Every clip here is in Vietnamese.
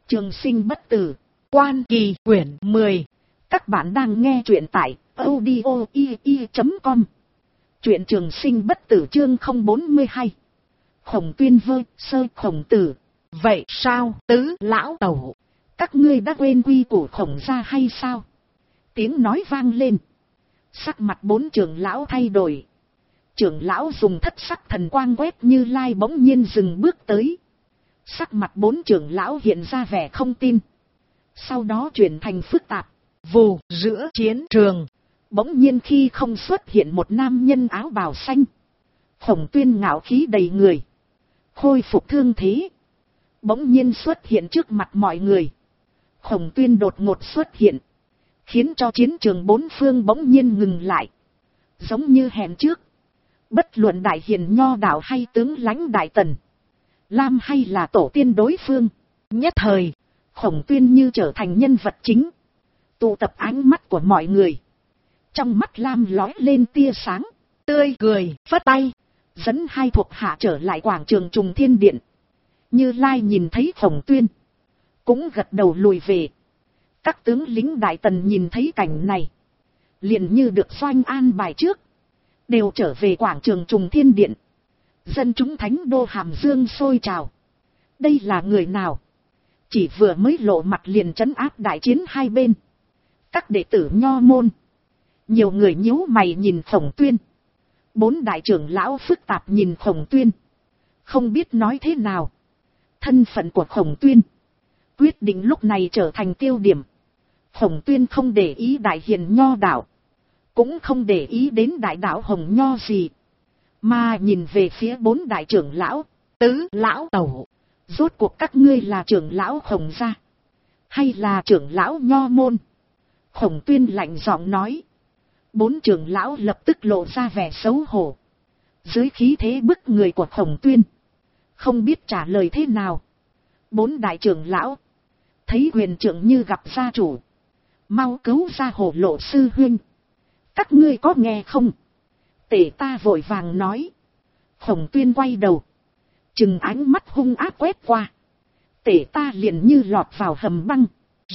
Trường sinh bất tử, Quan Kỳ quyển 10. Các bạn đang nghe truyện tại audio.com. Truyện Trường sinh bất tử chương 042. Khổng Tuyên vơ sơ Khổng Tử. Vậy sao tứ lão tẩu, các ngươi đã quên quy củ Khổng gia hay sao? Tiếng nói vang lên. Sắc mặt bốn trưởng lão thay đổi. Trưởng lão dùng thất sắc thần quang quét Như Lai bỗng nhiên dừng bước tới. Sắc mặt bốn trưởng lão hiện ra vẻ không tin. Sau đó chuyển thành phức tạp. Vù giữa chiến trường, bỗng nhiên khi không xuất hiện một nam nhân áo bào xanh. Khổng Tuyên ngạo khí đầy người, khôi phục thương thế, bỗng nhiên xuất hiện trước mặt mọi người. Khổng Tuyên đột ngột xuất hiện, khiến cho chiến trường bốn phương bỗng nhiên ngừng lại. Giống như hẹn trước, bất luận đại hiền nho đạo hay tướng lãnh đại tần, Lam hay là tổ tiên đối phương, nhất thời Khổng Tuyên như trở thành nhân vật chính, tụ tập ánh mắt của mọi người. Trong mắt Lam lóe lên tia sáng, tươi cười, phất tay, dẫn hai thuộc hạ trở lại quảng trường Trùng Thiên Điện. Như Lai nhìn thấy Khổng Tuyên, cũng gật đầu lùi về. Các tướng lính đại tần nhìn thấy cảnh này, liền như được doanh an bài trước, đều trở về quảng trường Trùng Thiên Điện. Dân chúng Thánh Đô Hàm Dương sôi trào. Đây là người nào? Chỉ vừa mới lộ mặt liền trấn áp đại chiến hai bên. Các đệ tử nho môn, nhiều người nhíu mày nhìn Khổng Tuyên. Bốn đại trưởng lão phức tạp nhìn Khổng Tuyên, không biết nói thế nào. Thân phận của Khổng Tuyên quyết định lúc này trở thành tiêu điểm. Khổng Tuyên không để ý đại hiền nho đạo, cũng không để ý đến đại đạo hồng nho gì, mà nhìn về phía bốn đại trưởng lão. Tứ lão tẩu, rốt cuộc các ngươi là trưởng lão Khổng gia hay là trưởng lão nho môn? Khổng Tuyên lạnh giọng nói. Bốn trưởng lão lập tức lộ ra vẻ xấu hổ. Dưới khí thế bức người của Khổng Tuyên, không biết trả lời thế nào. Bốn đại trưởng lão thấy huyền trưởng như gặp gia chủ, mau cứu ra Hổ Lộ sư huynh. Các ngươi có nghe không? Tể ta vội vàng nói. Khổng Tuyên quay đầu, chừng ánh mắt hung ác quét qua. Tể ta liền như lọt vào hầm băng.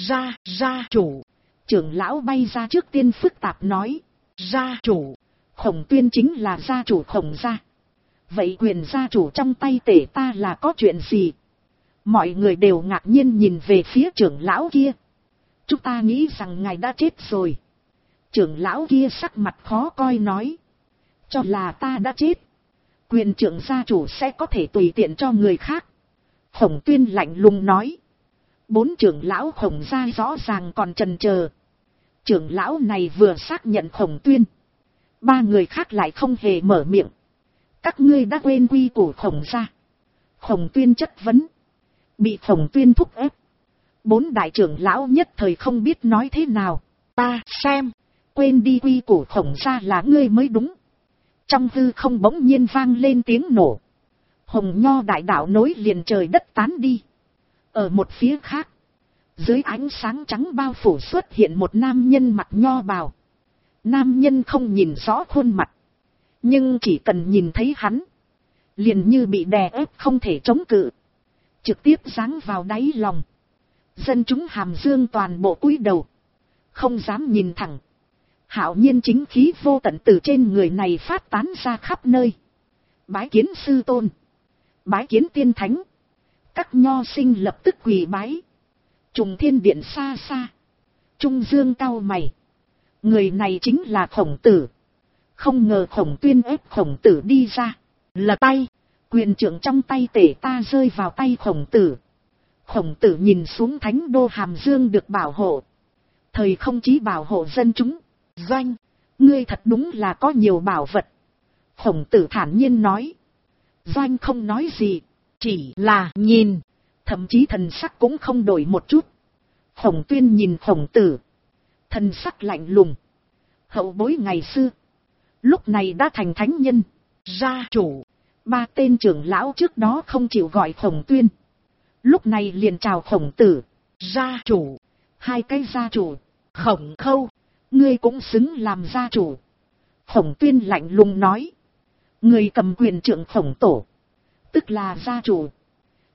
Gia chủ. Trưởng lão bay ra trước tiên phức tạp nói. Gia chủ, Khổng Tuyên chính là gia chủ Khổng gia. Vậy quyền gia chủ trong tay tể ta là có chuyện gì? Mọi người đều ngạc nhiên nhìn về phía trưởng lão kia. Chúng ta nghĩ rằng ngài đã chết rồi. Trưởng lão kia sắc mặt khó coi nói. Cho là ta đã chết, quyền trưởng gia chủ sẽ có thể tùy tiện cho người khác. Khổng Tuyên lạnh lùng nói. Bốn trưởng lão Khổng gia rõ ràng còn chần chờ. Trưởng lão này vừa xác nhận Khổng Tuyên, ba người khác lại không hề mở miệng. Các ngươi đã quên quy củ Khổng gia. Khổng Tuyên chất vấn. Bị Khổng Tuyên thúc ép, bốn đại trưởng lão nhất thời không biết nói thế nào. Ta xem, quên đi quy củ Khổng gia là ngươi mới đúng. Trong hư không bỗng nhiên vang lên tiếng nổ. Hồng nho đại đạo nối liền trời đất tán đi. Ở một phía khác, dưới ánh sáng trắng bao phủ xuất hiện một nam nhân mặc nho bào. Nam nhân không nhìn rõ khuôn mặt, nhưng chỉ cần nhìn thấy hắn, liền như bị đè ép không thể chống cự, trực tiếp giáng vào đáy lòng. Dân chúng Hàm Dương toàn bộ cúi đầu, không dám nhìn thẳng. Hạo nhiên chính khí vô tận từ trên người này phát tán ra khắp nơi. Bái kiến sư tôn, bái kiến tiên thánh. Các nho sinh lập tức quỳ bái. Trùng Thiên Điện xa xa, Trung Dương cau mày. Người này chính là Khổng Tử. Không ngờ Khổng Tuyên ép Khổng Tử đi ra. Lật tay, quyền trưởng trong tay tể ta rơi vào tay Khổng Tử. Khổng Tử nhìn xuống Thánh Đô Hàm Dương được bảo hộ, thời không chí bảo hộ dân chúng. Doanh, ngươi thật đúng là có nhiều bảo vật. Khổng Tử thản nhiên nói. Doanh không nói gì, chỉ là nhìn, thậm chí thần sắc cũng không đổi một chút. Khổng Tuyên nhìn Khổng Tử, thần sắc lạnh lùng. Hậu bối ngày xưa, lúc này đã thành thánh nhân. Gia chủ, ba tên trưởng lão trước đó không chịu gọi Khổng Tuyên, lúc này liền chào Khổng Tử. Gia chủ, hai cái gia chủ. Khổng Khâu, ngươi cũng xứng làm gia chủ. Khổng Tuyên lạnh lùng nói. Người cầm quyền trưởng Khổng tổ, tức là gia chủ,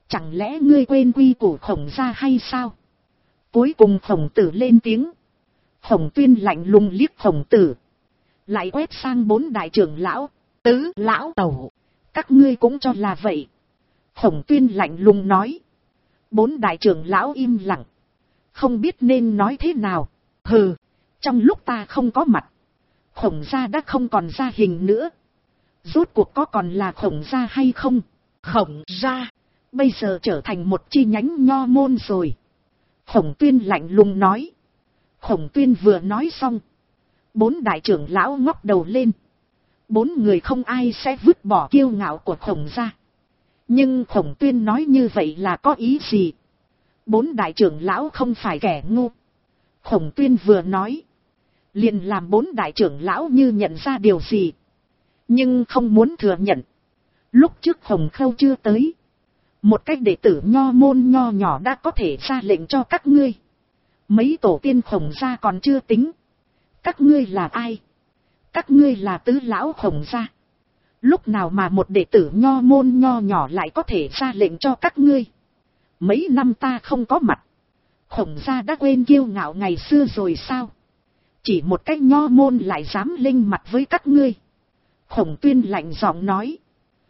Chẳng lẽ ngươi quên quy củ Khổng gia hay sao? Cuối cùng Khổng Tử lên tiếng. Khổng Tuyên lạnh lùng liếc Khổng Tử, lại quét sang 4 đại trưởng lão. Tứ lão tẩu, các ngươi cũng cho là vậy? Khổng Tuyên lạnh lùng nói. 4 đại trưởng lão im lặng, không biết nên nói thế nào. Hừ, trong lúc ta không có mặt, Khổng gia đã không còn gia hình nữa. Rốt cuộc có còn là Khổng gia hay không? Khổng gia bây giờ trở thành một chi nhánh nho môn rồi. Khổng Tuyên lạnh lùng nói. Khổng Tuyên vừa nói xong, 4 đại trưởng lão ngóc đầu lên. 4 người không ai sẽ vứt bỏ kiêu ngạo của Khổng gia. Nhưng Khổng Tuyên nói như vậy là có ý gì? 4 đại trưởng lão không phải kẻ ngu. Khổng Tuyên vừa nói, liền làm 4 đại trưởng lão như nhận ra điều gì, nhưng không muốn thừa nhận. Lúc trước Khổng Khâu chưa tới, một cách đệ tử nho môn nho nhỏ đã có thể ra lệnh cho các ngươi. Mấy tổ tiên Khổng gia còn chưa tính. Các ngươi là ai? Các ngươi là tứ lão Khổng gia. Lúc nào mà một đệ tử nho môn nho nhỏ lại có thể ra lệnh cho các ngươi? Mấy năm ta không có mặt, Khổng gia đã quên kiêu ngạo ngày xưa rồi sao? Chỉ một cách nho môn lại dám lên mặt với các ngươi. Khổng Tuyên lạnh giọng nói.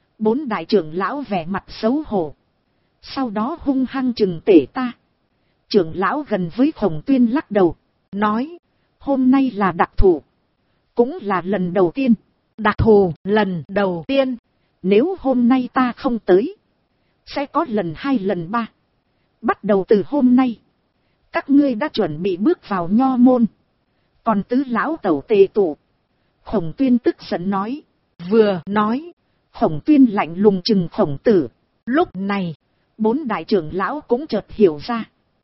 4 đại trưởng lão vẻ mặt xấu hổ, sau đó hung hăng trừng tể ta. Trưởng lão gần với Khổng Tuyên lắc đầu, nói. Hôm nay là đặc thù, cũng là lần đầu tiên. Đặc thù lần đầu tiên, nếu hôm nay ta không tới, sẽ có lần 2 lần 3. Bắt đầu từ hôm nay, các ngươi đã chuẩn bị bước vào nho môn. Còn tứ lão tẩu tề tụ. Khổng Tuyên tức giận nói. Vừa nói, Khổng Tuyên lạnh lùng trừng Khổng Tử. Lúc này, 4 đại trưởng lão cũng chợt hiểu ra,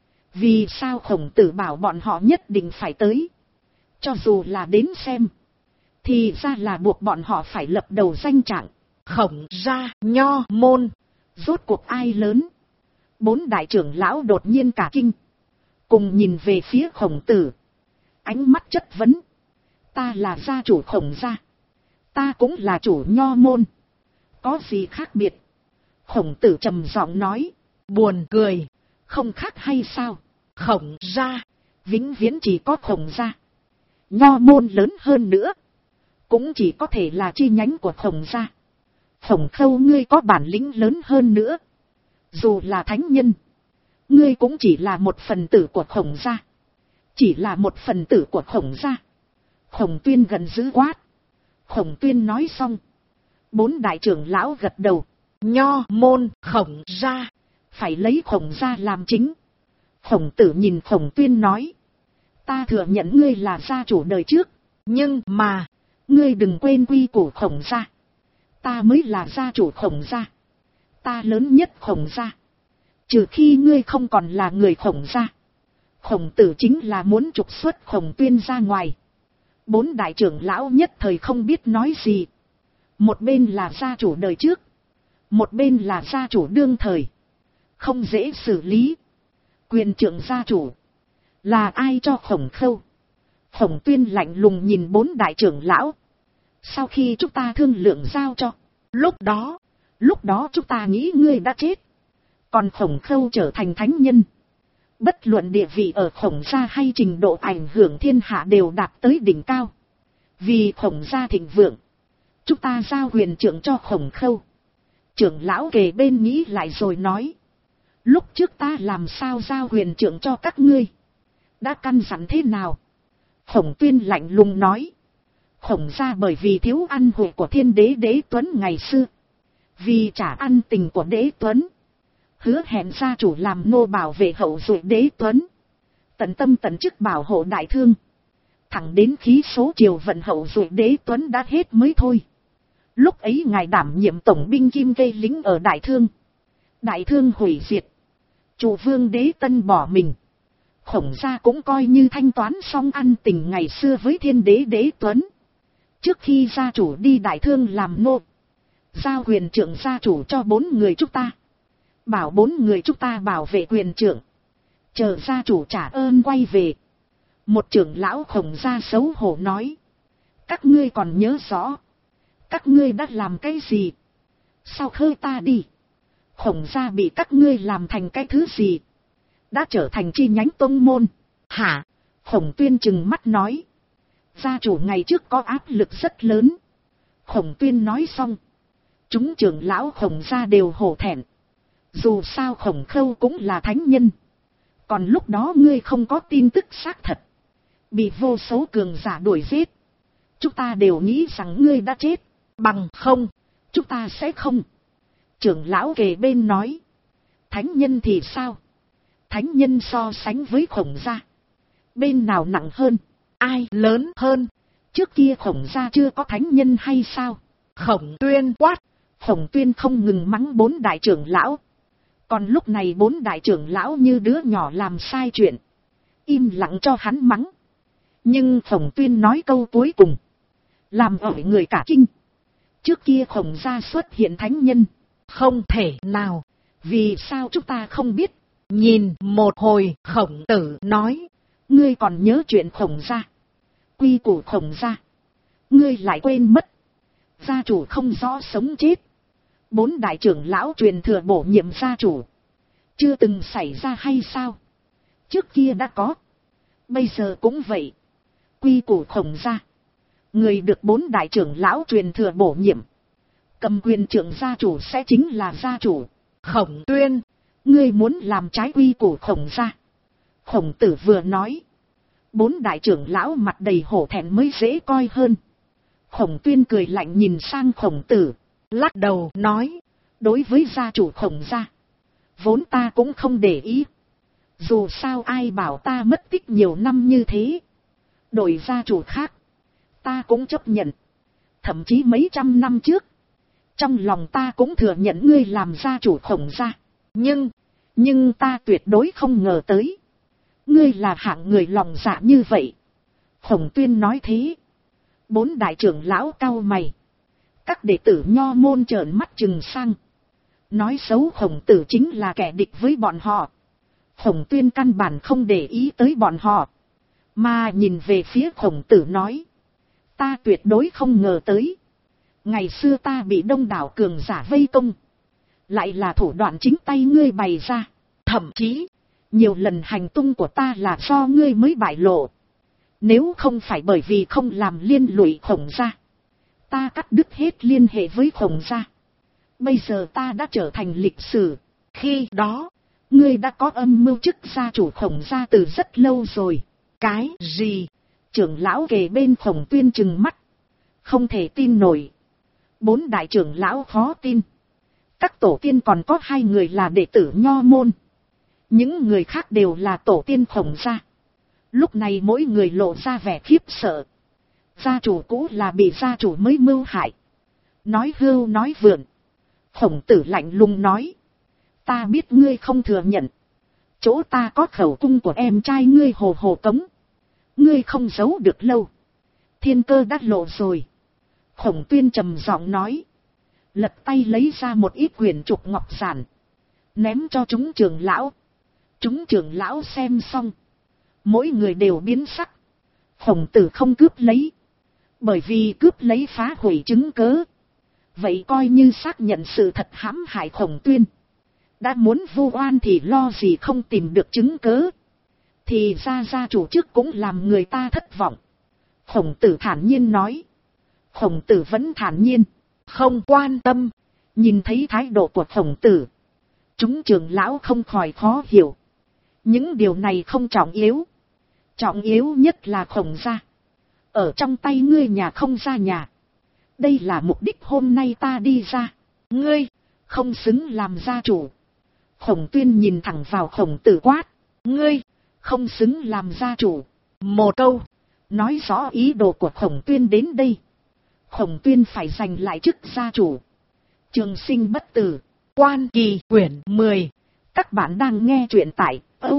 vì sao Khổng Tử bảo bọn họ nhất định phải tới. Cho dù là đến xem, thì ra là buộc bọn họ phải lập đầu danh trạng. Khổng gia nho môn, rốt cuộc ai lớn? 4 đại trưởng lão đột nhiên cả kinh, cùng nhìn về phía Khổng Tử, ánh mắt chất vấn. Ta là gia chủ Khổng gia, ta cũng là chủ nho môn, có gì khác biệt? Khổng Tử trầm giọng nói. Buồn cười, không khác hay sao? Khổng gia vĩnh viễn chỉ có Khổng gia. Nho môn lớn hơn nữa, cũng chỉ có thể là chi nhánh của Khổng gia. Khổng Khâu ngươi có bản lĩnh lớn hơn nữa, dù là thánh nhân, ngươi cũng chỉ là một phần tử của Khổng gia. Chỉ là một phần tử của Khổng gia. Khổng Tuyên gần dữ quát. Khổng Tuyên nói xong, 4 đại trưởng lão gật đầu. Nho môn Khổng gia, phải lấy Khổng gia làm chính. Khổng Tử nhìn Khổng Tuyên nói. Ta thừa nhận ngươi là gia chủ đời trước, nhưng mà, ngươi đừng quên quy củ Khổng gia. Ta mới là gia chủ Khổng gia, ta lớn nhất Khổng gia. Trừ khi ngươi không còn là người Khổng gia. Khổng Tử chính là muốn trục xuất Khổng Tuyên ra ngoài. 4 đại trưởng lão nhất thời không biết nói gì. Một bên là gia chủ đời trước, một bên là gia chủ đương thời, không dễ xử lý. Quyền trưởng gia chủ là ai cho Khổng Khâu? Khổng Tuyên lạnh lùng nhìn 4 đại trưởng lão. Sau khi chúng ta thương lượng giao cho, lúc đó chúng ta nghĩ ngươi đã chết. Còn Khổng Khâu trở thành thánh nhân, bất luận địa vị ở Khổng gia hay trình độ ảnh hưởng thiên hạ đều đạt tới đỉnh cao. Vì Khổng gia thịnh vượng, chúng ta giao quyền trưởng cho Khổng Khâu. Trưởng lão kề bên nghĩ lại rồi nói. Lúc trước ta làm sao giao quyền trưởng cho các ngươi? Đã căn dặn thế nào? Khổng Tuyên lạnh lùng nói. Khổng gia bởi vì thiếu ăn hụi của thiên đế Đế Tuấn ngày xưa, vì trả ăn tình của Đế Tuấn, hứa hẹn gia chủ làm nô bảo vệ hậu duệ Đế Tuấn, tận tâm tận chức bảo hộ đại thương, thẳng đến khí số triều vận hậu duệ Đế Tuấn đã hết mới thôi. Lúc ấy ngài đảm nhiệm tổng binh kim gây lính ở đại thương, đại thương hủy diệt, chủ vương Đế Tân bỏ mình. Khổng gia cũng coi như thanh toán xong ăn tình ngày xưa với thiên đế Đế Tuấn. Trước khi gia chủ đi đại thương làm nô, giao quyền trưởng gia chủ cho 4 người chúng ta, bảo 4 người chúng ta bảo vệ quyền trưởng, chờ gia chủ trả ơn quay về. Một trưởng lão Khổng gia xấu hổ nói. Các ngươi còn nhớ rõ các ngươi đã làm cái gì? Sao khơi ta đi? Khổng gia bị các ngươi làm thành cái thứ gì? Đã trở thành chi nhánh tông môn. Hả? Khổng Tuyên trừng mắt nói. Gia chủ ngày trước có áp lực rất lớn. Khổng Tuyên nói xong. Chúng trưởng lão Khổng gia đều hổ thẹn. Dù sao Khổng Khâu cũng là thánh nhân. Còn lúc đó ngươi không có tin tức xác thật. Bị vô số cường giả đuổi giết. Chúng ta đều nghĩ rằng ngươi đã chết. Bằng không, chúng ta sẽ không. Trưởng lão kề bên nói. Thánh nhân thì sao? Thánh nhân so sánh với Khổng gia. Bên nào nặng hơn? Ai lớn hơn? Trước kia Khổng gia chưa có thánh nhân hay sao? Khổng Tuyên quát. Khổng Tuyên không ngừng mắng 4 đại trưởng lão. Còn lúc này 4 đại trưởng lão như đứa nhỏ làm sai chuyện. Im lặng cho hắn mắng. Nhưng Khổng Tuyên nói câu cuối cùng. Làm ỏi người cả kinh. Trước kia Khổng gia xuất hiện thánh nhân. Không thể nào. Vì sao chúng ta không biết? Nhìn một hồi Khổng Tử nói. Ngươi còn nhớ chuyện Khổng gia. Quy củ Khổng gia. Ngươi lại quên mất. Gia chủ không rõ sống chết. 4 đại trưởng lão truyền thừa bổ nhiệm gia chủ. Chưa từng xảy ra hay sao? Trước kia đã có. Bây giờ cũng vậy. Quy củ Khổng gia. Người được 4 đại trưởng lão truyền thừa bổ nhiệm. Cầm quyền trưởng gia chủ sẽ chính là gia chủ. Khổng Tuyên. Ngươi muốn làm trái quy củ Khổng gia. Khổng Tử vừa nói. 4 đại trưởng lão mặt đầy hổ thẹn mới dễ coi hơn. Khổng Tuyên cười lạnh nhìn sang Khổng Tử. Lắc đầu nói. Đối với gia chủ Khổng gia. Vốn ta cũng không để ý. Dù sao ai bảo ta mất tích nhiều năm như thế. Đổi gia chủ khác. Ta cũng chấp nhận. Thậm chí mấy trăm năm trước. Trong lòng ta cũng thừa nhận ngươi làm gia chủ Khổng gia. Nhưng ta tuyệt đối không ngờ tới. Ngươi là hạng người lòng dạ như vậy. Khổng Tuyên nói thế. 4 đại trưởng lão cau mày. Các đệ tử nho môn trợn mắt trừng sang. Nói xấu Khổng Tử chính là kẻ địch với bọn họ. Khổng Tuyên căn bản không để ý tới bọn họ. Mà nhìn về phía Khổng Tử nói. Ta tuyệt đối không ngờ tới. Ngày xưa ta bị đông đảo cường giả vây công. Lại là thủ đoạn chính tay ngươi bày ra. Thậm chí, nhiều lần hành tung của ta là do ngươi mới bại lộ. Nếu không phải bởi vì không làm liên lụy Khổng gia. Ta cắt đứt hết liên hệ với Khổng gia. Bây giờ ta đã trở thành lịch sử. Khi đó, ngươi đã có âm mưu chức gia chủ Khổng gia từ rất lâu rồi. Cái gì? Trưởng lão kề bên Khổng Tuyên trừng mắt. Không thể tin nổi. 4 đại trưởng lão khó tin. Các tổ tiên còn có 2 người là đệ tử nho môn. Những người khác đều là tổ tiên Khổng gia. Lúc này mỗi người lộ ra vẻ khiếp sợ. Gia chủ cũ là bị gia chủ mới mưu hại. Nói hưu nói vượn. Khổng Tử lạnh lùng nói. Ta biết ngươi không thừa nhận. Chỗ ta có khẩu cung của em trai ngươi Hồ Hồ Cống. Ngươi không giấu được lâu. Thiên cơ đã lộ rồi. Khổng Tuyên trầm giọng nói. Lật tay lấy ra một ít quyển trục ngọc giản. Ném cho chúng trưởng lão. Chúng trưởng lão xem xong. Mỗi người đều biến sắc. Khổng Tử không cướp lấy. Bởi vì cướp lấy phá hủy chứng cớ. Vậy coi như xác nhận sự thật hãm hại Khổng Tuyên. Đã muốn vu oan thì lo gì không tìm được chứng cớ. Thì ra gia chủ trước cũng làm người ta thất vọng. Khổng Tử thản nhiên nói. Khổng Tử vẫn thản nhiên. Không quan tâm. Nhìn thấy thái độ của Khổng Tử. Chúng trưởng lão không khỏi khó hiểu. Những điều này không trọng yếu. Trọng yếu nhất là Khổng gia. Ở trong tay ngươi nhà không ra nhà. Đây là mục đích hôm nay ta đi ra. Ngươi không xứng làm gia chủ. Khổng Tuyên nhìn thẳng vào Khổng Tử quát. Ngươi không xứng làm gia chủ. Một câu nói rõ ý đồ của Khổng Tuyên đến đây. Khổng Tuyên phải giành lại chức gia chủ. Trường sinh bất tử. Quan Kỳ quyển 10. Các bạn đang nghe truyện tại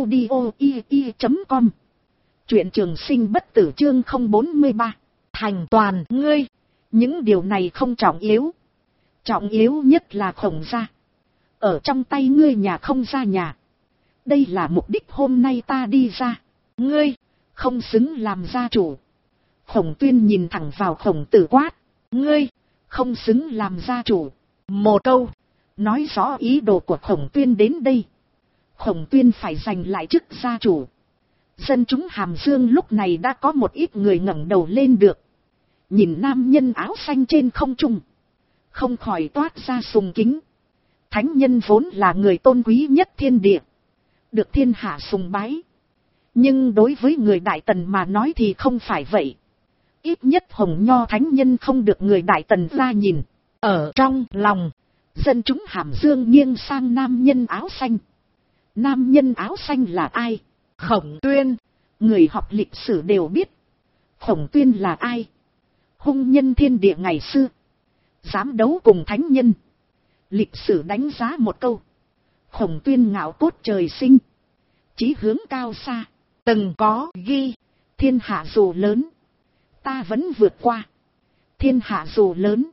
audio.com. Truyện Trường sinh bất tử chương 043. Thành toàn ngươi. Những điều này không trọng yếu. Trọng yếu nhất là Khổng gia. Ở trong tay ngươi nhà không ra nhà. Đây là mục đích hôm nay ta đi ra. Ngươi không xứng làm gia chủ. Khổng Tuyên nhìn thẳng vào Khổng Tử quát. Ngươi không xứng làm gia chủ. Một câu nói rõ ý đồ của Khổng Tuyên đến đây. Khổng Tuyên phải giành lại chức gia chủ. Dân chúng Hàm Dương lúc này đã có một ít người ngẩng đầu lên được. Nhìn nam nhân áo xanh trên không trung, không khỏi toát ra sùng kính. Thánh nhân vốn là người tôn quý nhất thiên địa, được thiên hạ sùng bái. Nhưng đối với người Đại Tần mà nói thì không phải vậy. Ít nhất Hồng Nho thánh nhân không được người Đại Tần ra nhìn. Ở trong lòng, dân chúng Hàm Dương nghiêng sang nam nhân áo xanh. Nam nhân áo xanh là ai? Khổng Tuyên. Người học lịch sử đều biết. Khổng Tuyên là ai? Hung nhân thiên địa ngày xưa, dám đấu cùng thánh nhân. Lịch sử đánh giá một câu: Khổng Tuyên ngạo cốt trời sinh, chí hướng cao xa. Từng có ghi: thiên hạ dù lớn, ta vẫn vượt qua. Thiên hạ dù lớn,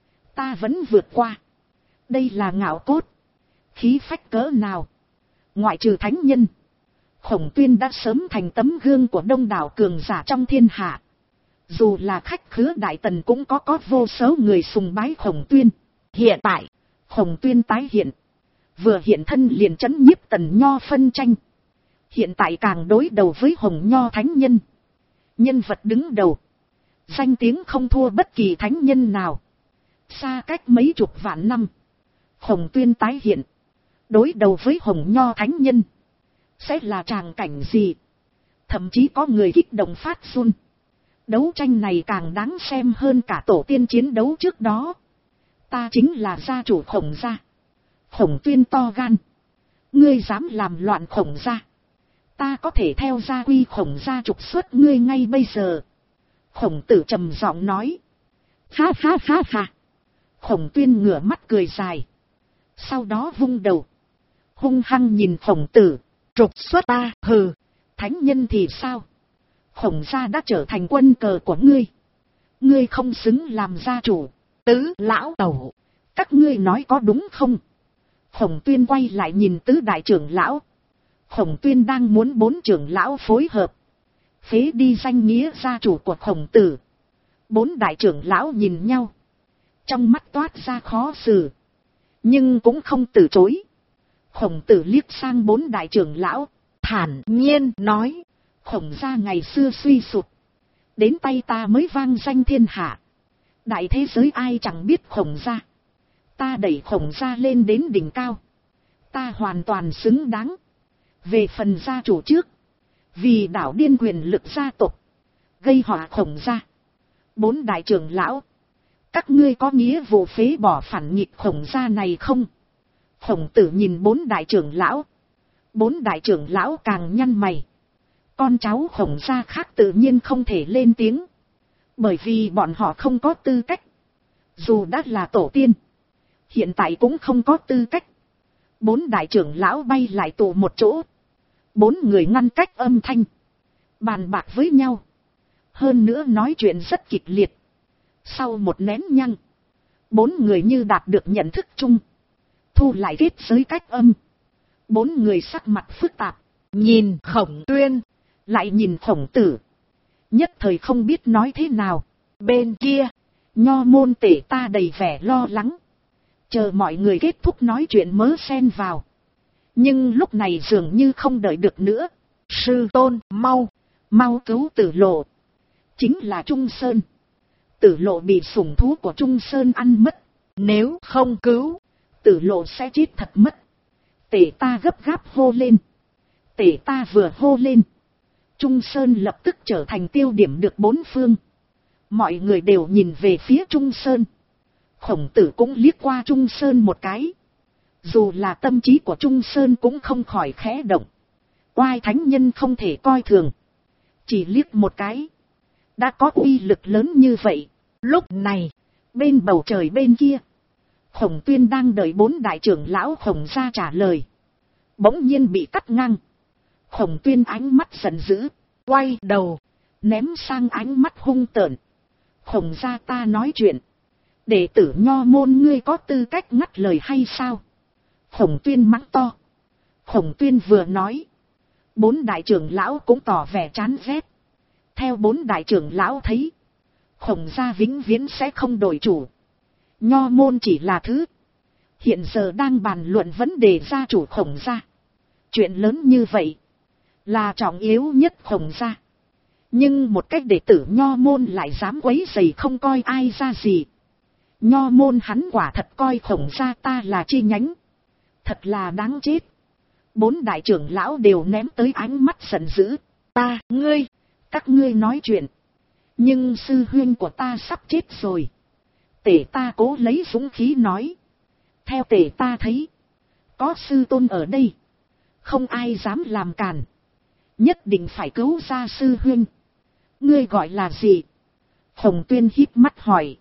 ta vẫn vượt qua. Đây là ngạo cốt, khí phách cỡ nào. Ngoại trừ thánh nhân, Khổng Tuyên đã sớm thành tấm gương của đông đảo cường giả trong thiên hạ. Dù là khách khứa Đại Tần cũng có vô số người sùng bái Khổng Tuyên. Hiện tại, Khổng Tuyên tái hiện. Vừa hiện thân liền trấn nhiếp Tần Nho phân tranh. Hiện tại càng đối đầu với Hồng Nho thánh nhân. Nhân vật đứng đầu, danh tiếng không thua bất kỳ thánh nhân nào. Xa cách mấy chục vạn năm, Khổng Tuyên tái hiện, đối đầu với Hồng Nho thánh nhân, sẽ là tràng cảnh gì? Thậm chí có người kích động phát run. Đấu tranh này càng đáng xem hơn cả tổ tiên chiến đấu trước đó. Ta chính là gia chủ Khổng gia. Khổng Tuyên to gan. Ngươi dám làm loạn Khổng gia, ta có thể theo gia quy Khổng gia trục xuất ngươi ngay bây giờ. Khổng Tử trầm giọng nói. Ha ha ha ha. Khổng Tuyên ngửa mắt cười dài. Sau đó vung đầu, hung hăng nhìn Khổng Tử. Trục xuất ta? Hừ. Thánh nhân thì sao? Khổng gia đã trở thành quân cờ của ngươi. Ngươi không xứng làm gia chủ. Tứ lão tẩu, các ngươi nói có đúng không? Khổng Tuyên quay lại nhìn tứ đại trưởng lão. Khổng Tuyên đang muốn bốn trưởng lão phối hợp, phế đi danh nghĩa gia chủ của Khổng Tử. Bốn đại trưởng lão nhìn nhau, trong mắt toát ra khó xử, nhưng cũng không từ chối. Khổng Tử liếc sang bốn đại trưởng lão, thản nhiên nói. Khổng gia ngày xưa suy sụp, đến tay ta mới vang danh thiên hạ. Đại thế giới ai chẳng biết Khổng gia. Ta đẩy Khổng gia lên đến đỉnh cao, ta hoàn toàn xứng đáng. Về phần gia chủ trước, vì đảo điên quyền lực gia tộc, gây họa Khổng gia. Bốn đại trưởng lão, các ngươi có nghĩa vụ phế bỏ phản nghịch Khổng gia này không? Khổng Tử nhìn bốn đại trưởng lão. Bốn đại trưởng lão càng nhăn mày. Con cháu Khổng gia khác tự nhiên không thể lên tiếng, bởi vì bọn họ không có tư cách. Dù đã là tổ tiên, hiện tại cũng không có tư cách. Bốn đại trưởng lão bay lại tụ một chỗ. Bốn người ngăn cách âm thanh, bàn bạc với nhau. Hơn nữa nói chuyện rất kịch liệt. Sau một nén nhăng, bốn người như đạt được nhận thức chung, thu lại kết giới cách âm. Bốn người sắc mặt phức tạp, nhìn Khổng Tuyên, lại nhìn Khổng Tử, nhất thời không biết nói thế nào. Bên kia, Nho môn tể ta đầy vẻ lo lắng, chờ mọi người kết thúc nói chuyện mớ xen vào. Nhưng lúc này dường như không đợi được nữa. Sư tôn, mau cứu Tử Lộ. Chính là Trung Sơn. Tử Lộ bị sủng thú của Trung Sơn ăn mất. Nếu không cứu, Tử Lộ sẽ chết thật mất. Tể ta gấp gáp hô lên. Tể ta vừa hô lên, Trung Sơn lập tức trở thành tiêu điểm được bốn phương. Mọi người đều nhìn về phía Trung Sơn. Khổng Tử cũng liếc qua Trung Sơn một cái. Dù là tâm trí của Trung Sơn cũng không khỏi khẽ động. Oai thánh nhân không thể coi thường. Chỉ liếc một cái, đã có uy lực lớn như vậy. Lúc này, bên bầu trời bên kia, Khổng Tuyên đang đợi bốn đại trưởng lão Khổng gia trả lời. Bỗng nhiên bị cắt ngang. Khổng Tuyên ánh mắt giận dữ, quay đầu, ném sang ánh mắt hung tợn. Khổng gia ta nói chuyện, đệ tử Nho môn ngươi có tư cách ngắt lời hay sao? Khổng Tuyên mắng to. Khổng Tuyên vừa nói, bốn đại trưởng lão cũng tỏ vẻ chán ghét. Theo bốn đại trưởng lão thấy, Khổng gia vĩnh viễn sẽ không đổi chủ. Nho môn chỉ là thứ Hiện giờ đang bàn luận vấn đề gia chủ Khổng gia. Chuyện lớn như vậy, là trọng yếu nhất Khổng gia. Nhưng một cách đệ tử Nho môn lại dám quấy rầy không coi ai ra gì. Nho môn hắn quả thật coi Khổng gia ta là chi nhánh. Thật là đáng chết. 4 đại trưởng lão đều ném tới ánh mắt giận dữ. Ta, ngươi, các ngươi nói chuyện. Nhưng sư huynh của ta sắp chết rồi. Tể ta cố lấy dũng khí nói. Theo tể ta thấy, có sư tôn ở đây, không ai dám làm càn. Nhất định phải cứu ra sư huynh. Ngươi gọi là gì? Khổng Tuyên híp mắt hỏi.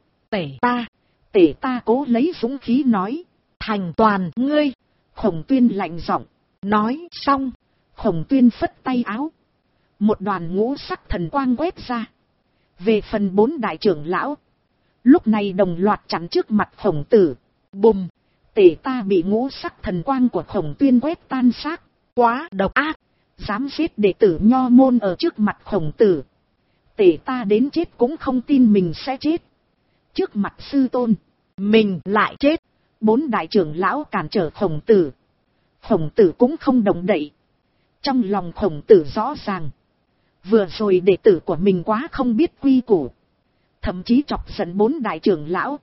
Tể ta cố lấy dũng khí nói. Thành Toàn ngươi. Khổng Tuyên lạnh giọng nói xong. Khổng Tuyên phất tay áo. Một đoàn ngũ sắc thần quang quét ra. Về phần 4 đại trưởng lão, lúc này đồng loạt chắn trước mặt Khổng Tử. Bùm! Tể ta bị ngũ sắc thần quang của Khổng Tuyên quét tan xác. Quá độc ác! Dám giết đệ tử Nho môn ở trước mặt Khổng Tử. Tể ta đến chết cũng không tin mình sẽ chết. Trước mặt sư tôn, mình lại chết. 4 đại trưởng lão cản trở Khổng Tử. Khổng Tử cũng không động đậy. Trong lòng Khổng Tử rõ ràng, vừa rồi đệ tử của mình quá không biết quy củ, thậm chí chọc giận 4 đại trưởng lão.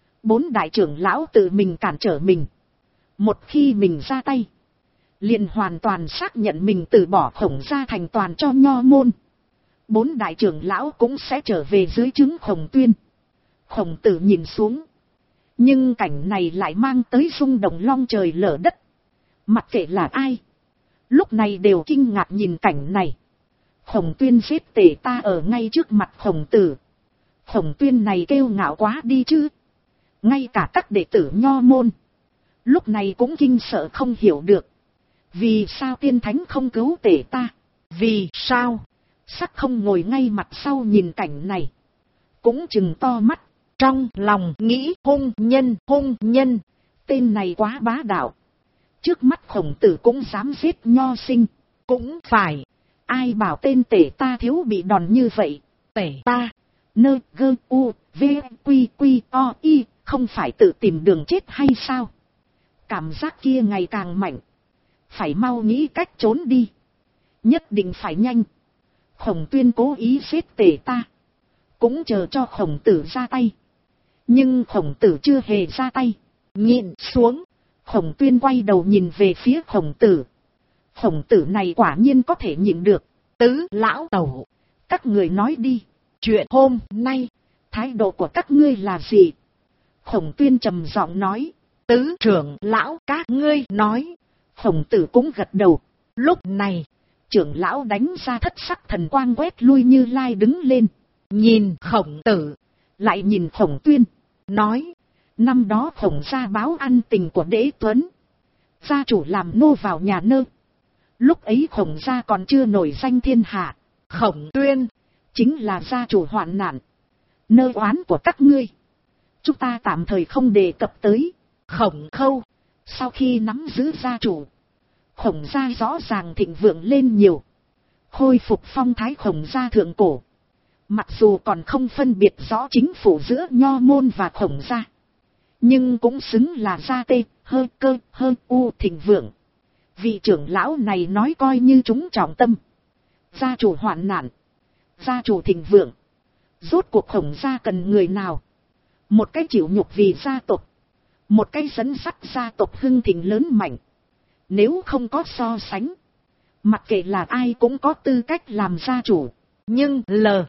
4 đại trưởng lão tự mình cản trở mình. Một khi mình ra tay, liền hoàn toàn xác nhận mình từ bỏ Khổng gia thành toàn cho Nho môn. 4 đại trưởng lão cũng sẽ trở về dưới trướng Khổng Tuyên. Khổng Tử nhìn xuống, nhưng cảnh này lại mang tới rung động long trời lở đất. Mặc kệ là ai, lúc này đều kinh ngạc nhìn cảnh này. Khổng Tuyên giết tể ta ở ngay trước mặt Khổng Tử. Khổng Tuyên này kêu ngạo quá đi chứ. Ngay cả các đệ tử Nho môn, lúc này cũng kinh sợ không hiểu được. Vì sao tiên thánh không cứu tể ta? Vì sao? Sắc không ngồi ngay mặt sau nhìn cảnh này, cũng trừng to mắt. Trong lòng nghĩ hung nhân, tên này quá bá đạo. Trước mắt Khổng Tử cũng dám giết Nho sinh. Cũng phải, ai bảo tên tể ta thiếu bị đòn như vậy. Tể ta, nơ gơ u, v quy quy o y, không phải tự tìm đường chết hay sao? Cảm giác kia ngày càng mạnh. Phải mau nghĩ cách trốn đi. Nhất định phải nhanh. Khổng Tuyên cố ý giết tể ta, cũng chờ cho Khổng Tử ra tay. Nhưng Khổng Tử chưa hề ra tay. Nhịn xuống. Khổng Tuyên quay đầu nhìn về phía Khổng Tử. Khổng Tử này quả nhiên có thể nhịn được. Tứ lão tẩu, các người nói đi. Chuyện hôm nay, thái độ của các ngươi là gì? Khổng Tuyên trầm giọng nói. Tứ trưởng lão các ngươi nói. Khổng Tử cũng gật đầu. Lúc này, trưởng lão đánh ra thất sắc thần quang quét lui Như Lai đứng lên. Nhìn Khổng Tử, lại nhìn Khổng Tuyên, nói. Năm đó Khổng gia báo ăn tình của Đế Tuấn, gia chủ làm nô vào nhà nơ. Lúc ấy Khổng gia còn chưa nổi danh thiên hạ. Khổng Tuyên chính là gia chủ hoạn nạn. Nơ oán của các ngươi, chúng ta tạm thời không đề cập tới. Khổng Khâu sau khi nắm giữ gia chủ, Khổng gia rõ ràng thịnh vượng lên nhiều, khôi phục phong thái Khổng gia thượng cổ. Mặc dù còn không phân biệt rõ chính phủ giữa Nho môn và Khổng gia, nhưng cũng xứng là gia tê, hơ cơ, hơ u thịnh vượng. Vị trưởng lão này nói coi như chúng trọng tâm. Gia chủ hoạn nạn, gia chủ thịnh vượng. Rốt cuộc Khổng gia cần người nào? Một cái chịu nhục vì gia tộc, một cái dẫn dắt gia tộc hưng thịnh lớn mạnh. Nếu không có so sánh, mặc kệ là ai cũng có tư cách làm gia chủ. Nhưng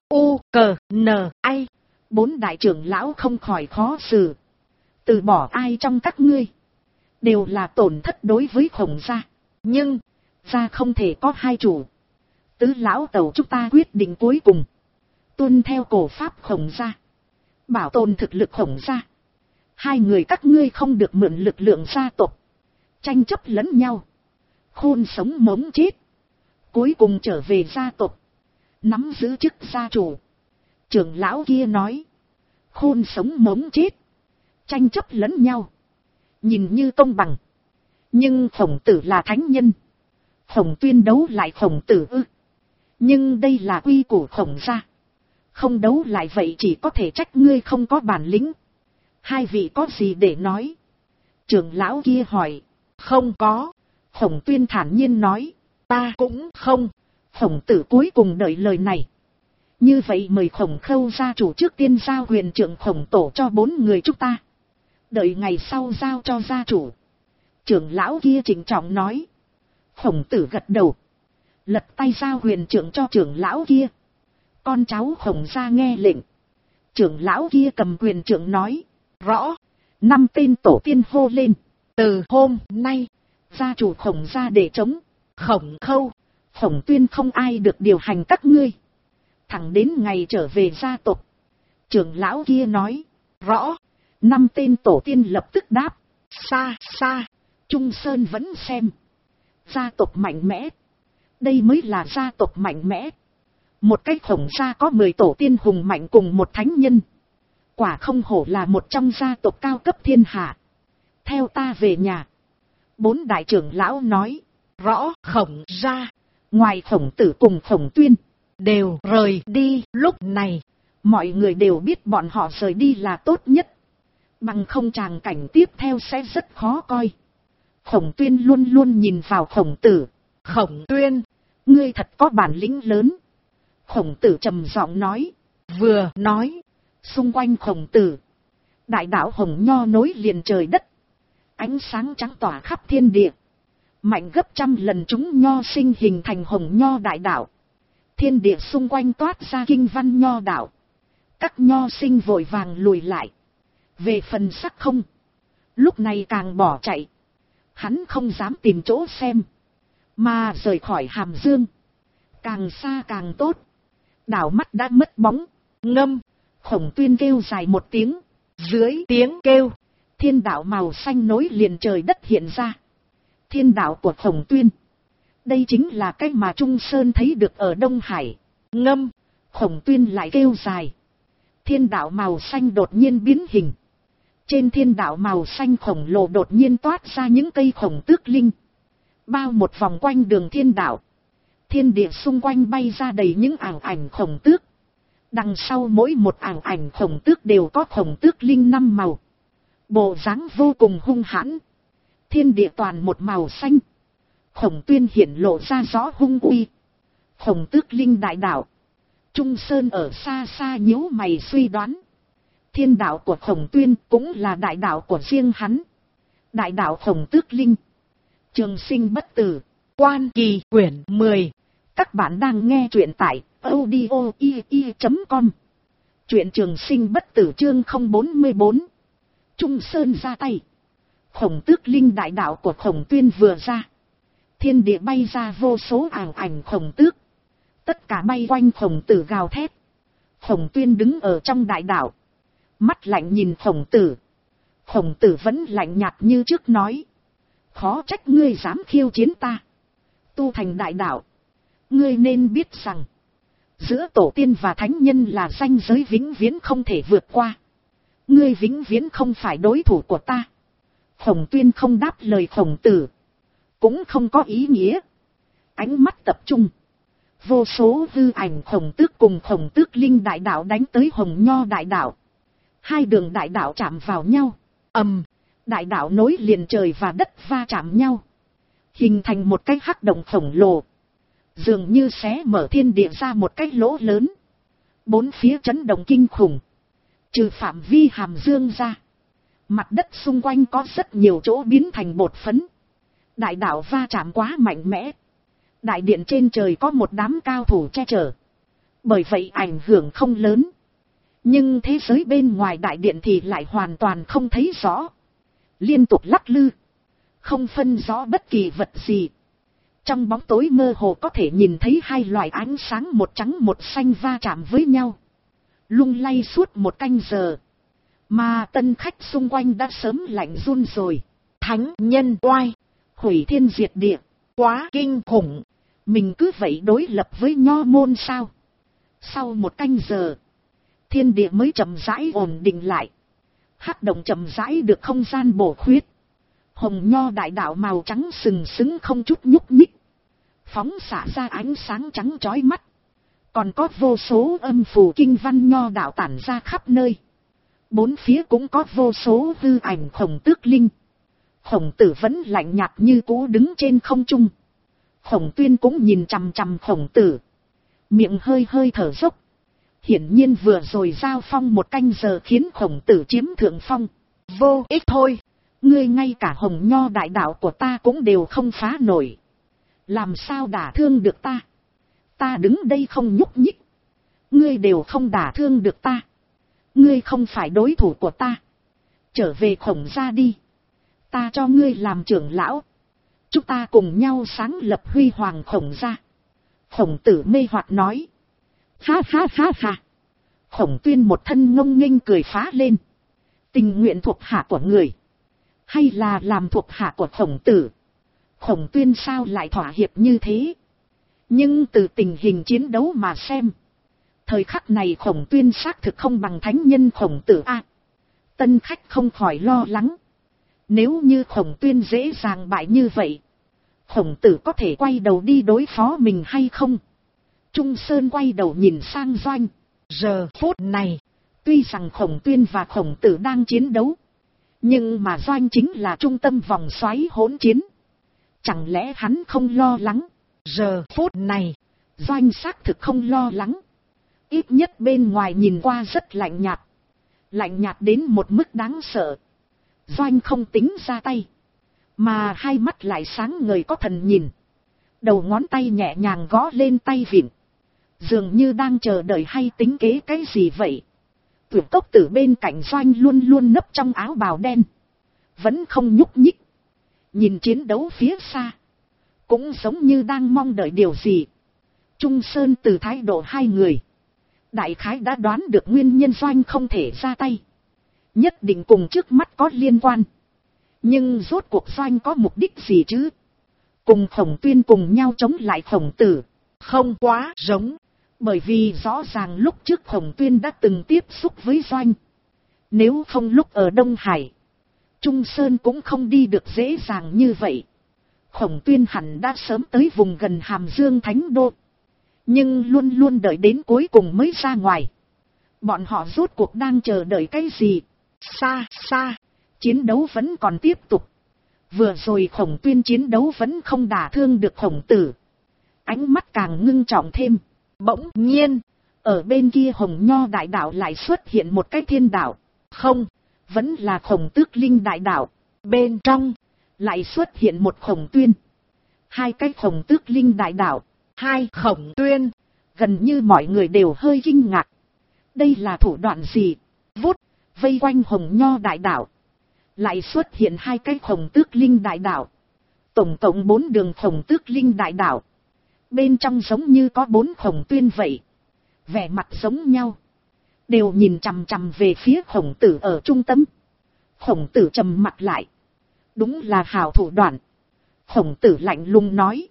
L.U.C.N.I 4 đại trưởng lão không khỏi khó xử. Từ bỏ ai trong các ngươi, đều là tổn thất đối với Khổng gia. Nhưng, gia không thể có hai chủ. Tứ lão tẩu chúng ta quyết định cuối cùng, tuân theo cổ pháp Khổng gia, bảo tồn thực lực Khổng gia. Hai người các ngươi không được mượn lực lượng gia tộc, tranh chấp lẫn nhau, khôn sống mống chết. Cuối cùng trở về gia tộc, nắm giữ chức gia chủ. Trưởng lão kia nói, khôn sống mống chết, tranh chấp lẫn nhau, nhìn như công bằng. Nhưng Khổng Tử là thánh nhân, Khổng Tuyên đấu lại Khổng Tử ư? Nhưng đây là quy củ Khổng gia, không đấu lại vậy chỉ có thể trách ngươi không có bản lĩnh. Hai vị có gì để nói? Trưởng lão kia hỏi. Không có. Khổng Tuyên thản nhiên nói. Ta cũng không. Khổng Tử cuối cùng đợi lời này. Như vậy mời Khổng Khâu gia chủ trước tiên giao huyền trượng Khổng Tổ cho 4 người chúng ta. Đợi ngày sau giao cho gia chủ. Trưởng lão kia trịnh trọng nói. Khổng Tử gật đầu. Lật tay giao huyền trượng cho trưởng lão kia. Con cháu Khổng gia nghe lệnh. Trưởng lão kia cầm quyền trượng nói. Rõ. 5 tên tổ tiên hô lên. Từ hôm nay, gia chủ Khổng gia để chống. Khổng Khâu, Khổng Tuyên không ai được điều hành các ngươi. Thẳng đến ngày trở về gia tộc. Trưởng lão kia nói. Rõ. 5 tên tổ tiên lập tức đáp. Xa xa, Trung Sơn vẫn xem. Gia tộc mạnh mẽ. Đây mới là gia tộc mạnh mẽ. Một cái Khổng gia có 10 tổ tiên hùng mạnh cùng một thánh nhân. Quả không hổ là một trong gia tộc cao cấp thiên hạ. Theo ta về nhà. 4 đại trưởng lão nói. Rõ. Khổng gia, ngoài Khổng Tử cùng Khổng Tuyên, đều rời đi. Lúc này, mọi người đều biết bọn họ rời đi là tốt nhất. Bằng không tràng cảnh tiếp theo sẽ rất khó coi. Khổng Tuyên luôn luôn nhìn vào Khổng Tử. Khổng Tuyên, ngươi thật có bản lĩnh lớn. Khổng Tử trầm giọng nói. Vừa nói, xung quanh Khổng Tử, đại đạo hồng nho nối liền trời đất. Ánh sáng trắng tỏa khắp thiên địa. Mạnh gấp trăm lần chúng nho sinh hình thành hồng nho đại đạo. Thiên địa xung quanh toát ra kinh văn nho đạo. Các nho sinh vội vàng lùi lại. Về phần Sắc Không, lúc này càng bỏ chạy. Hắn không dám tìm chỗ xem, mà rời khỏi Hàm Dương. Càng xa càng tốt. Đảo mắt đã mất bóng. Ngâm. Khổng Tuyên kêu dài một tiếng. Dưới tiếng kêu, thiên đạo màu xanh nối liền trời đất hiện ra. Thiên đạo của Khổng Tuyên. Đây chính là cách mà Trung Sơn thấy được ở Đông Hải. Ngâm. Khổng Tuyên lại kêu dài. Thiên đạo màu xanh đột nhiên biến hình. Trên thiên đạo màu xanh khổng lồ đột nhiên toát ra những cây khổng tước linh. Bao một vòng quanh đường thiên đạo. Thiên địa xung quanh bay ra đầy những ảo ảnh khổng tước. Đằng sau mỗi một ảo ảnh khổng tước đều có khổng tước linh 5 màu. Bộ dáng vô cùng hung hãn. Thiên địa toàn một màu xanh. Khổng Tuyên hiển lộ ra rõ hung uy. Khổng tước linh đại đạo. Trung Sơn ở xa xa nhíu mày suy đoán. Thiên đạo của Khổng Tuyên cũng là đại đạo của riêng hắn. Đại đạo Khổng tước linh. Trường sinh bất tử. Quan Kỳ quyển 10. Các bạn đang nghe truyện tại audio.com. Truyện Trường sinh bất tử chương 044. Trung Sơn ra tay. Khổng tước linh đại đạo của Khổng Tuyên vừa ra. Thiên địa bay ra vô số ảo ảnh khổng tước. Tất cả bay quanh Khổng Tử gào thét. Khổng Tuyên đứng ở trong đại đạo. Mắt lạnh nhìn Khổng Tử. Khổng Tử vẫn lạnh nhạt như trước nói. Khó trách ngươi dám khiêu chiến ta. Tu thành đại đạo. Ngươi nên biết rằng. Giữa tổ tiên và thánh nhân là ranh giới vĩnh viễn không thể vượt qua. Ngươi vĩnh viễn không phải đối thủ của ta. Khổng Tuyên không đáp lời Khổng Tử. Cũng không có ý nghĩa. Ánh mắt tập trung. Vô số hư ảnh khổng tước cùng khổng tước linh đại đạo đánh tới hồng nho đại đạo. Hai đường đại đạo chạm vào nhau. Đại đạo nối liền trời và đất va chạm nhau. Hình thành một cái hắc động khổng lồ. Dường như xé mở thiên địa ra một cái lỗ lớn. Bốn phía chấn động kinh khủng. Trừ phạm vi Hàm Dương ra. Mặt đất xung quanh có rất nhiều chỗ biến thành bột phấn. Đại đạo va chạm quá mạnh mẽ. Đại điện trên trời có một đám cao thủ che chở. Bởi vậy ảnh hưởng không lớn. Nhưng thế giới bên ngoài đại điện thì lại hoàn toàn không thấy rõ. Liên tục lắc lư. Không phân rõ bất kỳ vật gì. Trong bóng tối mơ hồ có thể nhìn thấy hai loại ánh sáng một trắng một xanh va chạm với nhau. Lung lay suốt một canh giờ. Mà tân khách xung quanh đã sớm lạnh run rồi. Thánh nhân oai. Hủy thiên diệt địa. Quá kinh khủng. Mình cứ vậy đối lập với nho môn sao? Sau một canh giờ. Thiên địa mới chậm rãi ổn định lại. Hắc động chậm rãi được không gian bổ khuyết. Hồng nho đại đạo màu trắng sừng sững không chút nhúc nhích. Phóng xạ ra ánh sáng trắng chói mắt. Còn có vô số âm phù kinh văn nho đạo tản ra khắp nơi. Bốn phía cũng có vô số hư ảnh khổng tước linh. Khổng Tử vẫn lạnh nhạt như cũ đứng trên không trung. Khổng Tuyên cũng nhìn chằm chằm Khổng Tử. Miệng hơi hơi thở dốc. Hiển nhiên vừa rồi giao phong một canh giờ khiến Khổng Tử chiếm thượng phong. Vô ích thôi. Ngươi ngay cả Hồng Nho đại đạo của ta cũng đều không phá nổi. Làm sao đả thương được ta? Ta đứng đây không nhúc nhích. Ngươi đều không đả thương được ta. Ngươi không phải đối thủ của ta. Trở về Khổng gia đi. Ta cho ngươi làm trưởng lão. Chúng ta cùng nhau sáng lập huy hoàng Khổng gia. Khổng Tử mê hoặc nói. Ha ha ha ha. Khổng Tuyên một thân ngông nghênh cười phá lên. Tình nguyện thuộc hạ của người. Hay là làm thuộc hạ của Khổng Tử. Khổng Tuyên sao lại thỏa hiệp như thế? Nhưng từ tình hình chiến đấu mà xem. Thời khắc này Khổng Tuyên xác thực không bằng thánh nhân Khổng Tử a. Tân khách không khỏi lo lắng. Nếu như Khổng Tuyên dễ dàng bại như vậy. Khổng Tử có thể quay đầu đi đối phó mình hay không? Trung Sơn quay đầu nhìn sang Doanh. Giờ phút này, tuy rằng Khổng Tuyên và Khổng Tử đang chiến đấu. Nhưng mà Doanh chính là trung tâm vòng xoáy hỗn chiến. Chẳng lẽ hắn không lo lắng? Giờ phút này, Doanh xác thực không lo lắng. Ít nhất bên ngoài nhìn qua rất lạnh nhạt. Lạnh nhạt đến một mức đáng sợ. Doanh không tính ra tay. Mà hai mắt lại sáng ngời có thần nhìn. Đầu ngón tay nhẹ nhàng gõ lên tay vịn. Dường như đang chờ đợi hay tính kế cái gì vậy. Tuyển cốc tử bên cạnh Doanh luôn luôn nấp trong áo bào đen. Vẫn không nhúc nhích. Nhìn chiến đấu phía xa. Cũng giống như đang mong đợi điều gì. Trung Sơn từ thái độ hai người. Đại khái đã đoán được nguyên nhân Doanh không thể ra tay. Nhất định cùng trước mắt có liên quan. Nhưng rốt cuộc Doanh có mục đích gì chứ? Cùng Khổng Tuyên cùng nhau chống lại Khổng Tử. Không quá giống. Bởi vì rõ ràng lúc trước Khổng Tuyên đã từng tiếp xúc với Doanh. Nếu không lúc ở Đông Hải, Trung Sơn cũng không đi được dễ dàng như vậy. Khổng Tuyên hẳn đã sớm tới vùng gần Hàm Dương Thánh Đô. Nhưng luôn luôn đợi đến cuối cùng mới ra ngoài. Bọn họ rốt cuộc đang chờ đợi cái gì? Xa xa, chiến đấu vẫn còn tiếp tục. Vừa rồi Khổng Tuyên chiến đấu vẫn không đả thương được Khổng Tử. Ánh mắt càng ngưng trọng thêm. Bỗng nhiên, ở bên kia Hồng Nho đại đạo lại xuất hiện một cái thiên đạo. Không, vẫn là Khổng Tước Linh đại đạo. Bên trong, lại xuất hiện một Khổng Tuyên. Hai cái Khổng Tước Linh đại đạo. Hai Khổng Tuyên. Gần như mọi người đều hơi kinh ngạc. Đây là thủ đoạn gì? Vút, vây quanh Hồng Nho đại đạo. Lại xuất hiện hai cái Khổng Tước Linh đại đạo. Tổng cộng 4 đường Khổng Tước Linh đại đạo. Bên trong giống như có 4 Khổng Tuyên vậy. Vẻ mặt giống nhau. Đều nhìn chằm chằm về phía Khổng Tử ở trung tâm. Khổng Tử trầm mặt lại. Đúng là hảo thủ đoạn. Khổng Tử lạnh lùng nói.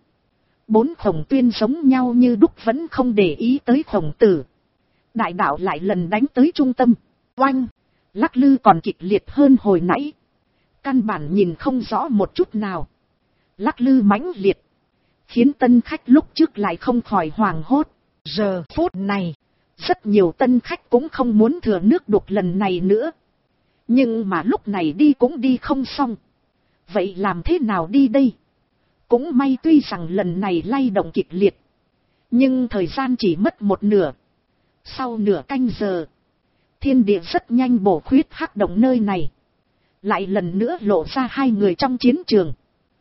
4 Khổng Tuyên giống nhau như đúc vẫn không để ý tới Khổng Tử. Đại đạo lại lần đánh tới trung tâm. Oanh! Lắc lư còn kịch liệt hơn hồi nãy. Căn bản nhìn không rõ một chút nào. Lắc lư mãnh liệt. Khiến tân khách lúc trước lại không khỏi hoảng hốt. Giờ phút này, rất nhiều tân khách cũng không muốn thừa nước đục lần này nữa. Nhưng mà lúc này đi cũng đi không xong. Vậy làm thế nào đi đây? Cũng may tuy rằng lần này lay động kịch liệt. Nhưng thời gian chỉ mất một nửa. Sau nửa canh giờ, thiên địa rất nhanh bổ khuyết hắc động nơi này. Lại lần nữa lộ ra 2 người trong chiến trường.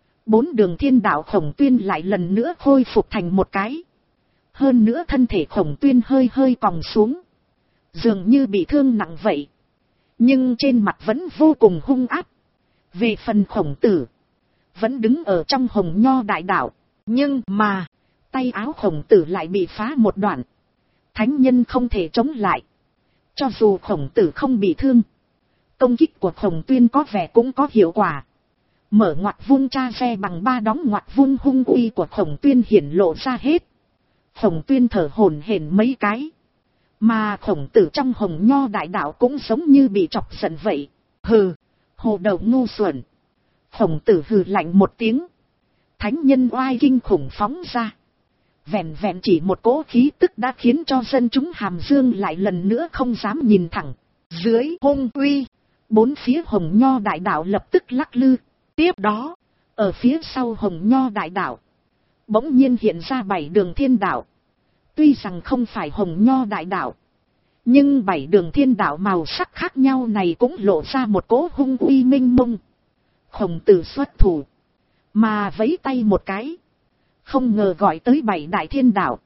4 đường thiên đạo Khổng Tuyên lại lần nữa khôi phục thành một cái. Hơn nữa thân thể Khổng Tuyên hơi hơi còng xuống. Dường như bị thương nặng vậy. Nhưng trên mặt vẫn vô cùng hung ác. Về phần Khổng Tử, vẫn đứng ở trong Hồng Nho đại đạo. Nhưng mà, tay áo Khổng Tử lại bị phá một đoạn. Thánh nhân không thể chống lại. Cho dù Khổng Tử không bị thương, công kích của Khổng Tuyên có vẻ cũng có hiệu quả. Mở ngoặt vung cha xe bằng 3 đóng ngoặt vung hung uy của Khổng Tuyên hiển lộ ra hết. Khổng Tuyên thở hổn hển mấy cái. Mà Khổng Tử trong Hồng Nho đại đạo cũng giống như bị chọc giận vậy. Hừ, hồ đầu ngu xuẩn. Khổng Tử hừ lạnh một tiếng. Thánh nhân oai kinh khủng phóng ra. Vẹn vẹn chỉ một cỗ khí tức đã khiến cho dân chúng Hàm Dương lại lần nữa không dám nhìn thẳng. Dưới hung uy, 4 phía Hồng Nho đại đạo lập tức lắc lư. Tiếp đó, ở phía sau Hồng Nho đại đạo, bỗng nhiên hiện ra 7 đường thiên đạo. Tuy rằng không phải Hồng Nho đại đạo, nhưng 7 đường thiên đạo màu sắc khác nhau này cũng lộ ra một cỗ hung uy minh mông. Khổng Tử xuất thủ, mà vẫy tay một cái, không ngờ gọi tới 7 đại thiên đạo.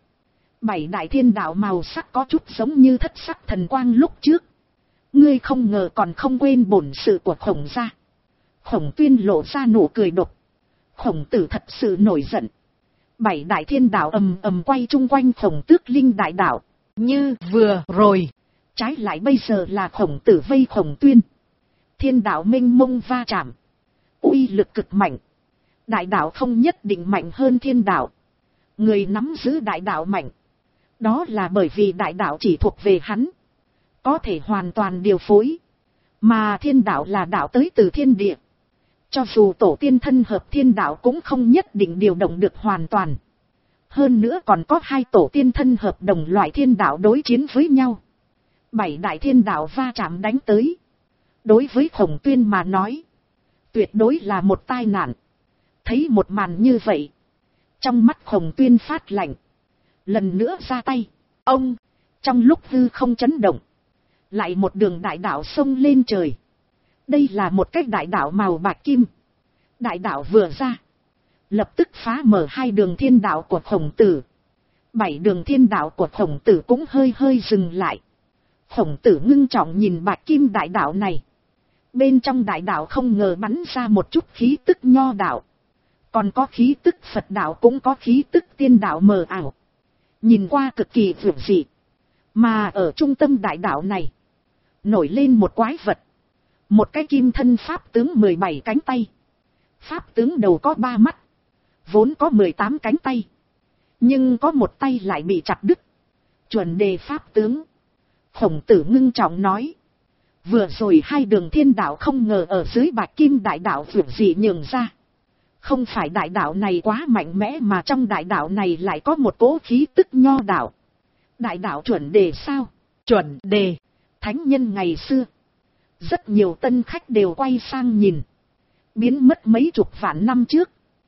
7 đại thiên đạo màu sắc có chút giống như thất sắc thần quang lúc trước. Ngươi không ngờ còn không quên bổn sự của Khổng gia. Khổng Tuyên lộ ra nụ cười độc. Khổng Tử thật sự nổi giận. 7 đại thiên đạo ầm ầm quay chung quanh Khổng Tước Linh đại đạo. Như vừa rồi, trái lại bây giờ là Khổng Tử vây Khổng Tuyên. Thiên đạo minh mông va chạm, uy lực cực mạnh. Đại đạo không nhất định mạnh hơn thiên đạo. Người nắm giữ đại đạo mạnh, đó là bởi vì đại đạo chỉ thuộc về hắn, có thể hoàn toàn điều phối. Mà thiên đạo là đạo tới từ thiên địa. Cho dù tổ tiên thân hợp thiên đạo cũng không nhất định điều động được hoàn toàn. Hơn nữa còn có 2 tổ tiên thân hợp đồng loại thiên đạo đối chiến với nhau. 7 đại thiên đạo va chạm đánh tới. Đối với Khổng Tuyên mà nói, tuyệt đối là một tai nạn. Thấy một màn như vậy, trong mắt Khổng Tuyên phát lạnh. Lần nữa ra tay, ông, trong lúc hư không chấn động, lại một đường đại đạo xông lên trời. Đây là một cách đại đạo màu bạc kim. Đại đạo vừa ra, lập tức phá mở 2 đường thiên đạo của Khổng Tử. 7 đường thiên đạo của Khổng Tử cũng hơi hơi dừng lại. Khổng Tử ngưng trọng nhìn bạc kim đại đạo này. Bên trong đại đạo không ngờ bắn ra một chút khí tức nho đạo. Còn có khí tức Phật đạo, cũng có khí tức tiên đạo mờ ảo. Nhìn qua cực kỳ vượt dị. Mà ở trung tâm đại đạo này, nổi lên một quái vật. Một cái kim thân pháp tướng 17 cánh tay. Pháp tướng đầu có 3 mắt. Vốn có 18 cánh tay. Nhưng có một tay lại bị chặt đứt. Chuẩn đề pháp tướng. Khổng Tử ngưng trọng nói. Vừa rồi 2 đường thiên đạo không ngờ ở dưới bạch kim đại đạo vượt dị nhường ra. Không phải đại đạo này quá mạnh mẽ, mà trong đại đạo này lại có một cỗ khí tức nho đạo. Đại đạo chuẩn đề sao? Chuẩn đề, thánh nhân ngày xưa. Rất nhiều tân khách đều quay sang nhìn. Biến mất mấy chục vạn năm trước.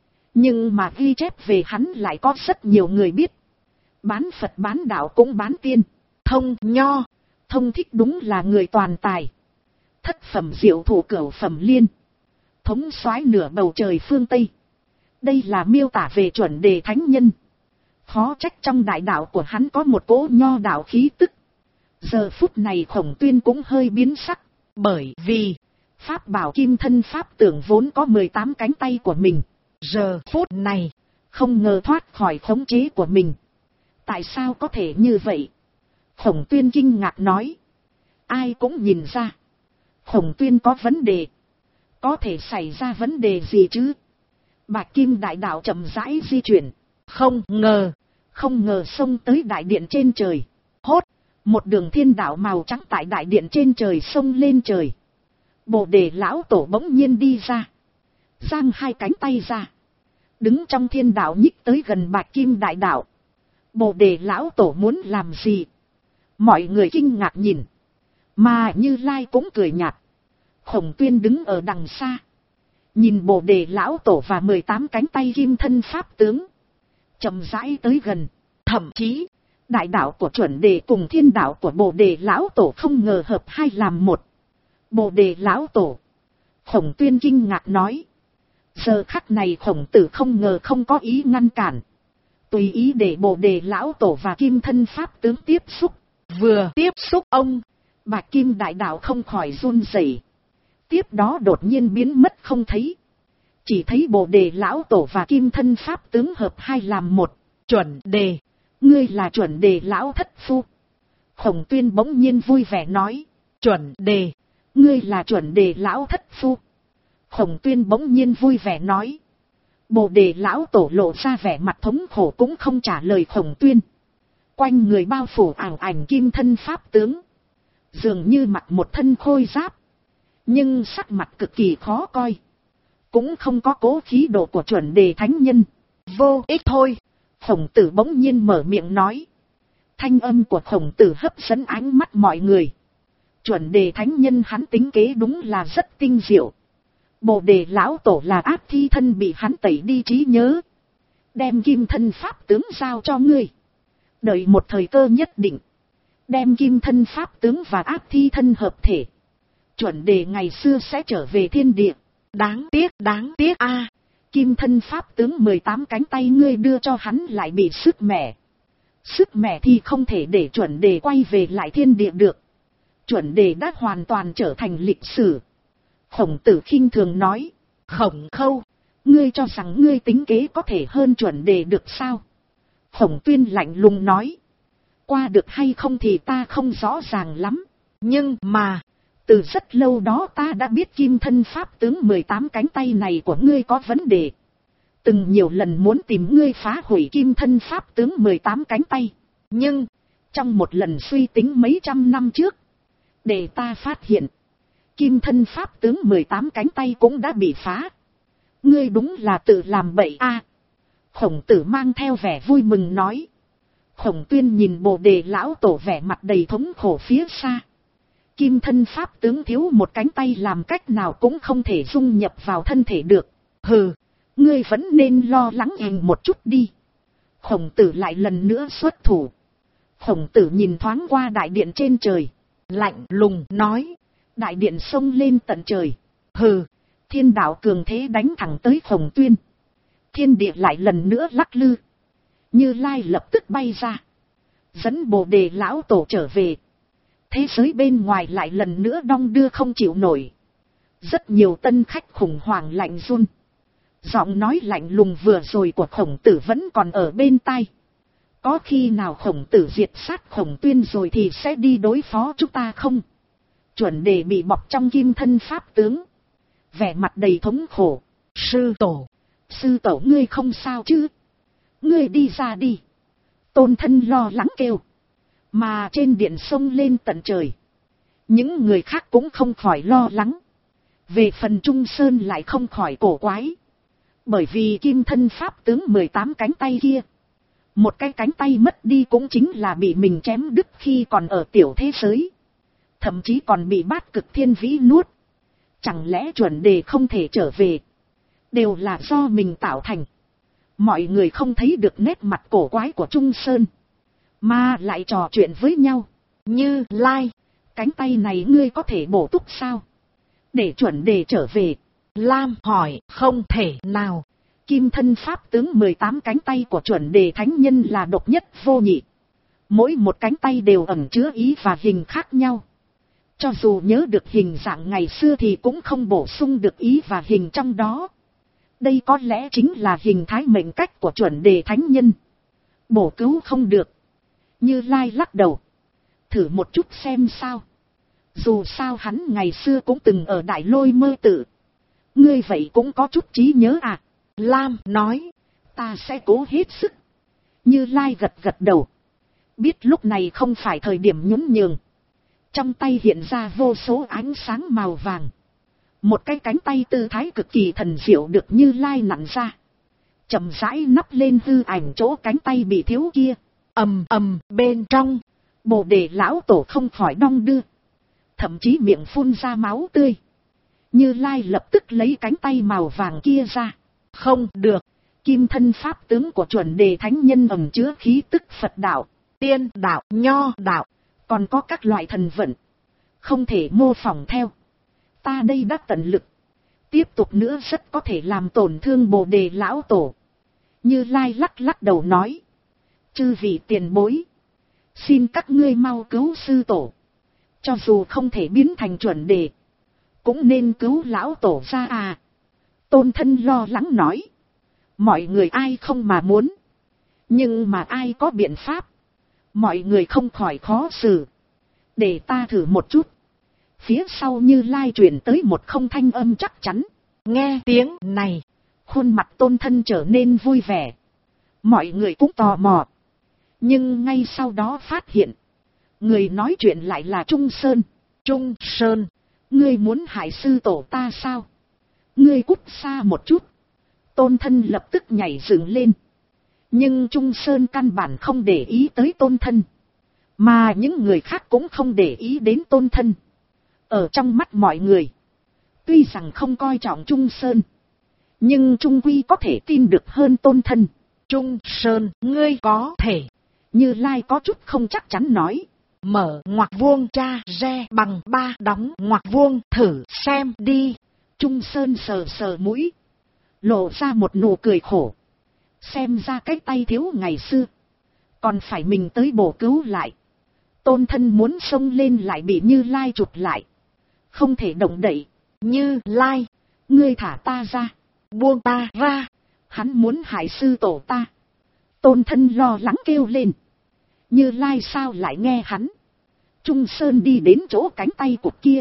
Nhưng mà ghi chép về hắn lại có rất nhiều người biết. Bán Phật bán đạo cũng bán tiên. Thông nho, thông thích đúng là người toàn tài. Thất phẩm diệu thủ, cửu phẩm liên. Thống soái nửa bầu trời phương Tây. Đây là miêu tả về chuẩn đề thánh nhân. Khó trách trong đại đạo của hắn có một cỗ nho đạo khí tức. Giờ phút này Khổng Tuyên cũng hơi biến sắc. Bởi vì pháp bảo kim thân pháp tưởng vốn có 18 cánh tay của mình. Giờ phút này không ngờ thoát khỏi khống chế của mình. Tại sao có thể như vậy? Khổng Tuyên kinh ngạc nói. Ai cũng nhìn ra Khổng Tuyên có vấn đề. Có thể xảy ra vấn đề gì chứ? Bạch kim đại đạo chậm rãi di chuyển. Không ngờ xông tới đại điện trên trời. Hốt, một đường thiên đạo màu trắng tại đại điện trên trời xông lên trời. Bồ đề lão tổ bỗng nhiên đi ra. Giang 2 cánh tay ra. Đứng trong thiên đạo nhích tới gần bạch kim đại đạo. Bồ đề lão tổ muốn làm gì? Mọi người kinh ngạc nhìn. Mà Như Lai cũng cười nhạt. Khổng Tuyên đứng ở đằng xa. Nhìn bồ đề lão tổ và 18 cánh tay kim thân pháp tướng. Chậm rãi tới gần. Thậm chí, đại đạo của chuẩn đề cùng thiên đạo của bồ đề lão tổ không ngờ hợp 2 làm 1. Bồ đề lão tổ. Khổng Tuyên kinh ngạc nói. Giờ khắc này Khổng Tử không ngờ không có ý ngăn cản. Tùy ý để bồ đề lão tổ và kim thân pháp tướng tiếp xúc. Vừa tiếp xúc ông, bạch kim đại đạo không khỏi run rẩy. Tiếp đó đột nhiên biến mất không thấy. Chỉ thấy bồ đề lão tổ và kim thân pháp tướng hợp 2 làm 1. Chuẩn đề, ngươi là chuẩn đề lão thất phu. Khổng Tuyên bỗng nhiên vui vẻ nói. Chuẩn đề, ngươi là chuẩn đề lão thất phu. Khổng Tuyên bỗng nhiên vui vẻ nói. Bồ đề lão tổ lộ ra vẻ mặt thống khổ cũng không trả lời Khổng Tuyên. Quanh người bao phủ ảo ảnh kim thân pháp tướng. Dường như mặc một thân khôi giáp. Nhưng sắc mặt cực kỳ khó coi. Cũng không có cố khí độ của chuẩn đề thánh nhân. Vô ích thôi. Khổng Tử bỗng nhiên mở miệng nói. Thanh âm của Khổng Tử hấp dẫn ánh mắt mọi người. Chuẩn đề thánh nhân hắn tính kế đúng là rất tinh diệu. Bồ đề lão tổ là áp thi thân bị hắn tẩy đi trí nhớ. Đem kim thân pháp tướng giao cho ngươi. Đợi một thời cơ nhất định. Đem kim thân pháp tướng và áp thi thân hợp thể. Chuẩn đề ngày xưa sẽ trở về thiên địa. Đáng tiếc a, kim thân pháp tướng 18 cánh tay ngươi đưa cho hắn lại bị sức mẻ. Sức mẻ thì không thể để chuẩn đề quay về lại thiên địa được. Chuẩn đề đã hoàn toàn trở thành lịch sử. Khổng Tử khinh thường nói. Khổng Khâu, ngươi cho rằng ngươi tính kế có thể hơn chuẩn đề được sao? Khổng Tuyên lạnh lùng nói. Qua được hay không thì ta không rõ ràng lắm. Nhưng mà, từ rất lâu đó ta đã biết kim thân pháp tướng 18 cánh tay này của ngươi có vấn đề. Từng nhiều lần muốn tìm ngươi phá hủy kim thân pháp tướng 18 cánh tay. Nhưng, trong một lần suy tính mấy trăm năm trước, để ta phát hiện, kim thân pháp tướng 18 cánh tay cũng đã bị phá. Ngươi đúng là tự làm bậy a. Khổng Tử mang theo vẻ vui mừng nói. Khổng Tuyên nhìn Bồ đề lão tổ vẻ mặt đầy thống khổ phía xa. Kim thân pháp tướng thiếu một cánh tay làm cách nào cũng không thể dung nhập vào thân thể được. Hừ, ngươi vẫn nên lo lắng một chút đi. Khổng Tử lại lần nữa xuất thủ. Khổng Tử nhìn thoáng qua đại điện trên trời, lạnh lùng nói. Đại điện xông lên tận trời. Hừ, thiên đạo cường thế đánh thẳng tới Khổng Tuyên. Thiên địa lại lần nữa lắc lư. Như Lai lập tức bay ra, dẫn Bồ đề lão tổ trở về. Thế giới bên ngoài lại lần nữa đong đưa không chịu nổi. Rất nhiều tân khách khủng hoảng lạnh run. Giọng nói lạnh lùng vừa rồi của Khổng Tử vẫn còn ở bên tai. Có khi nào Khổng Tử diệt sát Khổng Tuyên rồi thì sẽ đi đối phó chúng ta không? Chuẩn đề bị bọc trong kim thân pháp tướng, vẻ mặt đầy thống khổ. Sư tổ ngươi không sao chứ? Ngươi đi ra đi. Tôn Thân lo lắng kêu. Mà trên điện sông lên tận trời, những người khác cũng không khỏi lo lắng. Về phần Trung Sơn lại không khỏi cổ quái. Bởi vì kim thân pháp tướng 18 cánh tay kia, một cái cánh tay mất đi cũng chính là bị mình chém đứt khi còn ở tiểu thế giới. Thậm chí còn bị Bát Cực Thiên Vĩ nuốt. Chẳng lẽ chuẩn đề không thể trở về? Đều là do mình tạo thành. Mọi người không thấy được nét mặt cổ quái của Trung Sơn, mà lại trò chuyện với nhau. Như Lai, cánh tay này ngươi có thể bổ túc sao? Để chuẩn đề trở về. Lam hỏi, không thể nào. Kim thân pháp tướng 18 cánh tay của chuẩn đề thánh nhân là độc nhất vô nhị. Mỗi một cánh tay đều ẩn chứa ý và hình khác nhau. Cho dù nhớ được hình dạng ngày xưa thì cũng không bổ sung được ý và hình trong đó. Đây có lẽ chính là hình thái mệnh cách của chuẩn đề thánh nhân. Bổ cứu không được. Như Lai lắc đầu. Thử một chút xem sao. Dù sao hắn ngày xưa cũng từng ở Đại Lôi Mơ Tự. Ngươi vậy cũng có chút trí nhớ à? Lam nói. Ta sẽ cố hết sức. Như Lai gật gật đầu. Biết lúc này không phải thời điểm nhún nhường. Trong tay hiện ra vô số ánh sáng màu vàng. Một cái cánh tay tư thái cực kỳ thần diệu được Như Lai nặn ra. Chậm rãi nắp lên hư ảnh chỗ cánh tay bị thiếu kia. Ầm ầm bên trong, Bồ đề lão tổ không khỏi đong đưa. Thậm chí miệng phun ra máu tươi. Như Lai lập tức lấy cánh tay màu vàng kia ra. Không được, kim thân pháp tướng của chuẩn đề thánh nhân ẩn chứa khí tức Phật đạo, tiên đạo, nho đạo, còn có các loại thần vận. Không thể mô phỏng theo. Ta đây đã tận lực. Tiếp tục nữa rất có thể làm tổn thương Bồ đề lão tổ. Như Lai lắc đầu nói. Chư vị tiền bối, xin các ngươi mau cứu sư tổ. Cho dù không thể biến thành chuẩn đề, cũng nên cứu lão tổ ra à. Tôn Thân lo lắng nói. Mọi người ai không mà muốn. Nhưng mà ai có biện pháp. Mọi người không khỏi khó xử. Để ta thử một chút. Phía sau Như Lai truyền tới một không thanh âm chắc chắn. Nghe tiếng này, khuôn mặt Tôn Thân trở nên vui vẻ. Mọi người cũng tò mò. Nhưng ngay sau đó phát hiện, người nói chuyện lại là Trung Sơn. Trung Sơn, ngươi muốn hại sư tổ ta sao? Ngươi cút xa một chút. Tôn Thân lập tức nhảy dựng lên. Nhưng Trung Sơn căn bản không để ý tới Tôn Thân. Mà những người khác cũng không để ý đến Tôn Thân. Ở trong mắt mọi người, Tuy rằng không coi trọng Trung Sơn, nhưng Trung Quy có thể tin được hơn Tôn Thân. Trung Sơn, ngươi có thể. Như Lai có chút không chắc chắn nói. Mở ngoặc vuông tra re bằng 3 đóng ngoặc vuông thử xem đi. Trung Sơn sờ sờ mũi, lộ ra một nụ cười khổ. Xem ra cái tay thiếu ngày xưa, còn phải mình tới bổ cứu lại. Tôn Thân muốn xông lên lại bị Như Lai chụp lại. Không thể động đậy. Như Lai, ngươi thả ta ra. Buông ta ra. Hắn muốn hại sư tổ ta. Tôn Thân lo lắng kêu lên. Như Lai sao lại nghe hắn. Trung Sơn đi đến chỗ cánh tay cụt kia.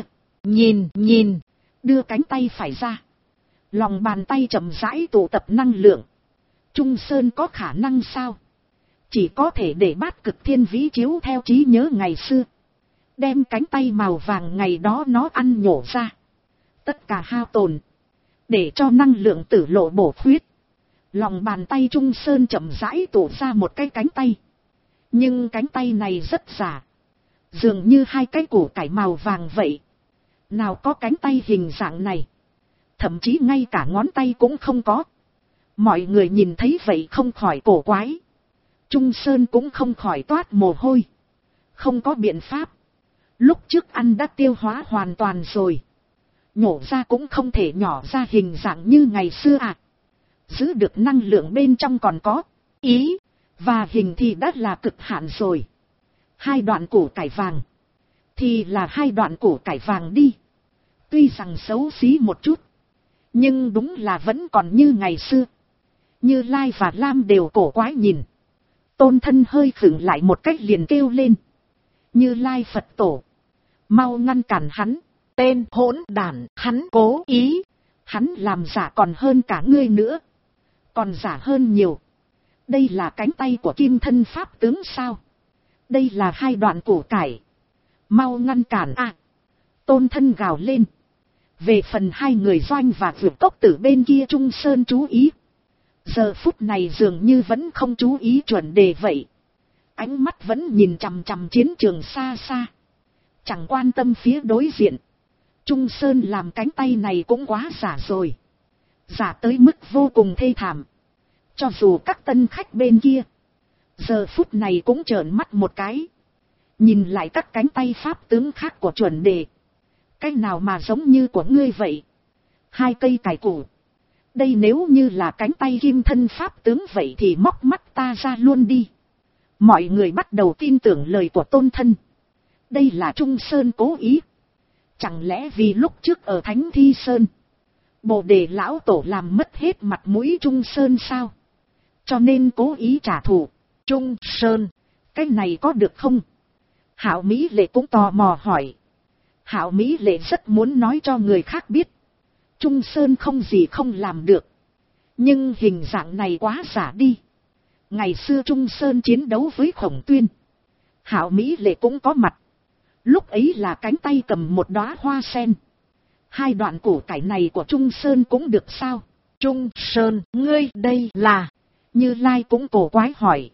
Nhìn, đưa cánh tay phải ra. Lòng bàn tay chậm rãi tụ tập năng lượng. Trung Sơn có khả năng sao? Chỉ có thể để Bát Cực Thiên Vĩ chiếu theo trí nhớ ngày xưa. Đem cánh tay màu vàng ngày đó nó ăn nhổ ra. Tất cả hao tồn. Để cho năng lượng tử lộ bổ khuyết. Lòng bàn tay Trung Sơn chậm rãi tụ ra một cái cánh tay. Nhưng cánh tay này rất giả. Dường như hai cái củ cải màu vàng vậy. Nào có cánh tay hình dạng này. Thậm chí ngay cả ngón tay cũng không có. Mọi người nhìn thấy vậy không khỏi cổ quái. Trung Sơn cũng không khỏi toát mồ hôi. Không có biện pháp. Lúc trước ăn đã tiêu hóa hoàn toàn rồi. Nhổ ra cũng không thể nhỏ ra hình dạng như ngày xưa à. Giữ được năng lượng bên trong còn có ý và hình thì đã là cực hạn rồi. Hai đoạn củ cải vàng thì là hai đoạn củ cải vàng đi. Tuy rằng xấu xí một chút, nhưng đúng là vẫn còn như ngày xưa. Như Lai và Lam đều cổ quái nhìn. Tôn Thân hơi khựng lại một cách liền kêu lên. Như Lai Phật tổ, mau ngăn cản hắn. Tên hỗn đản, hắn cố ý. Hắn làm giả còn hơn cả ngươi nữa. Còn giả hơn nhiều. Đây là cánh tay của Kim Thân Pháp tướng sao? Đây là hai đoạn củ cải. Mau ngăn cản à. Tôn Thân gào lên. Về phần hai người Doanh và Vượt Cốc Tử bên kia Trung Sơn chú ý. Giờ phút này dường như vẫn không chú ý chuẩn đề vậy. Ánh mắt vẫn nhìn chằm chằm chiến trường xa xa. Chẳng quan tâm phía đối diện. Trung Sơn làm cánh tay này cũng quá giả rồi. Giả tới mức vô cùng thê thảm. Cho dù các tân khách bên kia, giờ phút này cũng trợn mắt một cái. Nhìn lại các cánh tay pháp tướng khác của chuẩn đề. Cái nào mà giống như của ngươi vậy? Hai cây cải củ. Đây nếu như là cánh tay Kim Thân Pháp tướng vậy thì móc mắt ta ra luôn đi. Mọi người bắt đầu tin tưởng lời của Tôn Thân. Đây là Trung Sơn cố ý. Chẳng lẽ vì lúc trước ở Thánh Thi Sơn, Bồ Đề lão tổ làm mất hết mặt mũi Trung Sơn sao? Cho nên cố ý trả thù. Trung Sơn, cái này có được không? Hạo Mỹ Lệ cũng tò mò hỏi. Hạo Mỹ Lệ rất muốn nói cho người khác biết. Trung Sơn không gì không làm được. Nhưng hình dạng này quá giả đi. Ngày xưa Trung Sơn chiến đấu với Khổng Tuyên, Hạo Mỹ Lệ cũng có mặt. Lúc ấy là cánh tay cầm một đóa hoa sen. Hai đoạn củ cải này của Trung Sơn cũng được sao? Trung Sơn, ngươi đây là... Như Lai cũng cổ quái hỏi.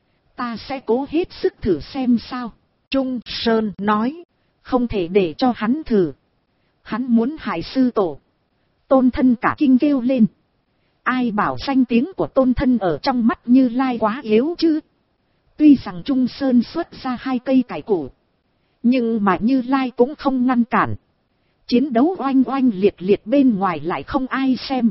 Ta sẽ cố hết sức thử xem sao. Trung Sơn nói. Không thể để cho hắn thử. Hắn muốn hại sư tổ. Tôn Thân cả kinh kêu lên. Ai bảo danh tiếng của Tôn Thân ở trong mắt Như Lai quá yếu chứ. Tuy rằng Trung Sơn xuất ra hai cây cải củ, nhưng mà Như Lai cũng không ngăn cản. Chiến đấu oanh oanh liệt liệt bên ngoài lại không ai xem.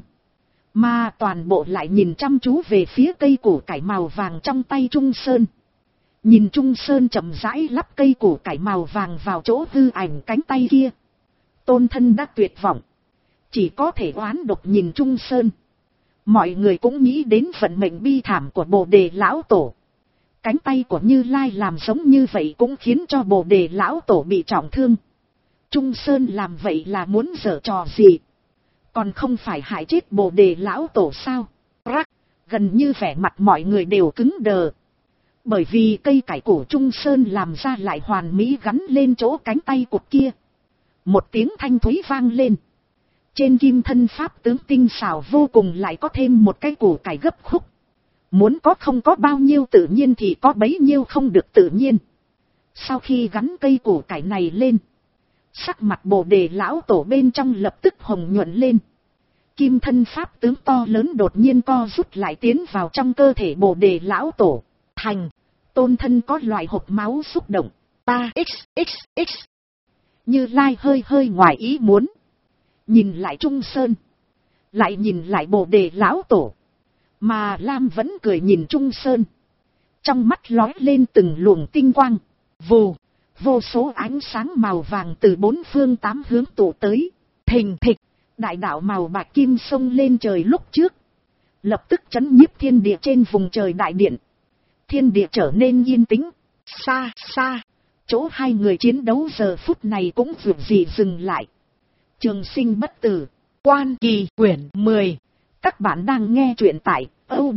Mà toàn bộ lại nhìn chăm chú về phía cây củ cải màu vàng trong tay Trung Sơn. Nhìn Trung Sơn chậm rãi lắp cây củ cải màu vàng vào chỗ hư ảnh cánh tay kia. Tôn Thân đã tuyệt vọng. Chỉ có thể oán độc nhìn Trung Sơn. Mọi người cũng nghĩ đến vận mệnh bi thảm của Bồ Đề lão tổ. Cánh tay của Như Lai làm giống như vậy cũng khiến cho Bồ Đề lão tổ bị trọng thương. Trung Sơn làm vậy là muốn giở trò gì? Còn không phải hại chết Bồ Đề lão tổ sao? Rắc, gần như vẻ mặt mọi người đều cứng đờ. Bởi vì cây cải củ Trung Sơn làm ra lại hoàn mỹ gắn lên chỗ cánh tay cụt kia. Một tiếng thanh thúy vang lên. Trên Kim Thân Pháp tướng tinh xảo vô cùng lại có thêm một cái củ cải gấp khúc. Muốn có không có bao nhiêu tự nhiên thì có bấy nhiêu không được tự nhiên. Sau khi gắn cây củ cải này lên, Sắc mặt Bồ Đề lão tổ bên trong lập tức hồng nhuận lên. Kim thân pháp tướng to lớn đột nhiên co rút lại tiến vào trong cơ thể Bồ Đề lão tổ. Thành, tôn thân có loại hộc máu xúc động. Ta x. Như Lai hơi hơi ngoài ý muốn. Nhìn lại Trung Sơn. Lại nhìn lại Bồ Đề lão tổ. Mà Lam vẫn cười nhìn Trung Sơn. Trong mắt lóe lên từng luồng tinh quang. Vù, vô số ánh sáng màu vàng từ bốn phương tám hướng tụ tới. Thình thịch, đại đạo màu bạc kim xông lên trời lúc trước. Lập tức chấn nhiếp thiên địa trên vùng trời đại điện. Thiên địa trở nên yên tĩnh. Xa xa, chỗ hai người chiến đấu giờ phút này cũng vượt gì dừng lại. Trường sinh bất tử, Quan Kỳ quyển 10. Các bạn đang nghe truyện tại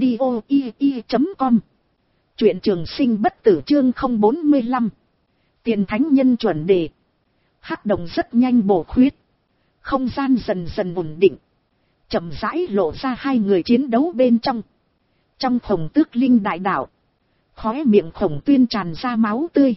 audio.com. Truyện trường sinh bất tử chương 045. Tiền thánh nhân chuẩn đề. Hắc động rất nhanh bổ khuyết. Không gian dần dần ổn định. Chậm rãi lộ ra hai người chiến đấu bên trong. Trong Khổng Tước Linh đại đạo. Khóe miệng Khổng Tuyên tràn ra máu tươi.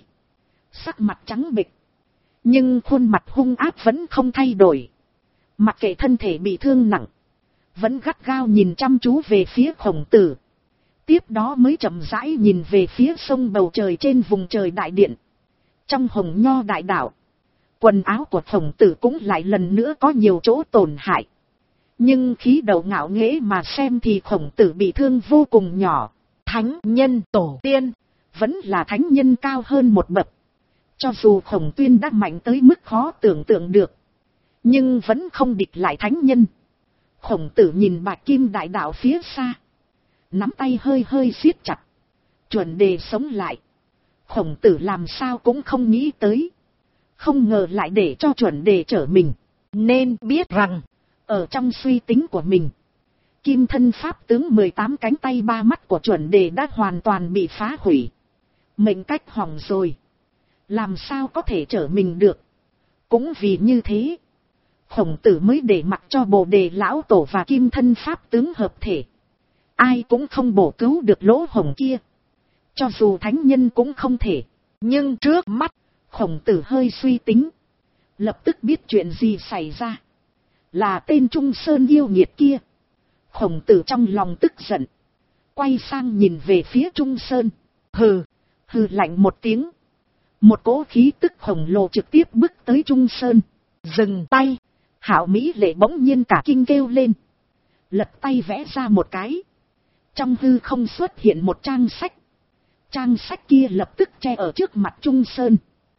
Sắc mặt trắng bệch. Nhưng khuôn mặt hung ác vẫn không thay đổi. Mặc kệ thân thể bị thương nặng. Vẫn gắt gao nhìn chăm chú về phía Khổng Tử. Tiếp đó mới chậm rãi nhìn về phía sông bầu trời trên vùng trời đại điện. Trong Hồng Nho đại đạo. Quần áo của Khổng Tử cũng lại lần nữa có nhiều chỗ tổn hại. Nhưng khí đầu ngạo nghễ mà xem thì Khổng Tử bị thương vô cùng nhỏ. Thánh nhân tổ tiên. Vẫn là thánh nhân cao hơn một bậc. Cho dù Khổng Tuyên đã mạnh tới mức khó tưởng tượng được. Nhưng vẫn không địch lại thánh nhân. Khổng Tử nhìn Bạch Kim đại đạo phía xa. Nắm tay hơi hơi siết chặt. Chuẩn đề sống lại. Khổng Tử làm sao cũng không nghĩ tới. Không ngờ lại để cho chuẩn đề trở mình. Nên biết rằng, ở trong suy tính của mình, kim thân pháp tướng 18 cánh tay ba mắt của chuẩn đề đã hoàn toàn bị phá hủy. Mệnh cách hỏng rồi. Làm sao có thể trở mình được. Cũng vì như thế, Khổng Tử mới để mặc cho Bồ Đề lão tổ và kim thân pháp tướng hợp thể. Ai cũng không bổ cứu được lỗ hổng kia. Cho dù thánh nhân cũng không thể. Nhưng trước mắt, Khổng Tử hơi suy tính. Lập tức biết chuyện gì xảy ra. Là tên Trung Sơn yêu nghiệt kia. Khổng Tử trong lòng tức giận. Quay sang nhìn về phía Trung Sơn. Hừ, hừ lạnh một tiếng. Một cỗ khí tức khổng lồ trực tiếp bước tới Trung Sơn. Dừng tay. Hạo Mỹ Lệ bỗng nhiên cả kinh kêu lên. Lật tay vẽ ra một cái. Trong hư không xuất hiện một trang sách. Trang sách kia lập tức che ở trước mặt Trung Sơn.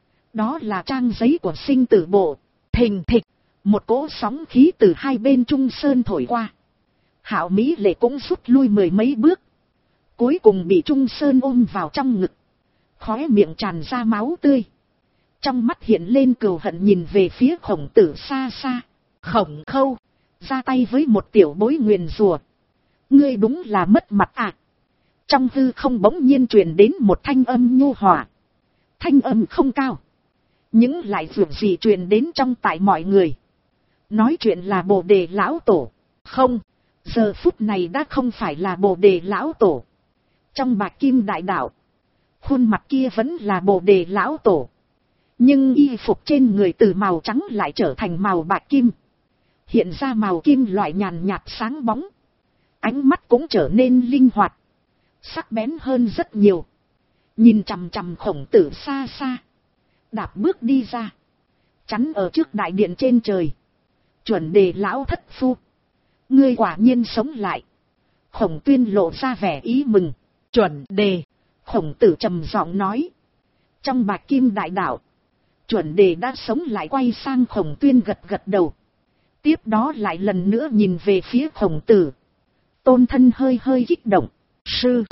Đó là trang giấy của sinh tử bộ. Thình thịch, một cỗ sóng khí từ hai bên Trung Sơn thổi qua. Hạo Mỹ Lệ cũng rút lui mười mấy bước. Cuối cùng bị Trung Sơn ôm vào trong ngực. Khóe miệng tràn ra máu tươi. Trong mắt hiện lên cừu hận nhìn về phía Khổng Tử xa xa. Khổng Khâu, ra tay với một tiểu bối nguyền rủa. Ngươi đúng là mất mặt à. Trong hư không bỗng nhiên truyền đến một thanh âm nhu hòa. Thanh âm không cao. Nhưng lại vượt gì truyền đến trong tại mọi người. Nói chuyện là Bồ Đề lão tổ. Không, giờ phút này đã không phải là Bồ Đề lão tổ. Trong Bạch Kim đại đạo, khuôn mặt kia vẫn là Bồ Đề lão tổ. Nhưng y phục trên người từ màu trắng lại trở thành màu bạch kim. Hiện ra màu kim loại nhàn nhạt sáng bóng. Ánh mắt cũng trở nên linh hoạt. Sắc bén hơn rất nhiều. Nhìn chằm chằm Khổng Tử xa xa. Đạp bước đi ra. Chắn ở trước đại điện trên trời. Chuẩn đề lão thất phu. Ngươi quả nhiên sống lại. Khổng Tuyên lộ ra vẻ ý mừng. Chuẩn đề. Khổng Tử trầm giọng nói. Trong Bạch Kim đại đạo. Chuẩn đề đã sống lại quay sang Khổng Tuyên gật gật đầu. Tiếp đó lại lần nữa nhìn về phía Khổng Tử. Tôn thân hơi hơi kích động. Sư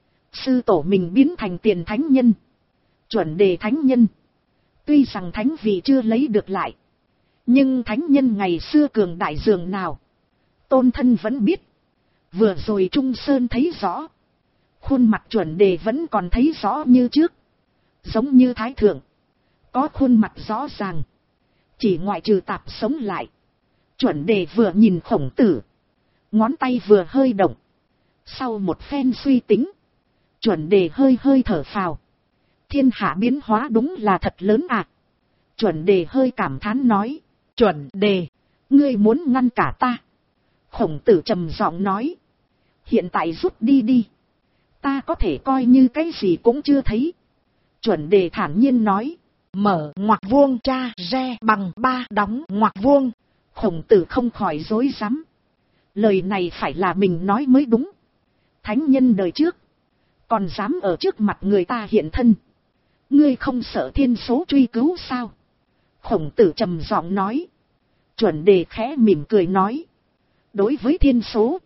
tổ mình biến thành tiền thánh nhân. Chuẩn đề thánh nhân. Tuy rằng thánh vị chưa lấy được lại. Nhưng thánh nhân ngày xưa cường đại dường nào. Tôn thân vẫn biết. Vừa rồi Trung Sơn thấy rõ. Khuôn mặt chuẩn đề vẫn còn thấy rõ như trước. Giống như thái thượng. Có khuôn mặt rõ ràng. Chỉ ngoại trừ tạp sống lại. Chuẩn đề vừa nhìn Khổng Tử. Ngón tay vừa hơi động. Sau một phen suy tính. Chuẩn đề hơi hơi thở phào. Thiên hạ biến hóa đúng là thật lớn à. Chuẩn đề hơi cảm thán nói. Chuẩn đề, ngươi muốn ngăn cả ta. Khổng Tử trầm giọng nói. Hiện tại rút đi đi. Ta có thể coi như cái gì cũng chưa thấy. Chuẩn đề thản nhiên nói. Mở ngoặc vuông tra re bằng 3 đóng ngoặc vuông. Khổng Tử không khỏi rối rắm. Lời này phải là mình nói mới đúng. Thánh nhân đời trước, còn dám ở trước mặt người ta hiện thân. Ngươi không sợ thiên số truy cứu sao? Khổng Tử trầm giọng nói. Chuẩn đề khẽ mỉm cười nói. Đối với thiên số,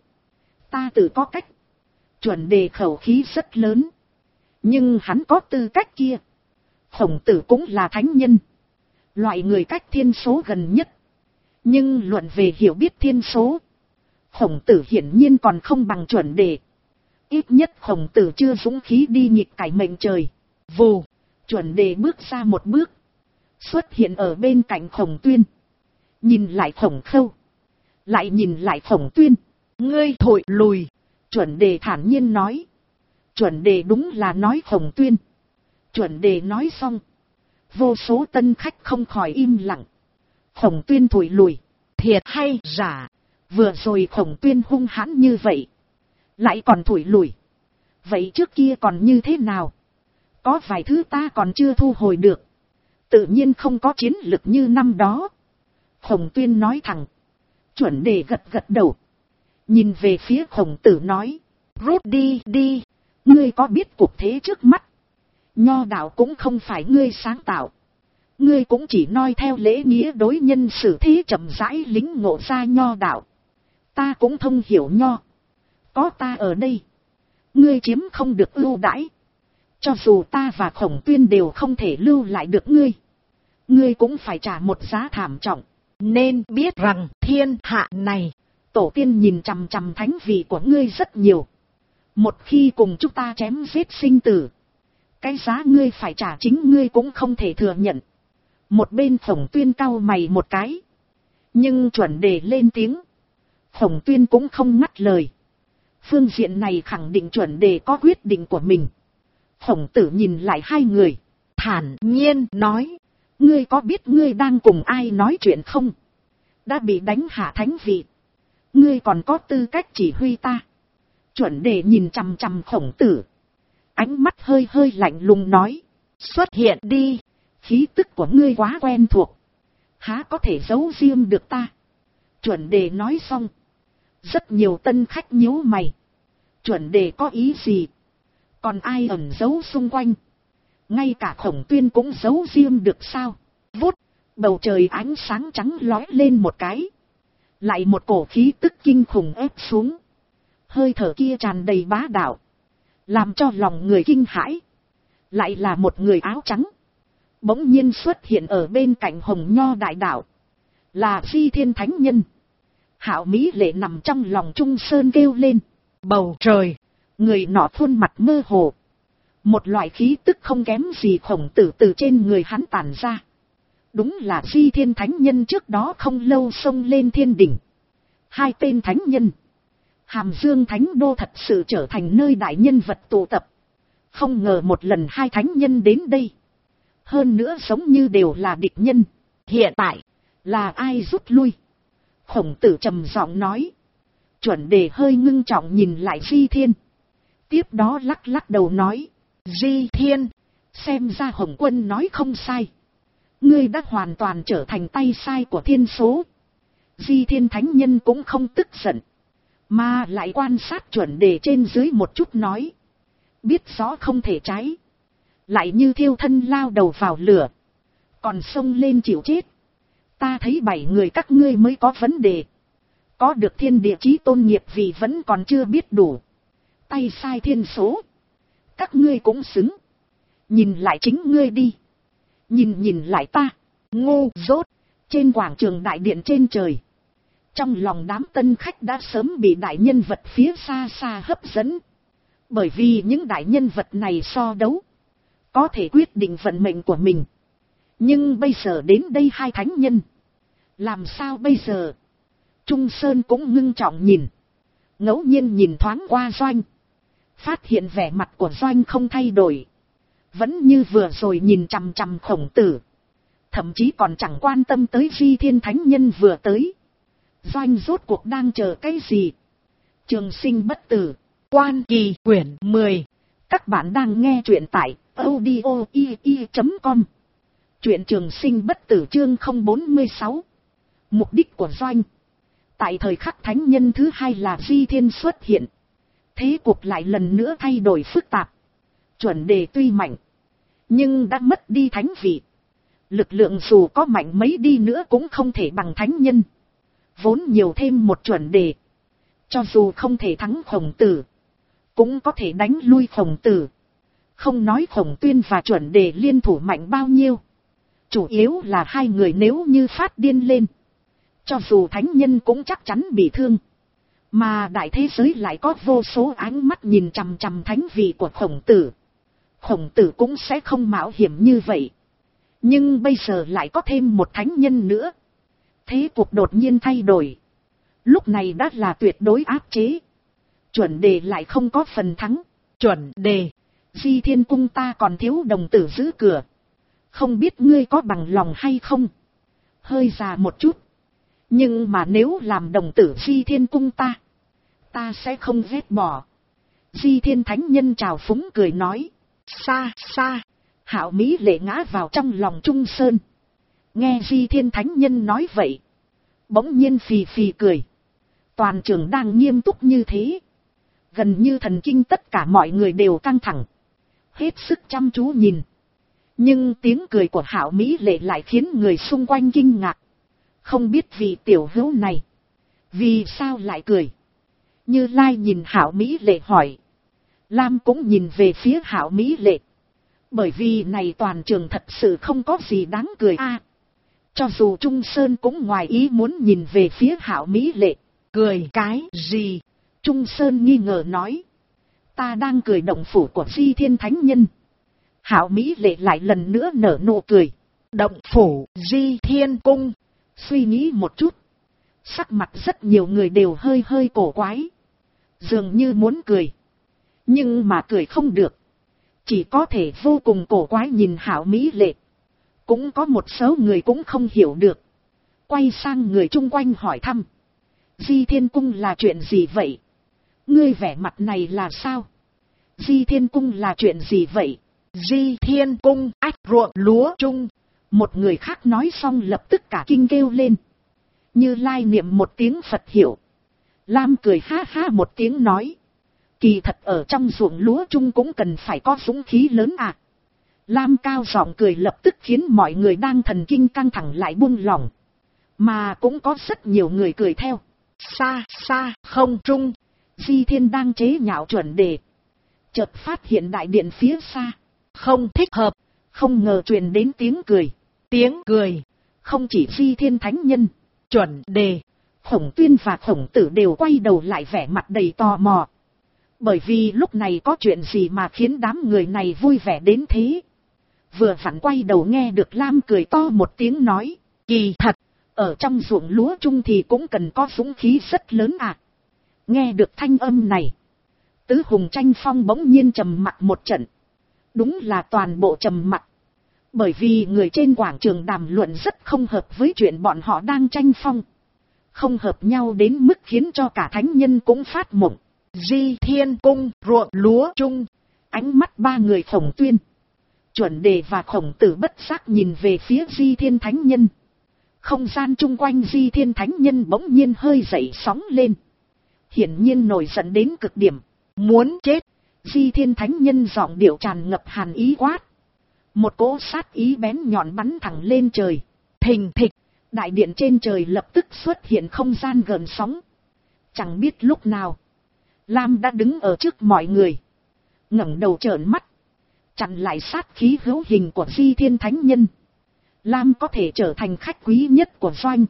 ta tự có cách. Chuẩn đề khẩu khí rất lớn. Nhưng hắn có tư cách kia. Khổng Tử cũng là thánh nhân. Loại người cách thiên số gần nhất. Nhưng luận về hiểu biết thiên số, Khổng Tử hiển nhiên còn không bằng chuẩn đề. Ít nhất Khổng Tử chưa dũng khí đi nghịch cải mệnh trời. Vù, chuẩn đề bước ra một bước, xuất hiện ở bên cạnh Khổng Tuyên. Nhìn lại Khổng Khâu, lại nhìn lại Khổng Tuyên. Ngươi thổi lùi, chuẩn đề thản nhiên nói. Chuẩn đề đúng là nói Khổng Tuyên. Chuẩn đề nói xong, vô số tân khách không khỏi im lặng. Khổng Tuyên thổi lùi, thiệt hay giả? Vừa rồi Khổng Tuyên hung hãn như vậy, lại còn thổi lùi. Vậy trước kia còn như thế nào? Có vài thứ ta còn chưa thu hồi được. Tự nhiên không có chiến lực như năm đó. Khổng Tuyên nói thẳng. Chuẩn đề gật gật đầu. Nhìn về phía Khổng Tử nói. Rút đi đi. Ngươi có biết cuộc thế trước mắt? Nho đạo cũng không phải ngươi sáng tạo. Ngươi cũng chỉ noi theo lễ nghĩa đối nhân xử thế chậm rãi lính ngộ ra nho đạo. Ta cũng thông hiểu nho. Có ta ở đây, ngươi chiếm không được ưu đãi. Cho dù ta và Khổng Tuyên đều không thể lưu lại được ngươi, ngươi cũng phải trả một giá thảm trọng. Nên biết rằng thiên hạ này, tổ tiên nhìn chằm chằm thánh vị của ngươi rất nhiều. Một khi cùng chúng ta chém giết sinh tử, cái giá ngươi phải trả chính ngươi cũng không thể thừa nhận. Một bên Khổng Tuyên cau mày một cái, nhưng chuẩn đề lên tiếng. Khổng Tuyên cũng không ngắt lời. Phương diện này khẳng định chuẩn đề có quyết định của mình. Khổng Tử nhìn lại hai người, thản nhiên nói. Ngươi có biết ngươi đang cùng ai nói chuyện không? Đã bị đánh hạ thánh vị, ngươi còn có tư cách chỉ huy ta? Chuẩn đề nhìn chằm chằm Khổng Tử, ánh mắt hơi hơi lạnh lùng nói. Xuất hiện đi, khí tức của ngươi quá quen thuộc, há có thể giấu riêng được ta? Chuẩn đề nói xong, rất nhiều tân khách nhíu mày. Chuẩn đề có ý gì? Còn ai ẩn giấu xung quanh? Ngay cả Khổng Tuyên cũng giấu riêng được sao? Vút, bầu trời ánh sáng trắng lóe lên một cái. Lại một cổ khí tức kinh khủng ép xuống. Hơi thở kia tràn đầy bá đạo, làm cho lòng người kinh hãi. Lại là một người áo trắng, bỗng nhiên xuất hiện ở bên cạnh Hồng Nho đại đạo. Là Di Thiên Thánh Nhân. Hạo mỹ lệ nằm trong lòng Trung Sơn kêu lên. Bầu trời, người nọ khuôn mặt mơ hồ. Một loại khí tức không kém gì Khổng Tử từ trên người hắn tản ra. Đúng là Di Thiên Thánh Nhân trước đó không lâu xông lên thiên đỉnh. Hai tên thánh nhân, Hàm Dương Thánh Đô thật sự trở thành nơi đại nhân vật tụ tập. Không ngờ một lần hai thánh nhân đến đây, hơn nữa giống như đều là địch nhân. Hiện tại, là ai rút lui? Khổng Tử trầm giọng nói. Chuẩn đề hơi ngưng trọng nhìn lại Di Thiên. Tiếp đó lắc lắc đầu nói. Di Thiên, xem ra Hồng Quân nói không sai. Ngươi đã hoàn toàn trở thành tay sai của thiên số. Di Thiên Thánh Nhân cũng không tức giận, mà lại quan sát chuẩn đề trên dưới một chút nói. Biết rõ không thể trái, lại như thiêu thân lao đầu vào lửa, còn xông lên chịu chết. Ta thấy 7 người các ngươi mới có vấn đề. Có được thiên địa chí tôn nghiệp vì vẫn còn chưa biết đủ. Tay sai thiên số, các ngươi cũng xứng. Nhìn lại chính ngươi đi. Nhìn lại ta, ngu dốt. Trên quảng trường đại điện trên trời, trong lòng đám tân khách đã sớm bị đại nhân vật phía xa xa hấp dẫn. Bởi vì những đại nhân vật này so đấu, có thể quyết định vận mệnh của mình. Nhưng bây giờ đến đây hai thánh nhân, làm sao bây giờ? Trung Sơn cũng ngưng trọng nhìn, ngẫu nhiên nhìn thoáng qua Doanh, phát hiện vẻ mặt của Doanh không thay đổi, vẫn như vừa rồi nhìn chằm chằm Khổng Tử. thậm chí còn chẳng quan tâm tới Di Thiên Thánh Nhân vừa tới. Doanh rốt cuộc đang chờ cái gì? Trường sinh bất tử, Quan Kỳ quyển 10. Các bạn đang nghe truyện tại audio.com. Truyện Trường sinh bất tử chương 046. Mục đích của Doanh. Tại thời khắc thánh nhân thứ hai là Di Thiên xuất hiện, thế cuộc lại lần nữa thay đổi phức tạp. Chuẩn đề tuy mạnh, nhưng đã mất đi thánh vị. Lực lượng dù có mạnh mấy đi nữa cũng không thể bằng thánh nhân. Vốn nhiều thêm một chuẩn đề, cho dù không thể thắng Khổng Tử, cũng có thể đánh lui Khổng Tử. Không nói Khổng Tuyên và chuẩn đề liên thủ mạnh bao nhiêu, chủ yếu là hai người nếu như phát điên lên, cho dù thánh nhân cũng chắc chắn bị thương. Mà đại thế giới lại có vô số ánh mắt nhìn chằm chằm thánh vị của Khổng Tử. Khổng Tử cũng sẽ không mạo hiểm như vậy. Nhưng bây giờ lại có thêm một thánh nhân nữa. Thế cuộc đột nhiên thay đổi. Lúc này đã là tuyệt đối áp chế. Chuẩn đề lại không có phần thắng. Chuẩn đề, Di Thiên cung ta còn thiếu đồng tử giữ cửa. Không biết ngươi có bằng lòng hay không? Hơi già một chút. Nhưng mà nếu làm đồng tử Di Thiên cung ta sẽ không ghét bỏ. Di Thiên Thánh Nhân chào phúng cười nói. Xa xa. Hạo Mỹ Lệ ngã vào trong lòng Trung Sơn. Nghe Di Thiên Thánh Nhân nói vậy, bỗng nhiên phì phì cười. Toàn trường đang nghiêm túc như thế, gần như thần kinh tất cả mọi người đều căng thẳng, hết sức chăm chú nhìn. Nhưng tiếng cười của Hạo Mỹ Lệ lại khiến người xung quanh kinh ngạc. Không biết vị tiểu hữu này vì sao lại cười. Như Lai nhìn Hạo Mỹ Lệ hỏi. Lam cũng nhìn về phía Hạo Mỹ Lệ. Bởi vì này toàn trường thật sự không có gì đáng cười cho dù Trung Sơn cũng ngoài ý muốn nhìn về phía Hạo Mỹ Lệ. Cười cái gì? Trung Sơn nghi ngờ nói. Ta đang cười động phủ của Di Thiên Thánh Nhân. Hạo Mỹ Lệ lại lần nữa nở nụ cười. Động phủ Di Thiên cung. Suy nghĩ một chút, sắc mặt rất nhiều người đều hơi hơi cổ quái, dường như muốn cười, nhưng mà cười không được, chỉ có thể vô cùng cổ quái nhìn Hạo Mỹ Lệ. Cũng có một số người cũng không hiểu được, quay sang người chung quanh hỏi thăm. Di Thiên cung là chuyện gì vậy? Ngươi vẻ mặt này là sao? Di Thiên cung là chuyện gì vậy? Di Thiên cung ách ruộng lúa chung. Một người khác nói xong lập tức cả kinh kêu lên. Như Lai niệm một tiếng Phật hiệu. Lam cười ha ha một tiếng nói. Kỳ thật ở trong ruộng lúa chung cũng cần phải có dũng khí lớn Lam cao giọng cười lập tức khiến mọi người đang thần kinh căng thẳng lại buông lỏng. Mà cũng có rất nhiều người cười theo. Xa xa không trung. Di Thiên đang chế nhạo chuẩn đề. Chợt phát hiện đại điện phía xa không thích hợp. Không ngờ truyền đến tiếng cười. Tiếng cười không chỉ Di Thiên Thánh Nhân, chuẩn đề, Khổng Tuyên và Khổng Tử đều quay đầu lại vẻ mặt đầy tò mò. Bởi vì lúc này có chuyện gì mà khiến đám người này vui vẻ đến thế. Vừa vặn quay đầu nghe được Lam cười to một tiếng nói. Kỳ thật, ở trong ruộng lúa chung thì cũng cần có dũng khí rất lớn Nghe được thanh âm này, Tứ Hùng Tranh Phong bỗng nhiên trầm mặc một trận. Đúng là toàn bộ trầm mặc. Bởi vì người trên quảng trường đàm luận rất không hợp với chuyện bọn họ đang tranh phong. Không hợp nhau đến mức khiến cho cả thánh nhân cũng phát mộng. Di Thiên cung ruộng lúa chung. Ánh mắt ba người Khổng Tuyên, chuẩn đề và Khổng Tử bất giác nhìn về phía Di Thiên Thánh Nhân. Không gian chung quanh Di Thiên Thánh Nhân bỗng nhiên hơi dậy sóng lên. Hiển nhiên nổi giận đến cực điểm. Muốn chết. Di Thiên Thánh Nhân giọng điệu tràn ngập hàn ý quát. Một cỗ sát ý bén nhọn bắn thẳng lên trời. Thình thịch, đại điện trên trời lập tức xuất hiện không gian gợn sóng. Chẳng biết lúc nào, Lam đã đứng ở trước mọi người, ngẩng đầu trợn mắt, chặn lại sát khí hữu hình của Di Thiên Thánh Nhân. Lam có thể trở thành khách quý nhất của Doanh.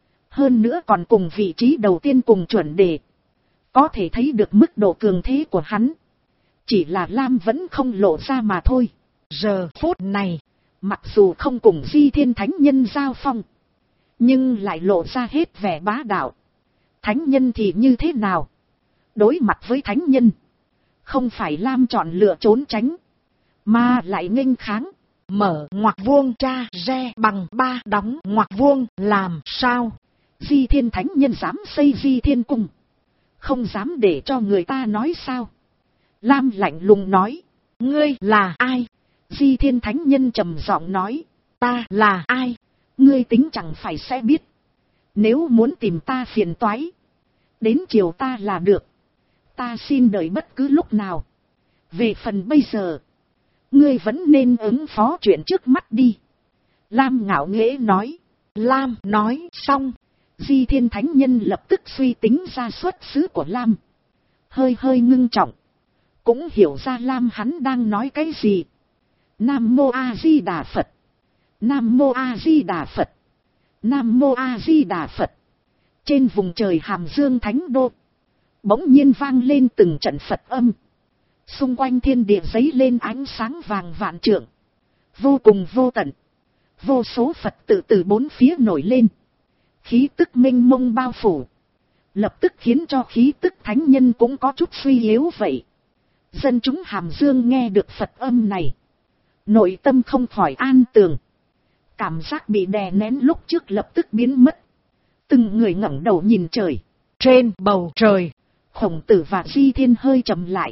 Hơn nữa còn cùng vị trí đầu tiên cùng chuẩn đề. Có thể thấy được mức độ cường thế của hắn. Chỉ là Lam vẫn không lộ ra mà thôi. Giờ phút này, mặc dù không cùng Di Thiên Thánh Nhân giao phong, nhưng lại lộ ra hết vẻ bá đạo. Thánh nhân thì như thế nào? Đối mặt với thánh nhân, không phải Lam chọn lựa trốn tránh, mà lại nghênh kháng. mở ngoặc vuông tra re bằng 3 đóng ngoặc vuông làm sao? Di Thiên Thánh Nhân dám xây Di Thiên Cung, không dám để cho người ta nói sao? Lam lạnh lùng nói. Ngươi là ai? Di Thiên Thánh Nhân trầm giọng nói. Ta là ai? Ngươi tính chẳng phải sẽ biết. Nếu muốn tìm ta phiền toái, đến chiều ta là được. Ta xin đợi bất cứ lúc nào. Về phần bây giờ, ngươi vẫn nên ứng phó chuyện trước mắt đi. Lam ngạo nghễ nói. Lam nói xong, Di Thiên Thánh Nhân lập tức suy tính ra xuất xứ của Lam. Hơi hơi ngưng trọng, cũng hiểu ra Lam hắn đang nói cái gì. Nam Mô A Di Đà Phật. Nam Mô A Di Đà Phật. Nam Mô A Di Đà Phật. Trên vùng trời Hàm Dương Thánh Đô, bỗng nhiên vang lên từng trận Phật âm. Xung quanh thiên địa giấy lên ánh sáng vàng vạn trượng, vô cùng vô tận. Vô số Phật tự từ bốn phía nổi lên, khí tức mênh mông bao phủ, lập tức khiến cho khí tức thánh nhân cũng có chút suy yếu vậy. Dân chúng Hàm Dương nghe được Phật âm này, nội tâm không khỏi an tường. Cảm giác bị đè nén lúc trước lập tức biến mất. Từng người ngẩng đầu nhìn trời. Trên bầu trời, Khổng Tử và Di Thiên hơi trầm lại.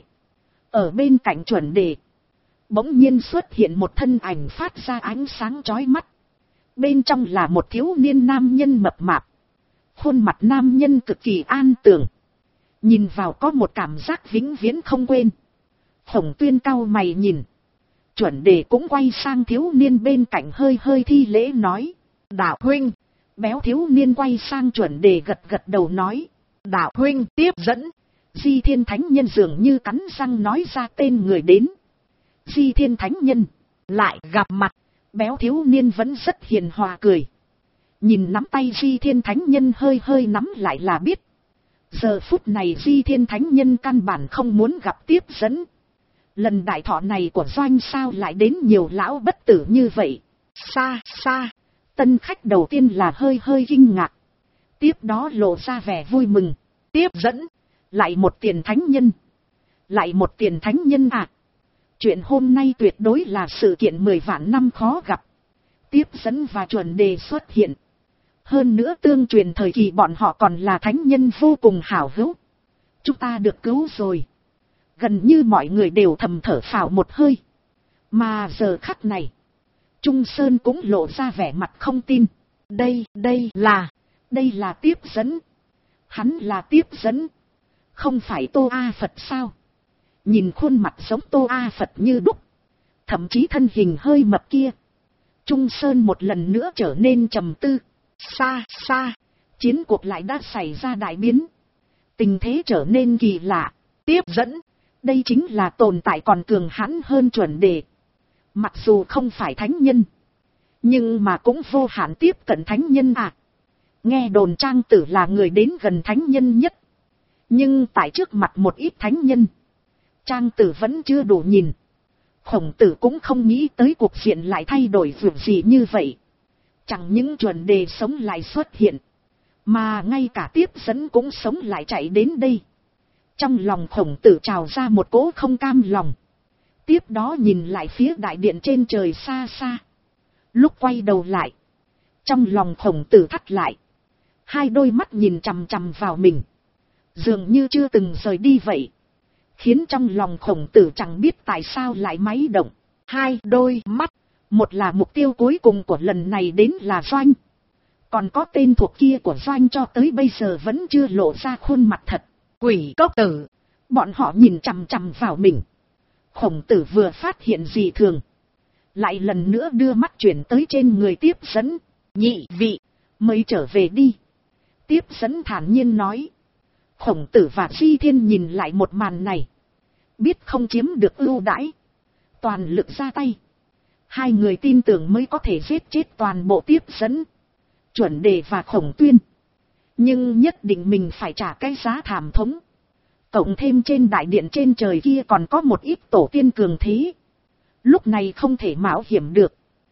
Ở bên cạnh chuẩn đề, bỗng nhiên xuất hiện một thân ảnh phát ra ánh sáng chói mắt. Bên trong là một thiếu niên nam nhân mập mạp. Khuôn mặt nam nhân cực kỳ an tường, nhìn vào có một cảm giác vĩnh viễn không quên. Khổng Tuyên cau mày nhìn. Chuẩn đề cũng quay sang thiếu niên bên cạnh hơi hơi thi lễ nói. Đạo huynh. Béo thiếu niên quay sang chuẩn đề gật gật đầu nói. Đạo huynh tiếp dẫn. Di Thiên Thánh Nhân dường như cắn răng nói ra tên người đến. Di Thiên Thánh Nhân. Lại gặp mặt. Béo thiếu niên vẫn rất hiền hòa cười. Nhìn nắm tay Di Thiên Thánh Nhân hơi hơi nắm lại là biết. Giờ phút này Di Thiên Thánh Nhân căn bản không muốn gặp tiếp dẫn. Lần đại thọ này của Doanh sao lại đến nhiều lão bất tử như vậy? Xa xa. Tân khách đầu tiên là hơi hơi kinh ngạc. Tiếp đó lộ ra vẻ vui mừng. Tiếp dẫn. Lại một tiền thánh nhân. Lại một tiền thánh nhân à? Chuyện hôm nay tuyệt đối là sự kiện 10 vạn năm khó gặp. Tiếp dẫn và chuẩn đề xuất hiện. Hơn nữa tương truyền thời kỳ bọn họ còn là thánh nhân vô cùng hảo hữu. Chúng ta được cứu rồi. Gần như mọi người đều thầm thở phào một hơi. Mà giờ khắc này, Trung Sơn cũng lộ ra vẻ mặt không tin. Đây là tiếp dẫn. Hắn là tiếp dẫn. Không phải Tô A Phật sao? Nhìn khuôn mặt giống Tô A Phật như đúc. Thậm chí thân hình hơi mập kia. Trung Sơn một lần nữa trở nên trầm tư. Xa xa, chiến cuộc lại đã xảy ra đại biến. Tình thế trở nên kỳ lạ. Tiếp dẫn. Đây chính là tồn tại còn cường hãn hơn chuẩn đề. Mặc dù không phải thánh nhân, nhưng mà cũng vô hạn tiếp cận thánh nhân à. Nghe đồn Trang Tử là người đến gần thánh nhân nhất. Nhưng tại trước mặt một ít thánh nhân, Trang Tử vẫn chưa đủ nhìn. Khổng Tử cũng không nghĩ tới cuộc diện lại thay đổi việc gì như vậy. Chẳng những chuẩn đề sống lại xuất hiện, mà ngay cả tiếp dẫn cũng sống lại chạy đến đây. Trong lòng Khổng Tử trào ra một cỗ không cam lòng. Tiếp đó nhìn lại phía đại điện trên trời xa xa. Lúc quay đầu lại, trong lòng Khổng Tử thắt lại. Hai đôi mắt nhìn chằm chằm vào mình, dường như chưa từng rời đi vậy. Khiến trong lòng Khổng Tử chẳng biết tại sao lại máy động. Hai đôi mắt, một là mục tiêu cuối cùng của lần này đến là Doanh. Còn có tên thuộc kia của Doanh cho tới bây giờ vẫn chưa lộ ra khuôn mặt thật. Quỷ Cốc Tử. Bọn họ nhìn chằm chằm vào mình. Khổng Tử vừa phát hiện dị thường, lại lần nữa đưa mắt chuyển tới trên người tiếp dẫn. Nhị vị, mới trở về đi. Tiếp dẫn thản nhiên nói. Khổng Tử và Di Thiên nhìn lại một màn này, biết không chiếm được ưu đãi, toàn lực ra tay. Hai người tin tưởng mới có thể giết chết toàn bộ tiếp dẫn, chuẩn đề và Khổng Tuyên. Nhưng nhất định mình phải trả cái giá thảm thống. Cộng thêm trên đại điện trên trời kia còn có một ít tổ tiên cường thế. Lúc này không thể mạo hiểm được.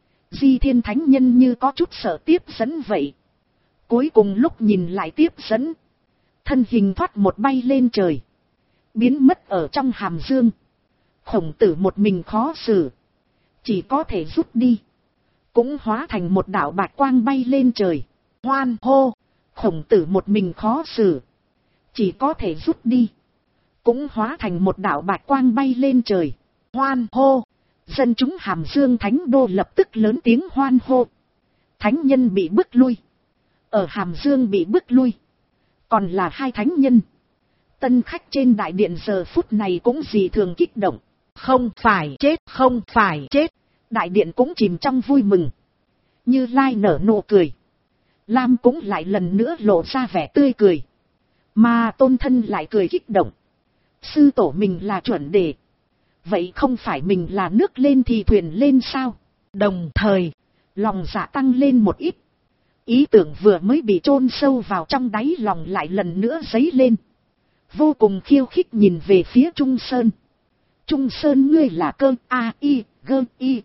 Di Thiên Thánh Nhân như có chút sợ tiếp dẫn vậy. Cuối cùng lúc nhìn lại tiếp dẫn, thân hình thoát một bay lên trời, biến mất ở trong Hàm Dương. Khổng Tử một mình khó xử. chỉ có thể rút đi, cũng hóa thành một đạo bạch quang bay lên trời. Hoan hô, Khổng Tử một mình khó xử, chỉ có thể rút đi, cũng hóa thành một đạo bạch quang bay lên trời. Hoan hô, dân chúng Hàm Dương Thánh Đô lập tức lớn tiếng hoan hô. Thánh nhân bị bức lui, ở Hàm Dương bị bức lui, còn là hai thánh nhân. Tân khách trên đại điện giờ phút này cũng dị thường kích động. Không phải chết, không phải chết. Đại điện cũng chìm trong vui mừng. Như Lai nở nụ cười, Lam cũng lại lần nữa lộ ra vẻ tươi cười, mà Tôn Thân lại cười kích động. Sư tổ mình là chuẩn đề, vậy không phải mình là nước lên thì thuyền lên sao? Đồng thời, lòng dạ tăng lên một ít. Ý tưởng vừa mới bị chôn sâu vào trong đáy lòng lại lần nữa dấy lên. Vô cùng khiêu khích nhìn về phía Trung Sơn. Trung Sơn, ngươi là cơ A-I, gơ I.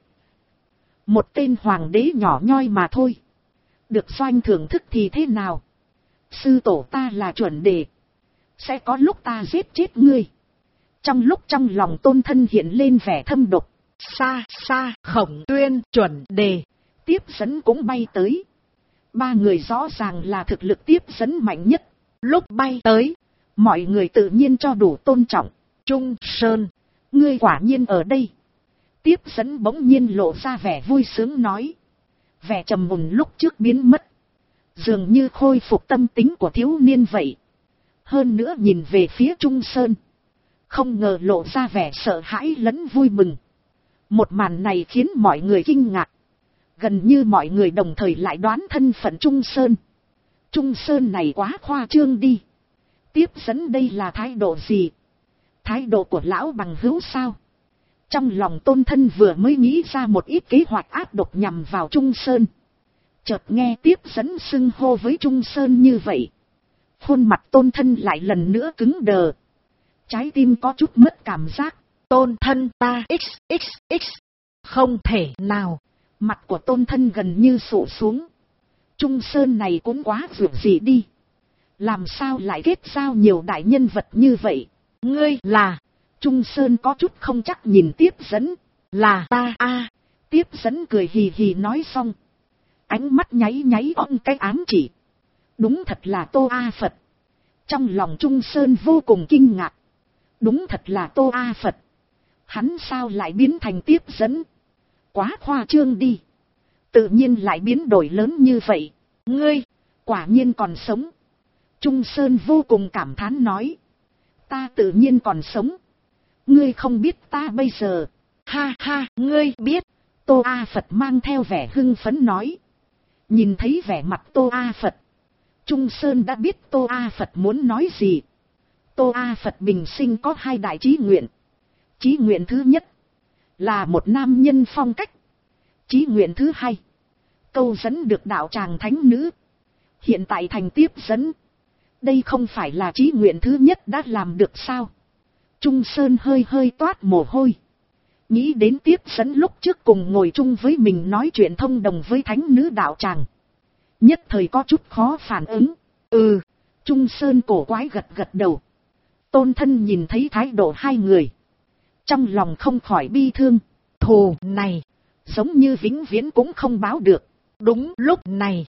Một tên hoàng đế nhỏ nhoi mà thôi. Được Doanh thưởng thức thì thế nào? Sư tổ ta là chuẩn đề, sẽ có lúc ta giết chết ngươi. Trong lúc trong lòng Tôn Thân hiện lên vẻ thâm độc. Xa xa, Khổng Tuyên, chuẩn đề, tiếp dẫn cũng bay tới. Ba người rõ ràng là thực lực tiếp dẫn mạnh nhất. Lúc bay tới, mọi người tự nhiên cho đủ tôn trọng. Trung Sơn, ngươi quả nhiên ở đây. Tiếp dẫn bỗng nhiên lộ ra vẻ vui sướng nói. Vẻ trầm mùn lúc trước biến mất, dường như khôi phục tâm tính của thiếu niên vậy. Hơn nữa nhìn về phía Trung Sơn, không ngờ lộ ra vẻ sợ hãi lẫn vui mừng. Một màn này khiến mọi người kinh ngạc. Gần như mọi người đồng thời lại đoán thân phận Trung Sơn. Trung Sơn này quá khoa trương đi. Tiếp dẫn đây là thái độ gì? Thái độ của lão bằng hữu sao? Trong lòng Tôn Thân vừa mới nghĩ ra một ít kế hoạch ác độc nhằm vào Trung Sơn. Chợt nghe tiếp dẫn xưng hô với Trung Sơn như vậy, khuôn mặt Tôn Thân lại lần nữa cứng đờ. Trái tim có chút mất cảm giác. Tôn Thân ta xxx. Không thể nào. Mặt của Tôn Thân gần như sụ xuống. Trung Sơn này cũng quá vượt gì đi. Làm sao lại kết giao nhiều đại nhân vật như vậy? Ngươi là... Trung Sơn có chút không chắc nhìn tiếp dẫn. Là ta a. Tiếp dẫn cười hì hì nói xong, ánh mắt nháy nháy on cái ám chỉ. Đúng thật là Tô A Phật. Trong lòng Trung Sơn vô cùng kinh ngạc. Đúng thật là Tô A Phật. Hắn sao lại biến thành tiếp dẫn? Quá khoa trương đi. Tự nhiên lại biến đổi lớn như vậy. Ngươi, quả nhiên còn sống. Trung Sơn vô cùng cảm thán nói. Ta tự nhiên còn sống. Ngươi không biết ta bây giờ. Ha ha, ngươi biết. Tô A Phật mang theo vẻ hưng phấn nói. Nhìn thấy vẻ mặt Tô A Phật, Trung Sơn đã biết Tô A Phật muốn nói gì. Tô A Phật bình sinh có hai đại chí nguyện. Chí nguyện thứ nhất là một nam nhân phong cách. Chí nguyện thứ hai, câu dẫn được đạo tràng thánh nữ. Hiện tại thành tiếp dẫn. Đây không phải là chí nguyện thứ nhất đã làm được sao? Trung Sơn hơi hơi toát mồ hôi. Nghĩ đến tiếp dẫn lúc trước cùng ngồi chung với mình nói chuyện thông đồng với thánh nữ đạo tràng. Nhất thời có chút khó phản ứng. Trung Sơn cổ quái gật gật đầu. Tôn Thân nhìn thấy thái độ hai người, trong lòng không khỏi bi thương. Thù này, giống như vĩnh viễn cũng không báo được. Đúng lúc này,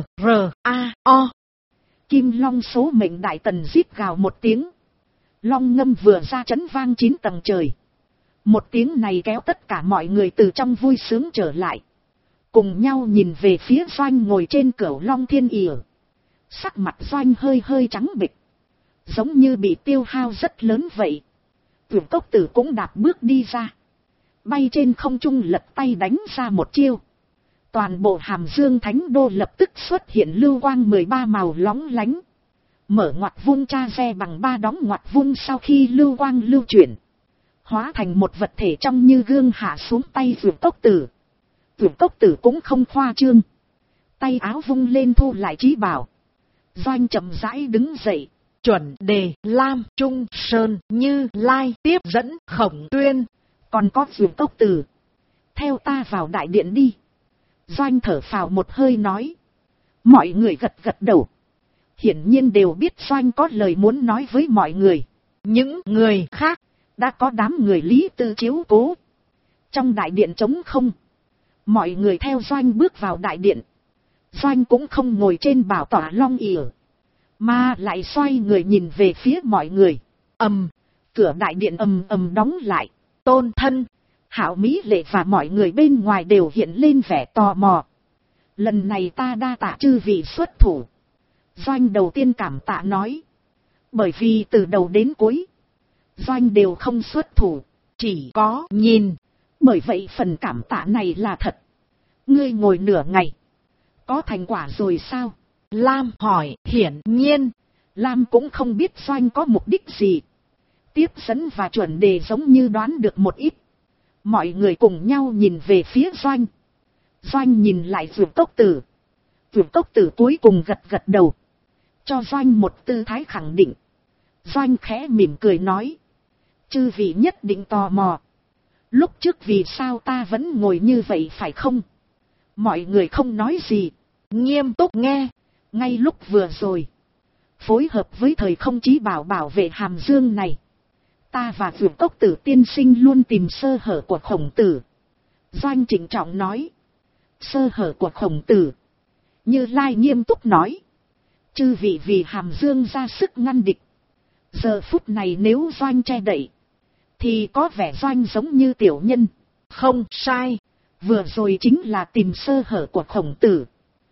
G-R-A-O. Kim Long số mệnh đại tần rít gào một tiếng. Long ngâm vừa ra chấn vang 9 tầng trời. Một tiếng này kéo tất cả mọi người từ trong vui sướng trở lại. Cùng nhau nhìn về phía Doanh ngồi trên cửu long thiên ỉa. Sắc mặt Doanh hơi hơi trắng bệch, giống như bị tiêu hao rất lớn vậy. Tưởng Cốc Tử cũng đạp bước đi ra, bay trên không trung lật tay đánh ra một chiêu. Toàn bộ Hàm Dương Thánh Đô lập tức xuất hiện lưu quang 13 màu lóng lánh. Mở ngoặt vung cha re bằng 3 đóng ngoặt vung sau khi lưu quang lưu chuyển, hóa thành một vật thể trong như gương hạ xuống tay Tưởng Cốc Tử. Tưởng Cốc Tử cũng không khoa trương, tay áo vung lên thu lại trí bảo. Doanh chậm rãi đứng dậy. Chuẩn Đề, Lam, Trung Sơn, Như Lai, tiếp dẫn, Khổng Tuyên, còn có Tưởng Cốc Tử, theo ta vào đại điện đi. Doanh thở phào một hơi nói. Mọi người gật gật đầu. Hiển nhiên đều biết Doanh có lời muốn nói với mọi người. Những người khác đã có đám người Lý Tư chiếu cố, Trong đại điện trống không. Mọi người theo Doanh bước vào đại điện. Doanh cũng không ngồi trên bảo tọa long ỉa, mà lại xoay người nhìn về phía mọi người. Cửa đại điện ầm ầm đóng lại. Tôn Thân, Hạo Mỹ Lệ và mọi người bên ngoài đều hiện lên vẻ tò mò. Lần này ta đa tạ chư vị xuất thủ. Doanh đầu tiên cảm tạ nói. Bởi vì từ đầu đến cuối, Doanh đều không xuất thủ, chỉ có nhìn. Bởi vậy phần cảm tạ này là thật. Ngươi ngồi nửa ngày, có thành quả rồi sao? Lam hỏi. Hiển nhiên, Lam cũng không biết Doanh có mục đích gì. Tiếp dẫn và chuẩn đề giống như đoán được một ít. Mọi người cùng nhau nhìn về phía Doanh. Doanh nhìn lại Vượt Cốc Tử. Vượt Cốc Tử cuối cùng gật gật đầu, cho Doanh một tư thái khẳng định. Doanh khẽ mỉm cười nói. Chư vị nhất định tò mò, lúc trước vì sao ta vẫn ngồi như vậy phải không? Mọi người không nói gì, nghiêm túc nghe. Ngay lúc vừa rồi, phối hợp với thời không chí bảo bảo vệ Hàm Dương này, ta và Vượt Cốc Tử tiên sinh luôn tìm sơ hở của Khổng Tử. Doanh trịnh trọng nói. Sơ hở của Khổng Tử? Như Lai nghiêm túc nói. Chư vị vì Hàm Dương ra sức ngăn địch. Giờ phút này nếu Doanh che đậy, thì có vẻ Doanh giống như tiểu nhân. Không sai, vừa rồi chính là tìm sơ hở của Khổng Tử.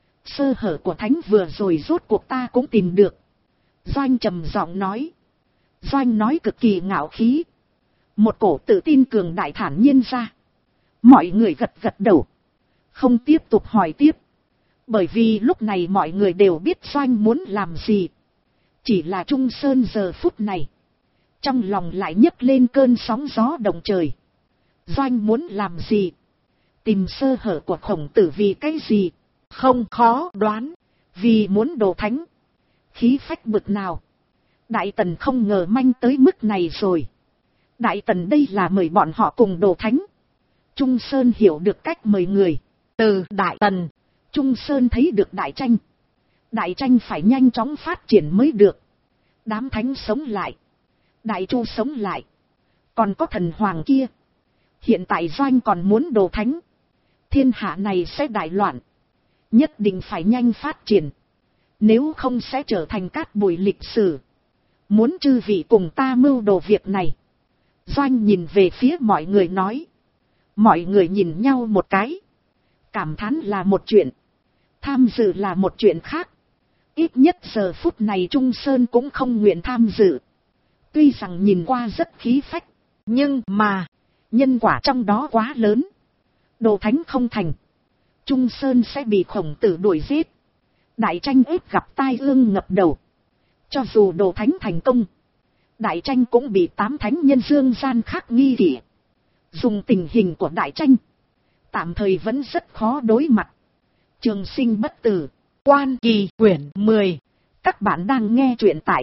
Sơ hở của Thánh vừa rồi rốt cuộc ta cũng tìm được. Doanh trầm giọng nói. Doanh nói cực kỳ ngạo khí. Một cổ tự tin cường đại thản nhiên ra. Mọi người gật gật đầu, không tiếp tục hỏi tiếp. Bởi vì lúc này mọi người đều biết Doanh muốn làm gì. Chỉ là Trung Sơn giờ phút này, trong lòng lại nhấc lên cơn sóng gió động trời. Doanh muốn làm gì? Tìm sơ hở của Khổng Tử vì cái gì? Không khó đoán. Vì muốn đồ thánh. Khí phách bực nào? Đại Tần không ngờ manh tới mức này rồi. Đại Tần đây là mời bọn họ cùng đồ thánh. Trung Sơn hiểu được cách mời người. Từ Đại Tần, Trung Sơn thấy được đại tranh. Đại tranh phải nhanh chóng phát triển mới được. Đám thánh sống lại, Đại Chu sống lại, còn có thần hoàng kia. Hiện tại Doanh còn muốn đồ thánh, thiên hạ này sẽ đại loạn. Nhất định phải nhanh phát triển, nếu không sẽ trở thành cát bụi lịch sử. Muốn chư vị cùng ta mưu đồ việc này. Doanh nhìn về phía mọi người nói. Mọi người nhìn nhau một cái, cảm thán là một chuyện, tham dự là một chuyện khác. Ít nhất giờ phút này Trung Sơn cũng không nguyện tham dự. Tuy rằng nhìn qua rất khí phách, nhưng mà nhân quả trong đó quá lớn. Đồ thánh không thành, Trung Sơn sẽ bị Khổng Tử đuổi giết. Đại tranh ếp gặp tai ương ngập đầu. Cho dù đồ thánh thành công, đại tranh cũng bị 8 thánh nhân dương gian khác nghi kỵ. Dùng tình hình của đại tranh, tạm thời vẫn rất khó đối mặt. Trường Sinh Bất Tử, Quan Kỳ quyển 10. Các bạn đang nghe truyện tại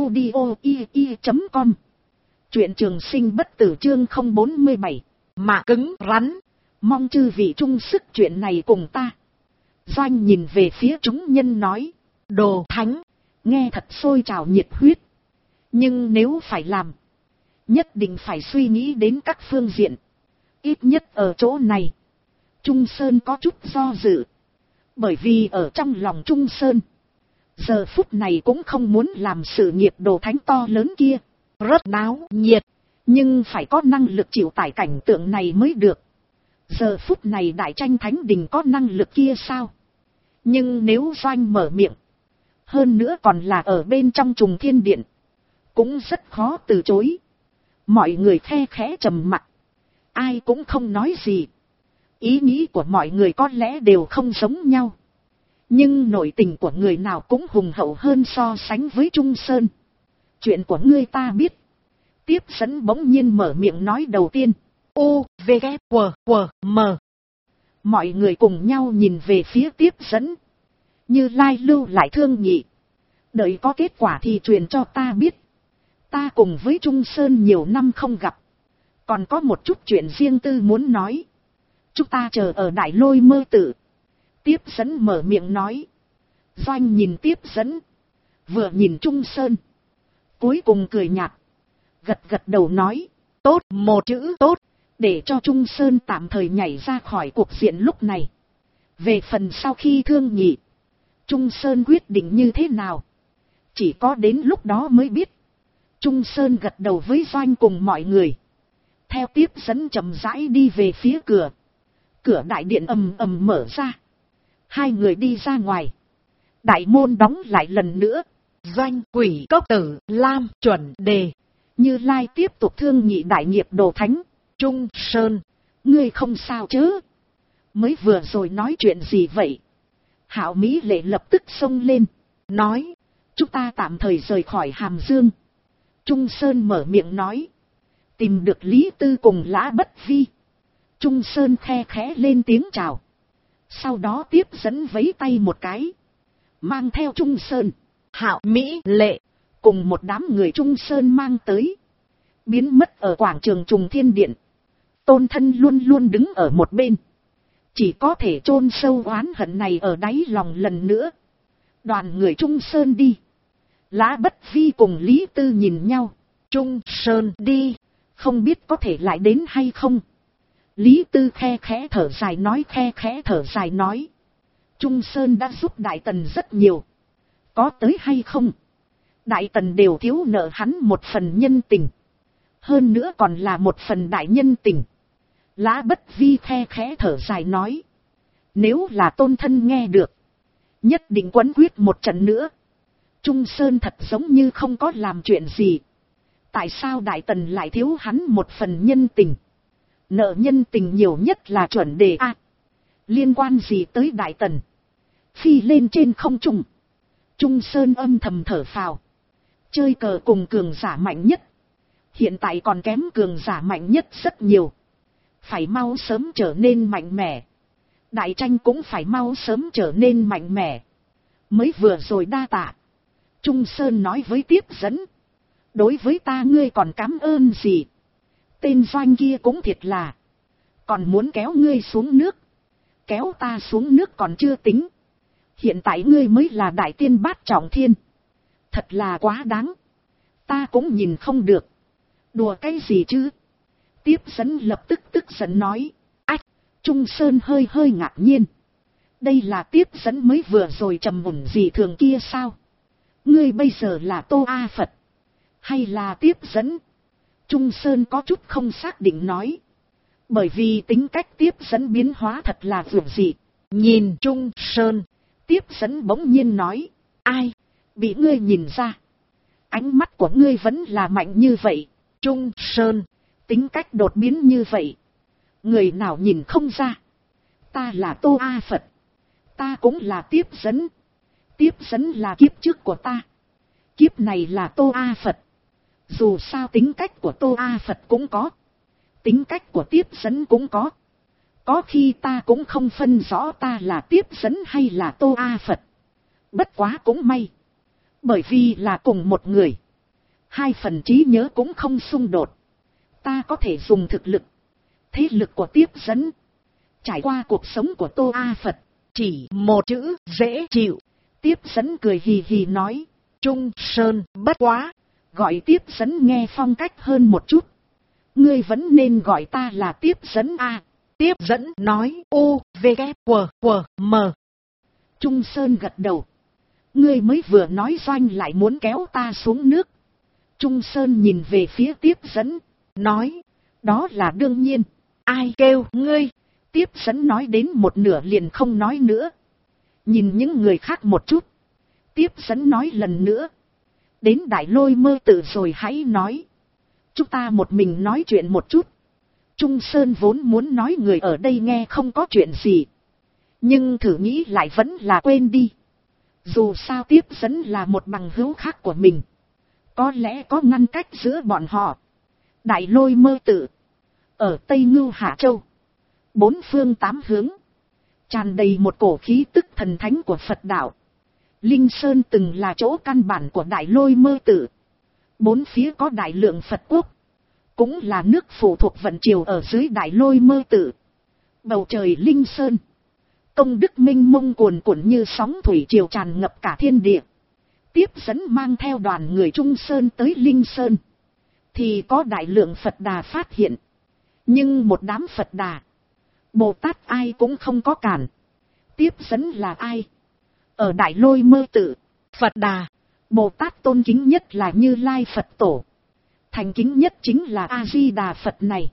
audio.ie.com. Truyện Trường Sinh Bất Tử chương 047. Mà cứng rắn. Mong chư vị chung sức chuyện này cùng ta. Doanh nhìn về phía chúng nhân nói. Đồ thánh, nghe thật sôi trào nhiệt huyết. Nhưng nếu phải làm, nhất định phải suy nghĩ đến các phương diện. Ít nhất ở chỗ này, Trung Sơn có chút do dự. Bởi vì ở trong lòng Trung Sơn, giờ phút này cũng không muốn làm sự nghiệp đồ thánh to lớn kia. Rất náo nhiệt, nhưng phải có năng lực chịu tải cảnh tượng này mới được. Giờ phút này đại tranh thánh đình có năng lực kia sao? Nhưng nếu Doanh mở miệng, hơn nữa còn là ở bên trong Trùng Thiên Điện, cũng rất khó từ chối. Mọi người khe khẽ trầm mặc, ai cũng không nói gì. Ý nghĩ của mọi người có lẽ đều không giống nhau, nhưng nội tình của người nào cũng hùng hậu hơn so sánh với Trung Sơn. Chuyện của ngươi ta biết. Tiếp dẫn bỗng nhiên mở miệng nói đầu tiên. U, V, K, W, W, M. Mọi người cùng nhau nhìn về phía tiếp dẫn. Như Lai lưu lại thương nhị. Đợi có kết quả thì truyền cho ta biết. Ta cùng với Trung Sơn nhiều năm không gặp, còn có một chút chuyện riêng tư muốn nói. Chúng ta chờ ở Đại Lôi Mơ Tự. Tiếp dẫn mở miệng nói. Doanh nhìn tiếp dẫn, vừa nhìn Trung Sơn, cuối cùng cười nhạt, gật gật đầu nói. Tốt, một chữ tốt. để cho Trung Sơn tạm thời nhảy ra khỏi cuộc diện lúc này. Về phần sau khi thương nghị, Trung Sơn quyết định như thế nào, chỉ có đến lúc đó mới biết. Trung Sơn gật đầu với Doanh cùng mọi người, theo tiếp dẫn chậm rãi đi về phía cửa. Cửa đại điện ầm ầm mở ra, hai người đi ra ngoài, đại môn đóng lại lần nữa. Doanh, Quỷ Cốc Tử, Lam, Chuẩn Đề, Như Lai tiếp tục thương nghị đại nghiệp đồ thánh. Trung Sơn, ngươi không sao chứ? Mới vừa rồi nói chuyện gì vậy? Hạo Mỹ Lệ lập tức xông lên, nói, chúng ta tạm thời rời khỏi Hàm Dương. Trung Sơn mở miệng nói, tìm được Lý Tư cùng Lã Bất Vi. Trung Sơn khe khẽ lên tiếng chào, sau đó tiếp dẫn vẫy tay một cái, mang theo Trung Sơn, Hạo Mỹ Lệ cùng một đám người Trung Sơn mang tới, biến mất ở quảng trường Trùng Thiên Điện. Tôn Thân luôn luôn đứng ở một bên, chỉ có thể chôn sâu oán hận này ở đáy lòng lần nữa. Đoàn người Trung Sơn đi, Lã Bất Vi cùng Lý Tư nhìn nhau. Trung Sơn đi, không biết có thể lại đến hay không. Lý Tư khe khẽ thở dài nói, Trung Sơn đã giúp Đại Tần rất nhiều, có tới hay không, Đại Tần đều thiếu nợ hắn một phần nhân tình, hơn nữa còn là một phần đại nhân tình. Lã Bất Vi khe khẽ thở dài nói, nếu là Tôn Thân nghe được, nhất định quấn quyết một trận nữa. Trung Sơn thật giống như không có làm chuyện gì, tại sao Đại Tần lại thiếu hắn một phần nhân tình? Nợ nhân tình nhiều nhất là Chuẩn Đề a, liên quan gì tới Đại Tần? Phi lên trên không trung, Trung Sơn âm thầm thở phào. Chơi cờ cùng cường giả mạnh nhất, hiện tại còn kém cường giả mạnh nhất rất nhiều, phải mau sớm trở nên mạnh mẽ. Đại tranh cũng phải mau sớm trở nên mạnh mẽ. Mới vừa rồi đa tạ, Trung Sơn nói với tiếp dẫn, đối với ta ngươi còn cảm ơn gì? Tên Doanh kia cũng thiệt là, còn muốn kéo ngươi xuống nước, kéo ta xuống nước còn chưa tính, hiện tại ngươi mới là đại tiên bát trọng thiên, thật là quá đáng, ta cũng nhìn không được. Đùa cái gì chứ? Tiếp dẫn lập tức tức giận nói. Ách! Trung Sơn hơi ngạc nhiên. Đây là tiếp dẫn mới vừa rồi trầm mùn gì thường kia sao? Ngươi bây giờ là Tô A Phật, hay là tiếp dẫn? Trung Sơn có chút không xác định nói. Bởi vì tính cách tiếp dẫn biến hóa thật là vượt dị. Nhìn Trung Sơn, tiếp dẫn bỗng nhiên nói. Ai? Bị ngươi nhìn ra. Ánh mắt của ngươi vẫn là mạnh như vậy. Trung Sơn, tính cách đột biến như vậy, người nào nhìn không ra? Ta là Tô A Phật, ta cũng là tiếp dẫn. Tiếp dẫn là kiếp trước của ta, kiếp này là Tô A Phật. Dù sao tính cách của Tô A Phật cũng có, tính cách của tiếp dẫn cũng có. Có khi ta cũng không phân rõ ta là tiếp dẫn hay là Tô A Phật. Bất quá cũng may, bởi vì là cùng một người, hai phần trí nhớ cũng không xung đột. Ta có thể dùng thực lực, thế lực của tiếp dẫn, trải qua cuộc sống của Tô A Phật, chỉ một chữ dễ chịu. Tiếp dẫn cười hì hì nói. Trung Sơn, bất quá, gọi tiếp dẫn nghe phong cách hơn một chút. Ngươi vẫn nên gọi ta là tiếp dẫn a. Tiếp dẫn nói U, V, K, W, M. Trung Sơn gật đầu. Ngươi mới vừa nói Doanh lại muốn kéo ta xuống nước. Trung Sơn nhìn về phía tiếp dẫn, nói, đó là đương nhiên. Ai kêu ngươi? Tiếp dẫn nói đến một nửa liền không nói nữa. Nhìn những người khác một chút, tiếp dẫn nói lần nữa. Đến Đại Lôi Mơ Tự rồi hãy nói. Chúng ta một mình nói chuyện một chút. Trung Sơn vốn muốn nói người ở đây nghe không có chuyện gì, nhưng thử nghĩ lại vẫn là quên đi. Dù sao tiếp dẫn là một bằng hữu khác của mình, có lẽ có ngăn cách giữa bọn họ. Đại Lôi Mơ Tự ở Tây Ngưu Hạ Châu, bốn phương tám hướng tràn đầy một cổ khí tức thần thánh của Phật đạo. Linh Sơn từng là chỗ căn bản của Đại Lôi Mơ Tự. Bốn phía có đại lượng Phật quốc, cũng là nước phụ thuộc vận triều ở dưới Đại Lôi Mơ Tự. Bầu trời Linh Sơn, công đức minh mông cuồn cuộn như sóng thủy triều tràn ngập cả thiên địa. Tiếp dẫn mang theo đoàn người Trung Sơn tới Linh Sơn, thì có đại lượng Phật Đà phát hiện. Nhưng một đám Phật Đà, Bồ Tát ai cũng không có cản. Tiếp dẫn là ai? Ở Đại Lôi Mơ Tự, Phật Đà, Bồ Tát tôn kính nhất là Như Lai Phật Tổ. Thành kính nhất chính là A-di-đà Phật này.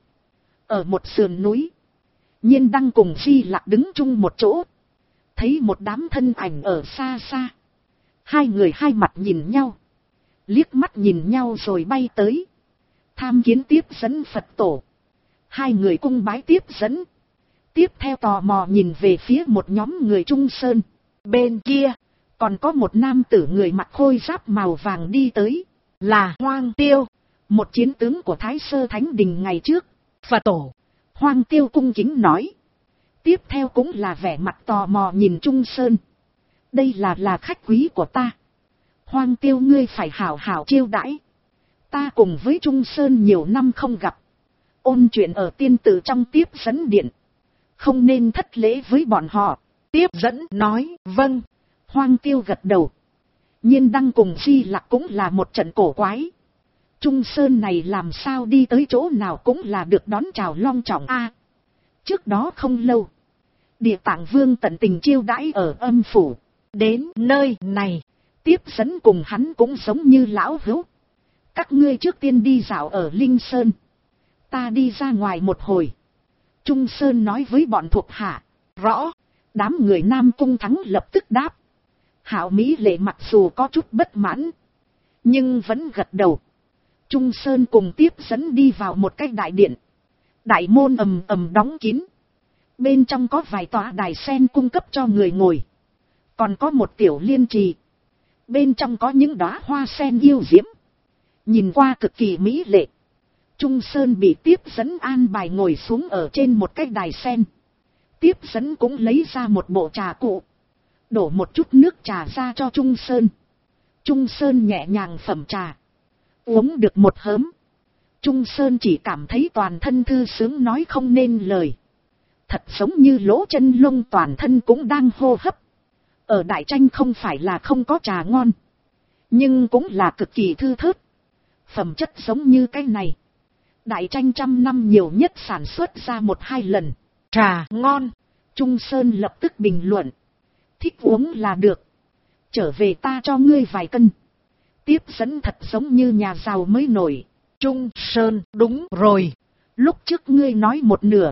Ở một sườn núi, Nhiên Đăng cùng Di Lặc đứng chung một chỗ. Thấy một đám thân ảnh ở xa xa. Hai người hai mặt nhìn nhau, liếc mắt nhìn nhau rồi bay tới. Tham kiến tiếp dẫn Phật Tổ. Hai người cung bái tiếp dẫn. Tiếp theo tò mò nhìn về phía một nhóm người Trung Sơn. Bên kia, còn có một nam tử người mặc khôi giáp màu vàng đi tới. là Hoang Tiêu, một chiến tướng của Thái Sơ Thánh Đình ngày trước. Phật Tổ. Hoang Tiêu cung kính nói. Tiếp theo cũng là vẻ mặt tò mò nhìn Trung Sơn. Đây là khách quý của ta. Hoang Tiêu ngươi phải hảo hảo chiêu đãi. Ta cùng với Trung Sơn nhiều năm không gặp. Ôn chuyện ở tiên tử trong tiếp dẫn điện. Không nên thất lễ với bọn họ. Tiếp dẫn nói, vâng. Hoang Tiêu gật đầu. Nhiên Đăng cùng Di Lặc cũng là một trận cổ quái. Trung Sơn này làm sao đi tới chỗ nào cũng là được đón chào long trọng a. Trước đó không lâu, Địa Tạng Vương tận tình chiêu đãi ở âm phủ. Đến nơi này, tiếp dẫn cùng hắn cũng giống như lão hữu. Các ngươi trước tiên đi dạo ở Linh Sơn. Ta đi ra ngoài một hồi. Trung Sơn nói với bọn thuộc hạ. rõ. Đám người Nam Cung Thắng lập tức đáp. Hạo Mỹ Lệ mặc dù có chút bất mãn, nhưng vẫn gật đầu. Trung Sơn cùng tiếp dẫn đi vào một cái đại điện. Đại môn ầm ầm đóng kín. Bên trong có vài tòa đài sen cung cấp cho người ngồi. Còn có một tiểu liên trì. Bên trong có những đóa hoa sen yêu diễm. Nhìn qua cực kỳ mỹ lệ. Trung Sơn bị tiếp dẫn an bài ngồi xuống ở trên một cái đài sen. Tiếp dẫn cũng lấy ra một bộ trà cụ. Đổ một chút nước trà ra cho Trung Sơn. Trung Sơn nhẹ nhàng phẩm trà. Uống được một hớm. Trung Sơn chỉ cảm thấy toàn thân thư sướng nói không nên lời. Thật giống như lỗ chân lông toàn thân cũng đang hô hấp. Ở Đại Tranh không phải là không có trà ngon. Nhưng cũng là cực kỳ thư thớt. Phẩm chất giống như cái này. Đại Tranh 100 năm nhiều nhất sản xuất ra 1-2 lần. Trà ngon. Trung Sơn lập tức bình luận. Thích uống là được. Trở về ta cho ngươi vài cân. Tiếp dẫn thật giống như nhà giàu mới nổi. Trung Sơn, đúng rồi. Lúc trước ngươi nói một nửa.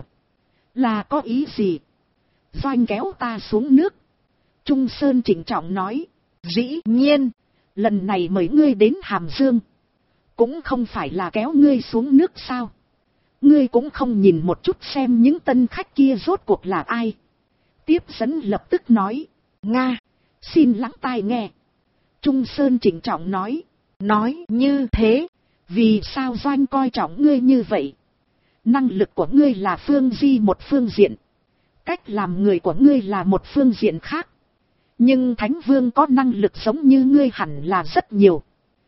Là có ý gì? Doanh kéo ta xuống nước. Trung Sơn trịnh trọng nói. Dĩ nhiên. Lần này mời ngươi đến Hàm Dương. Cũng không phải là kéo ngươi xuống nước sao? Ngươi cũng không nhìn một chút xem những tân khách kia rốt cuộc là ai. Tiếp dẫn lập tức nói. Nga. Xin lắng tai nghe. Trung Sơn trịnh trọng nói. Nói như thế. Vì sao Doanh coi trọng ngươi như vậy? Năng lực của ngươi là phương di một phương diện. Cách làm người của ngươi là một phương diện khác. Nhưng Thánh Vương có năng lực giống như ngươi hẳn là rất nhiều.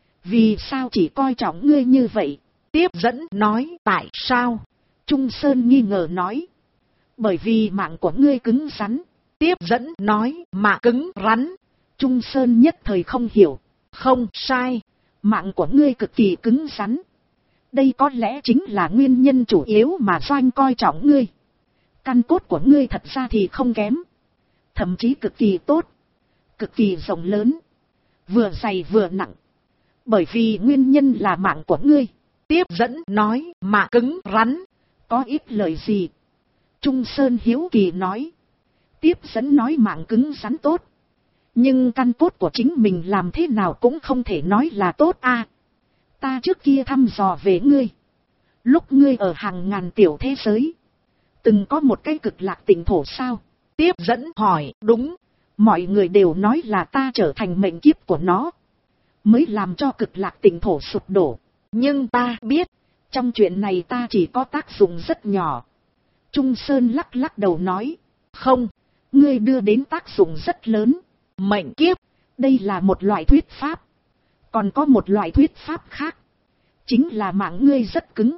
Vì sao chỉ coi trọng ngươi như vậy? Tiếp dẫn nói tại sao? Trung Sơn nghi ngờ nói. Bởi vì mạng của ngươi cứng rắn. Tiếp dẫn nói mạng cứng rắn. Trung Sơn nhất thời không hiểu. Không sai. Mạng của ngươi cực kỳ cứng rắn. Đây có lẽ chính là nguyên nhân chủ yếu mà Doanh coi trọng ngươi. Căn cốt của ngươi thật ra thì không kém. Thậm chí cực kỳ tốt. Cực kỳ rộng lớn. Vừa dày vừa nặng. Bởi vì nguyên nhân là mạng của ngươi. Tiếp dẫn nói mạng cứng rắn. Có ít lời gì? Trung Sơn hiếu kỳ nói. Tiếp dẫn nói mạng cứng rắn tốt. Nhưng căn cốt của chính mình làm thế nào cũng không thể nói là tốt a. Ta trước kia thăm dò về ngươi. Lúc ngươi ở hàng ngàn tiểu thế giới. Từng có một cái cực lạc tỉnh thổ sao? Tiếp dẫn hỏi đúng. Mọi người đều nói là ta trở thành mệnh kiếp của nó. Mới làm cho cực lạc tỉnh thổ sụp đổ. Nhưng ta biết. Trong chuyện này ta chỉ có tác dụng rất nhỏ. Trung Sơn lắc lắc đầu nói. Không. Ngươi đưa đến tác dụng rất lớn. Mệnh kiếp. Đây là một loại thuyết pháp. Còn có một loại thuyết pháp khác. Chính là mạng ngươi rất cứng.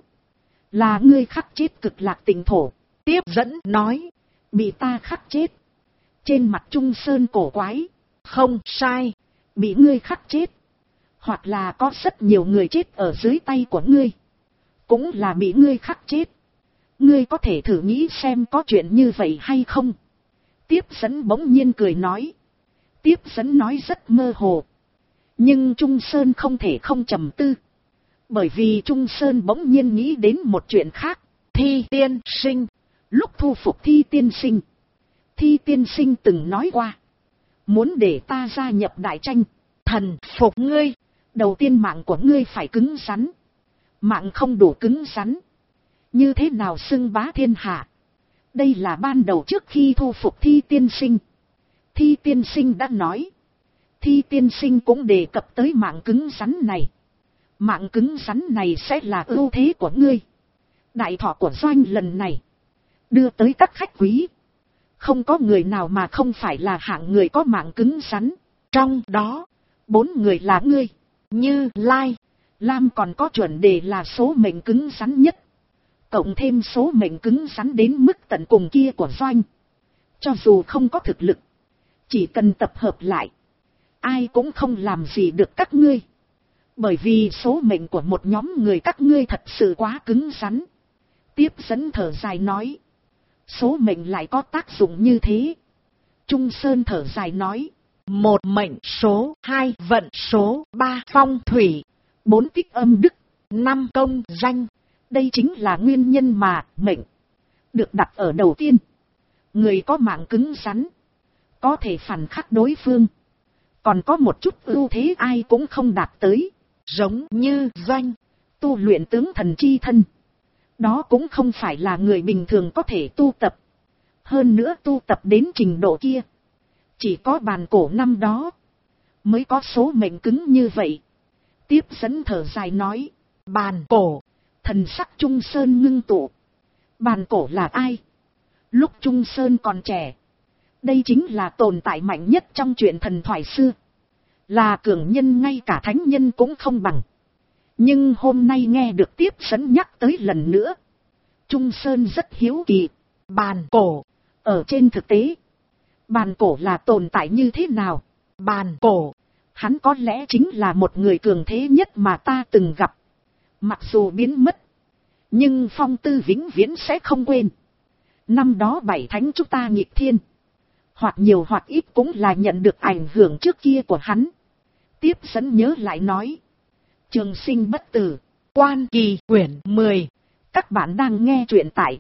Là ngươi khắc chết cực lạc tỉnh thổ. Tiếp dẫn nói. Bị ta khắc chết. Trên mặt Trung Sơn cổ quái. Không sai. Bị ngươi khắc chết. Hoặc là có rất nhiều người chết ở dưới tay của ngươi. Cũng là bị ngươi khắc chết. Ngươi có thể thử nghĩ xem có chuyện như vậy hay không. Tiếp dẫn bỗng nhiên cười nói. Tiếp dẫn nói rất mơ hồ. Nhưng Trung Sơn không thể không trầm tư. Bởi vì Trung Sơn bỗng nhiên nghĩ đến một chuyện khác. Thi tiên sinh. Lúc thu phục Thi tiên sinh, Thi tiên sinh từng nói qua. Muốn để ta gia nhập đại tranh. Thần phục ngươi. Đầu tiên mạng của ngươi phải cứng rắn. Mạng không đủ cứng rắn, như thế nào xưng bá thiên hạ. Đây là ban đầu trước khi thu phục Thi tiên sinh. Thi tiên sinh đã nói. Thi tiên sinh cũng đề cập tới mạng cứng rắn này. Mạng cứng rắn này sẽ là ưu thế của ngươi. Đại thọ của doanh lần này đưa tới các khách quý, không có người nào mà không phải là hạng người có mạng cứng rắn. Trong đó 4 người là ngươi, Như Lai, Lam còn có chuẩn đề là số mệnh cứng rắn nhất. Cộng thêm số mệnh cứng rắn đến mức tận cùng kia của doanh. Cho dù không có thực lực, chỉ cần tập hợp lại, ai cũng không làm gì được các ngươi. Bởi vì số mệnh của một nhóm người các ngươi thật sự quá cứng rắn. Tiếp dẫn thở dài nói. Số mệnh lại có tác dụng như thế. Trung Sơn thở dài nói. 1 mệnh số, 2 vận số, 3 phong thủy, 4 tích âm đức, 5 công danh. Đây chính là nguyên nhân mà mệnh được đặt ở đầu tiên. Người có mạng cứng rắn, có thể phản khắc đối phương. Còn có một chút ưu thế ai cũng không đạt tới. Giống như doanh, tu luyện tướng thần chi thân. Đó cũng không phải là người bình thường có thể tu tập. Hơn nữa tu tập đến trình độ kia, chỉ có bàn cổ năm đó mới có số mệnh cứng như vậy. Tiếp dẫn thở dài nói. Bàn cổ. Thần sắc Trung Sơn ngưng tụ. Bàn cổ là ai? Lúc Trung Sơn còn trẻ, đây chính là tồn tại mạnh nhất trong truyện thần thoại xưa. Là cường nhân ngay cả thánh nhân cũng không bằng. Nhưng hôm nay nghe được tiếp dẫn nhắc tới lần nữa, Trung Sơn rất hiếu kỳ. Bàn cổ. Ở trên thực tế, bàn cổ là tồn tại như thế nào? Bàn cổ. Hắn có lẽ chính là một người cường thế nhất mà ta từng gặp. Mặc dù biến mất, nhưng phong tư vĩnh viễn sẽ không quên. Năm đó 7 thánh chúng ta nghịch thiên, hoặc nhiều hoặc ít cũng là nhận được ảnh hưởng trước kia của hắn. Tiếp dẫn nhớ lại nói. Trường sinh bất tử, Quan Kỳ quyển 10. Các bạn đang nghe truyện tại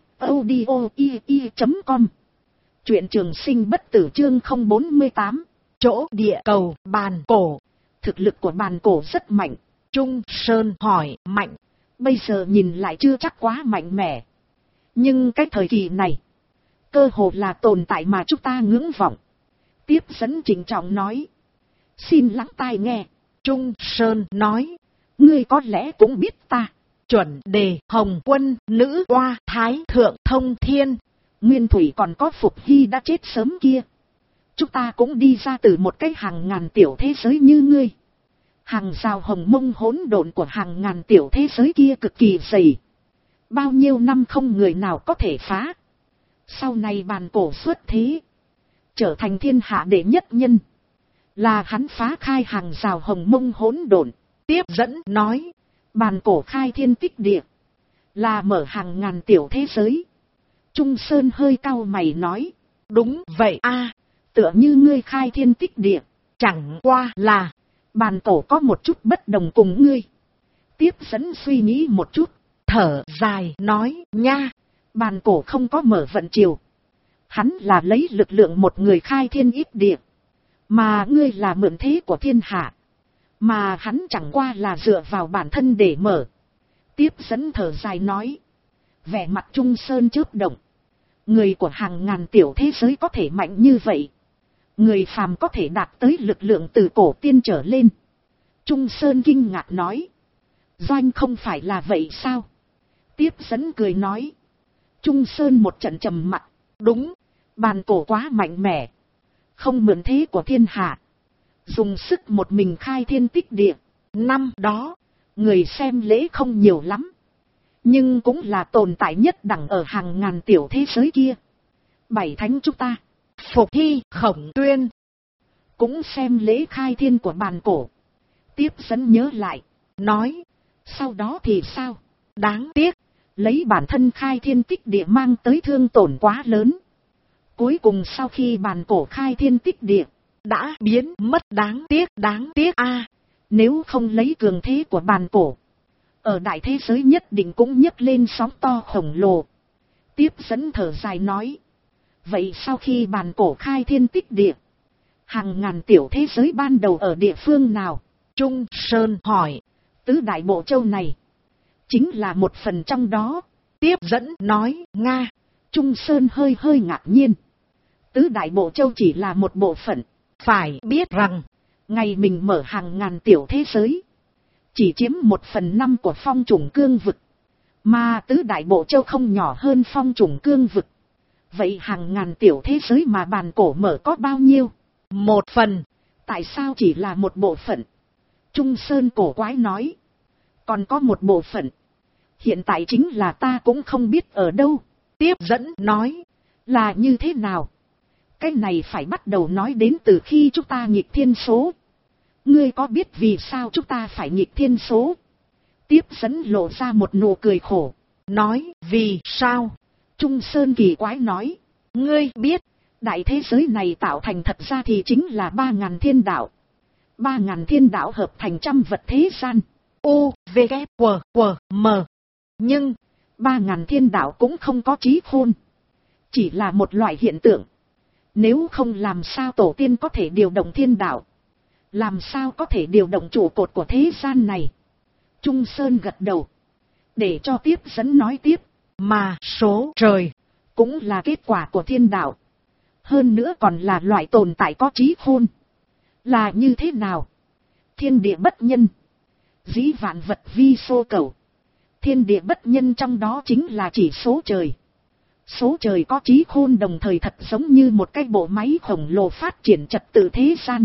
audio.com. Truyện Trường sinh bất tử chương 048. Chỗ địa cầu bàn cổ. Thực lực của bàn cổ rất mạnh. Trung Sơn hỏi. Mạnh. Bây giờ nhìn lại chưa chắc quá mạnh mẽ. Nhưng cái thời kỳ này, cơ hồ là tồn tại mà chúng ta ngưỡng vọng. Tiếp dẫn trịnh trọng nói. Xin lắng tai nghe. Trung Sơn nói. Ngươi có lẽ cũng biết ta. Chuẩn đề, Hồng Quân, Nữ Oa, Thái Thượng, Thông Thiên, Nguyên Thủy còn có Phục Hy đã chết sớm kia. Chúng ta cũng đi ra từ một cái hàng ngàn tiểu thế giới như ngươi. Hàng rào hồng mông hỗn độn của hàng ngàn tiểu thế giới kia cực kỳ dày. Bao nhiêu năm không người nào có thể phá. Sau này bàn cổ xuất thế, trở thành thiên hạ đệ nhất nhân. Là hắn phá khai hàng rào hồng mông hỗn độn. Tiếp dẫn nói. Bàn cổ khai thiên tích địa, là mở hàng ngàn tiểu thế giới. Trung Sơn hơi cau mày nói. Đúng vậy a, tựa như ngươi khai thiên tích địa, chẳng qua là bàn cổ có một chút bất đồng cùng ngươi. Tiếp dẫn suy nghĩ một chút, thở dài nói. Nha, bàn cổ không có mở vận triều. Hắn là lấy lực lượng một người khai thiên ít địa, mà ngươi là mượn thế của thiên hạ. Mà hắn chẳng qua là dựa vào bản thân để mở. Tiếp dẫn thở dài nói. Vẻ mặt Trung Sơn chớp động. Người của hàng ngàn tiểu thế giới có thể mạnh như vậy. Người phàm có thể đạt tới lực lượng từ cổ tiên trở lên. Trung Sơn kinh ngạc nói. Doanh không phải là vậy sao? Tiếp dẫn cười nói. Trung Sơn một trận trầm mặc. Đúng, bàn cổ quá mạnh mẽ, không mượn thế của thiên hạ, dùng sức một mình khai thiên tích địa. Năm đó, người xem lễ không nhiều lắm, nhưng cũng là tồn tại nhất đẳng ở hàng ngàn tiểu thế giới kia. 7 thánh chúng ta, Phục Hy, Khổng Tuyên, cũng xem lễ khai thiên của bàn cổ. Tiếp dẫn nhớ lại, nói, sau đó thì sao? Đáng tiếc, lấy bản thân khai thiên tích địa mang tới thương tổn quá lớn. Cuối cùng sau khi bàn cổ khai thiên tích địa, đã biến mất, đáng tiếc a. Nếu không lấy cường thế của bàn cổ, ở đại thế giới nhất định cũng nhấc lên sóng to khổng lồ. Tiếp dẫn thở dài nói. Vậy sau khi bàn cổ khai thiên tích địa, hàng ngàn tiểu thế giới ban đầu ở địa phương nào? Trung Sơn hỏi. Tứ đại bộ châu này chính là một phần trong đó. Tiếp dẫn nói. Nga. Trung Sơn hơi ngạc nhiên. Tứ đại bộ châu chỉ là một bộ phận. Phải biết rằng, ngày mình mở hàng ngàn tiểu thế giới, chỉ chiếm 1/5 của phong chủng cương vực. Mà tứ đại bộ châu không nhỏ hơn phong chủng cương vực. Vậy hàng ngàn tiểu thế giới mà bàn cổ mở có bao nhiêu? 1/10. Tại sao chỉ là một bộ phận? Trung Sơn cổ quái nói. Còn có một bộ phận. Hiện tại chính là ta cũng không biết ở đâu. Tiếp dẫn nói. Là như thế nào? Cái này phải bắt đầu nói đến từ khi chúng ta nghịch thiên số. Ngươi có biết vì sao chúng ta phải nghịch thiên số? Tiếp dẫn lộ ra một nụ cười khổ. Nói vì sao? Trung Sơn kỳ quái nói. Ngươi biết, đại thế giới này tạo thành thật ra thì chính là 3.000 thiên đạo. 3.000 thiên đạo hợp thành trăm vật thế gian. U, V, K, W, M. Nhưng 3.000 thiên đạo cũng không có trí khôn. Chỉ là một loại hiện tượng. Nếu không làm sao tổ tiên có thể điều động thiên đạo? Làm sao có thể điều động trụ cột của thế gian này? Trung Sơn gật đầu. Để cho tiếp dẫn nói tiếp. Mà số trời cũng là kết quả của thiên đạo. Hơn nữa còn là loại tồn tại có trí khôn. Là như thế nào? Thiên địa bất nhân. Dĩ vạn vật vi số cầu. Thiên địa bất nhân trong đó chính là chỉ số trời. Số trời có trí khôn đồng thời thật giống như một cái bộ máy khổng lồ phát triển trật tự thế gian.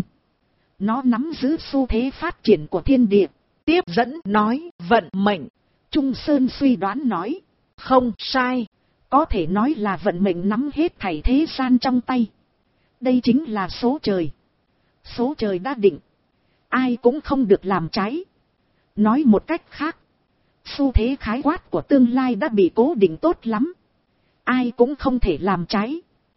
Nó nắm giữ xu thế phát triển của thiên địa. Tiếp dẫn nói vận mệnh. Trung Sơn suy đoán nói. Không sai. Có thể nói là vận mệnh nắm hết thảy thế gian trong tay. Đây chính là số trời. Số trời đã định. Ai cũng không được làm trái. Nói một cách khác. Xu thế khái quát của tương lai đã bị cố định tốt lắm. Ai cũng không thể làm trái.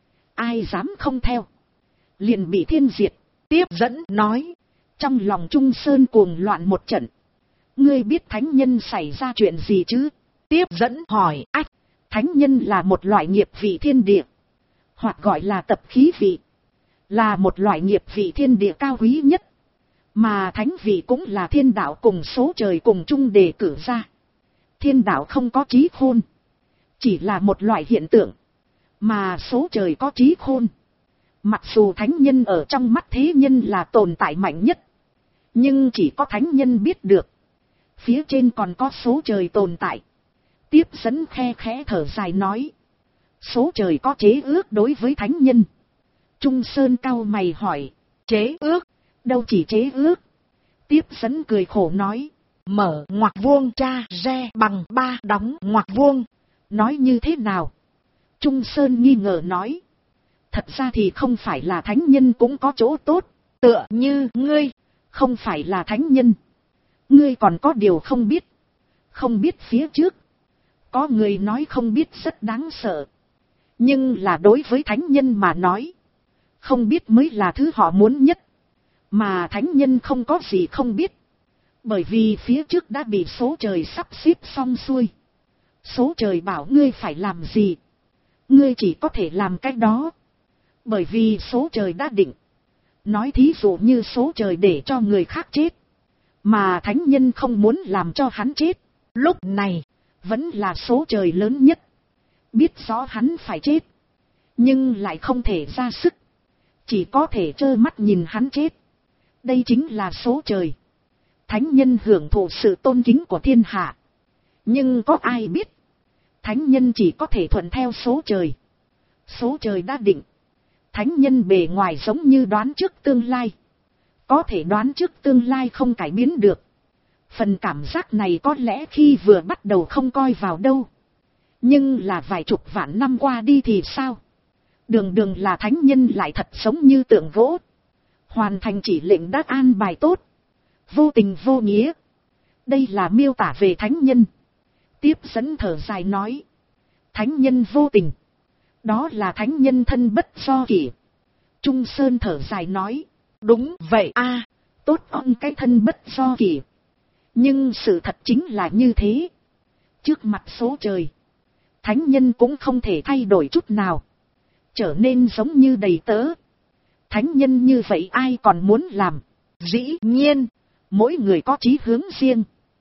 Ai dám không theo, liền bị thiên diệt. Tiếp dẫn nói. Trong lòng Trung Sơn cuồng loạn một trận. Ngươi biết thánh nhân xảy ra chuyện gì chứ? Tiếp dẫn hỏi. Ách, thánh nhân là một loại nghiệp vị thiên địa, hoặc gọi là tập khí vị. Là một loại nghiệp vị thiên địa cao quý nhất. Mà thánh vị cũng là thiên đạo cùng số trời cùng chung đề cử ra. Thiên đạo không có trí khôn, chỉ là một loại hiện tượng. Mà số trời có trí khôn. Mặc dù thánh nhân ở trong mắt thế nhân là tồn tại mạnh nhất, nhưng chỉ có thánh nhân biết được. Phía trên còn có số trời tồn tại. Tiếp dẫn khe khẽ thở dài nói. Số trời có chế ước đối với thánh nhân. Trung Sơn cau mày hỏi. Chế ước? Đâu chỉ chế ước. Tiếp dẫn cười khổ nói. Mở ngoặc vuông tra re bằng 3 đóng ngoặc vuông. Nói như thế nào? Trung Sơn nghi ngờ nói. Thật ra thì không phải là thánh nhân cũng có chỗ tốt. Tựa như ngươi không phải là thánh nhân. Ngươi còn có điều không biết. Không biết phía trước. Có người nói không biết rất đáng sợ. Nhưng là đối với thánh nhân mà nói, không biết mới là thứ họ muốn nhất. Mà thánh nhân không có gì không biết. Bởi vì phía trước đã bị số trời sắp xếp xong xuôi. Số trời bảo ngươi phải làm gì, ngươi chỉ có thể làm cái đó. Bởi vì số trời đã định. Nói thí dụ như số trời để cho người khác chết, mà thánh nhân không muốn làm cho hắn chết. Lúc này, vẫn là số trời lớn nhất. Biết rõ hắn phải chết, nhưng lại không thể ra sức. Chỉ có thể trơ mắt nhìn hắn chết. Đây chính là số trời. Thánh nhân hưởng thụ sự tôn kính của thiên hạ. Nhưng có ai biết, thánh nhân chỉ có thể thuận theo số trời. Số trời đã định. Thánh nhân bề ngoài giống như đoán trước tương lai. Có thể đoán trước tương lai không cải biến được. Phần cảm giác này có lẽ khi vừa bắt đầu không coi vào đâu. Nhưng là vài chục vạn năm qua đi thì sao? Đường đường là thánh nhân lại thật giống như tượng gỗ. Hoàn thành chỉ lệnh đã an bài tốt. Vô tình vô nghĩa. Đây là miêu tả về thánh nhân. Tiếp dẫn thở dài nói. Thánh nhân vô tình. Đó là thánh nhân thân bất do kỷ. Trung Sơn thở dài nói. Đúng vậy a, tốt on cái thân bất do kỷ. Nhưng sự thật chính là như thế. Trước mặt số trời, thánh nhân cũng không thể thay đổi chút nào. Trở nên giống như đầy tớ. Thánh nhân như vậy ai còn muốn làm? Dĩ nhiên, mỗi người có chí hướng riêng.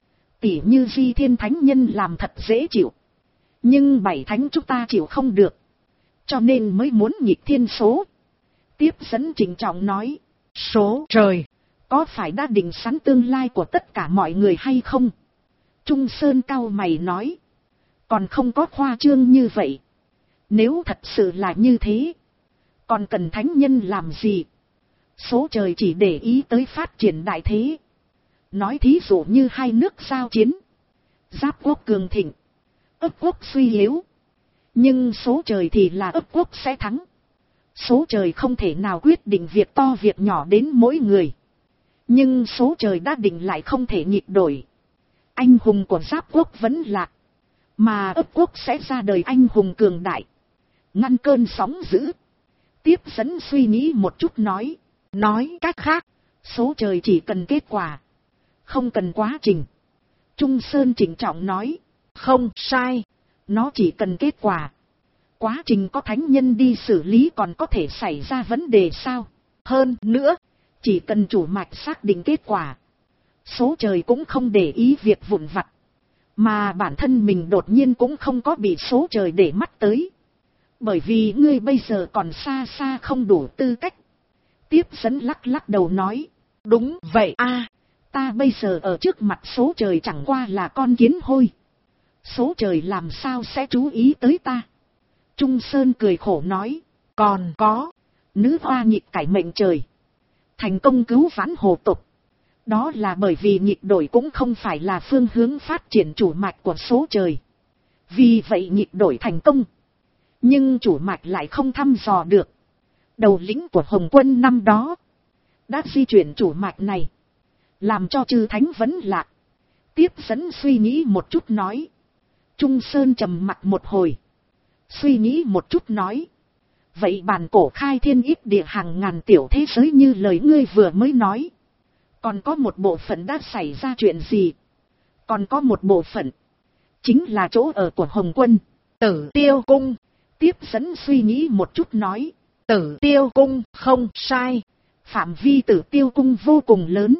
Tỉ như Di Thiên thánh nhân làm thật dễ chịu. Nhưng bảy thánh chúng ta chịu không được. Cho nên mới muốn nghịch thiên số. Tiếp dẫn trịnh trọng nói. Số trời, có phải đã định sẵn tương lai của tất cả mọi người hay không? Trung Sơn cau mày nói. Còn không có khoa trương như vậy. Nếu thật sự là như thế, còn cần thánh nhân làm gì? Số trời chỉ để ý tới phát triển đại thế. Nói thí dụ như hai nước giao chiến, Giáp quốc cường thịnh, Ấp quốc suy yếu. Nhưng số trời thì là Ấp quốc sẽ thắng. Số trời không thể nào quyết định việc to việc nhỏ đến mỗi người. Nhưng số trời đã định lại không thể nghịch đổi. Anh hùng của Giáp quốc vẫn lạc, mà Ấp quốc sẽ ra đời anh hùng cường đại, ngăn cơn sóng dữ. Tiếp dẫn suy nghĩ một chút nói. Nói cách khác, số trời chỉ cần kết quả, không cần quá trình. Trung Sơn trịnh trọng nói. Không sai, nó chỉ cần kết quả. Quá trình có thánh nhân đi xử lý còn có thể xảy ra vấn đề sao? Hơn nữa, chỉ cần chủ mạch xác định kết quả, số trời cũng không để ý việc vụn vặt. Mà bản thân mình đột nhiên cũng không có bị số trời để mắt tới. Bởi vì ngươi bây giờ còn xa xa không đủ tư cách. Tiếp dẫn lắc lắc đầu nói. Đúng vậy a, ta bây giờ ở trước mặt số trời chẳng qua là con kiến hôi. Số trời làm sao sẽ chú ý tới ta? Trung Sơn cười khổ nói. Còn có, nữ hoa nhịp cải mệnh trời, thành công cứu vãn hồ tộc. Đó là bởi vì nhịp đổi cũng không phải là phương hướng phát triển chủ mạch của số trời. Vì vậy nhịp đổi thành công, nhưng chủ mạch lại không thăm dò được. Đầu lĩnh của Hồng Quân năm đó đã di chuyển chủ mạch này, làm cho chư thánh vẫn lạc. Tiếp dẫn suy nghĩ một chút nói. Trung Sơn trầm mặt một hồi, suy nghĩ một chút nói. Vậy bản cổ khai thiên ít địa hàng ngàn tiểu thế giới như lời ngươi vừa mới nói, còn có một bộ phận đã xảy ra chuyện gì? Còn có một bộ phận, chính là chỗ ở của Hồng Quân, Tử Tiêu Cung. Tiếp dẫn suy nghĩ một chút nói. Tử Tiêu Cung không sai, phạm vi Tử Tiêu Cung vô cùng lớn.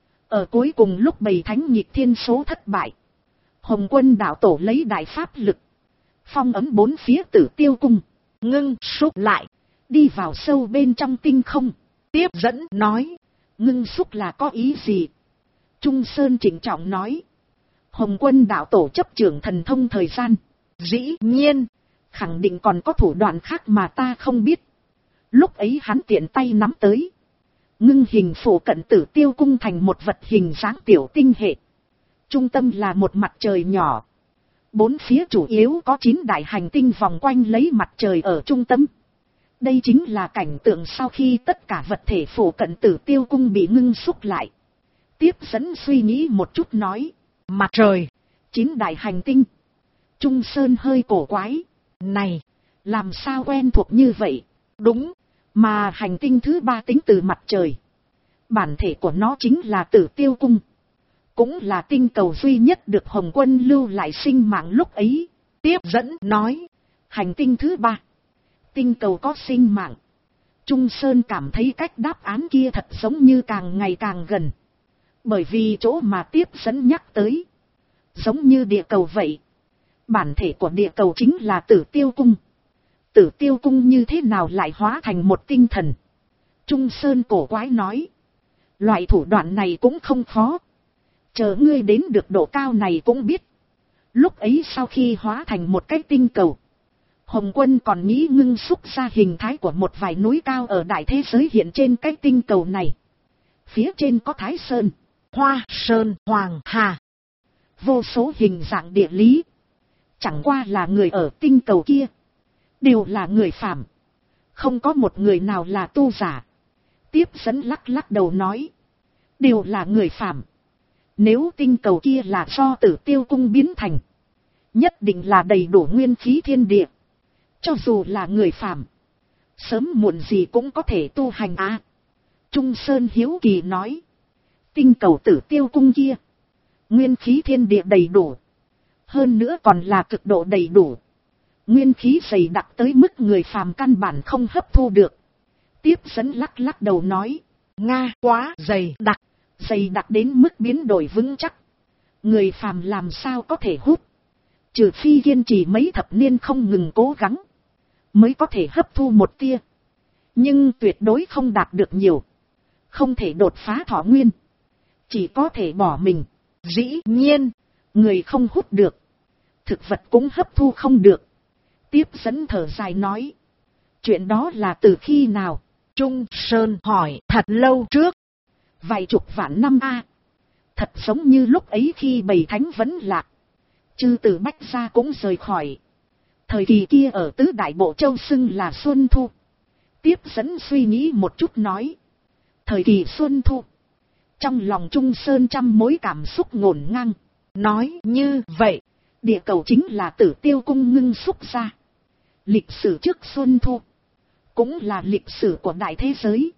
Ở cuối cùng lúc bầy thánh nghịch thiên số thất bại, Hồng Quân đạo tổ lấy đại pháp lực phong ấm bốn phía Tử Tiêu Cung, ngưng xúc lại, đi vào sâu bên trong tinh không. Tiếp dẫn nói. Ngưng xúc là có ý gì? Trung Sơn trịnh trọng nói. Hồng Quân đạo tổ chấp trưởng thần thông thời gian. Dĩ nhiên, khẳng định còn có thủ đoạn khác mà ta không biết. Lúc ấy hắn tiện tay nắm tới, ngưng hình phủ cận Tử Tiêu Cung thành một vật hình dáng tiểu tinh hệ. Trung tâm là một mặt trời nhỏ. Bốn phía chủ yếu có 9 đại hành tinh vòng quanh lấy mặt trời ở trung tâm. Đây chính là cảnh tượng sau khi tất cả vật thể phủ cận Tử Tiêu Cung bị ngưng xúc lại. Tiếp dẫn suy nghĩ một chút nói. Mặt trời, 9 đại hành tinh. Trung Sơn hơi cổ quái. Này, làm sao quen thuộc như vậy? Đúng, mà hành tinh thứ 3 tính từ mặt trời. Bản thể của nó chính là Tử Tiêu Cung. Cũng là tinh cầu duy nhất được Hồng Quân lưu lại sinh mạng lúc ấy. Tiếp dẫn nói. Hành tinh thứ 3, tinh cầu có sinh mạng. Trung Sơn cảm thấy cách đáp án kia thật giống như càng ngày càng gần. Bởi vì chỗ mà tiếp dẫn nhắc tới, giống như địa cầu vậy. Bản thể của địa cầu chính là Tử Tiêu Cung. Tử Tiêu Cung như thế nào lại hóa thành một tinh thần? Trung Sơn cổ quái nói. Loại thủ đoạn này cũng không khó. Chờ ngươi đến được độ cao này cũng biết. Lúc ấy sau khi hóa thành một cái tinh cầu, Hồng Quân còn nghĩ ngưng xúc ra hình thái của một vài núi cao ở đại thế giới hiện trên cái tinh cầu này. Phía trên có Thái Sơn, Hoa Sơn, Hoàng Hà, vô số hình dạng địa lý. Chẳng qua là người ở tinh cầu kia đều là người phàm, không có một người nào là tu giả. Tiếp dẫn lắc lắc đầu nói. Đều là người phàm. Nếu tinh cầu kia là do Tử Tiêu Cung biến thành, nhất định là đầy đủ nguyên khí thiên địa. Cho dù là người phàm, sớm muộn gì cũng có thể tu hành à. Trung Sơn hiếu kỳ nói. Tinh cầu Tử Tiêu cung kia, nguyên khí thiên địa đầy đủ. Hơn nữa còn là cực độ đầy đủ. Nguyên khí dày đặc tới mức người phàm căn bản không hấp thu được. Tiếp dẫn lắc lắc đầu nói. Nga quá dày đặc. Dày đặc đến mức biến đổi vững chắc. Người phàm làm sao có thể hút. Trừ phi kiên trì mấy thập niên không ngừng cố gắng, mới có thể hấp thu một tia. Nhưng tuyệt đối không đạt được nhiều. Không thể đột phá thọ nguyên. Chỉ có thể bỏ mình. Dĩ nhiên, người không hút được, thực vật cũng hấp thu không được. Tiếp dẫn thở dài nói. Chuyện đó là từ khi nào? Trung Sơn hỏi. Thật lâu trước. Vài chục vạn năm a. Thật giống như lúc ấy khi bầy thánh vẫn lạc, chư tử Bách Gia cũng rời khỏi. Thời kỳ kia ở tứ đại bộ châu xưng là Xuân Thu. Tiếp dẫn suy nghĩ một chút nói. Thời kỳ Xuân Thu. Trong lòng Trung Sơn trăm mối cảm xúc ngổn ngang. Nói như vậy, địa cầu chính là Tử Tiêu cung ngưng xúc ra. Lịch sử trước Xuân Thu cũng là lịch sử của đại thế giới.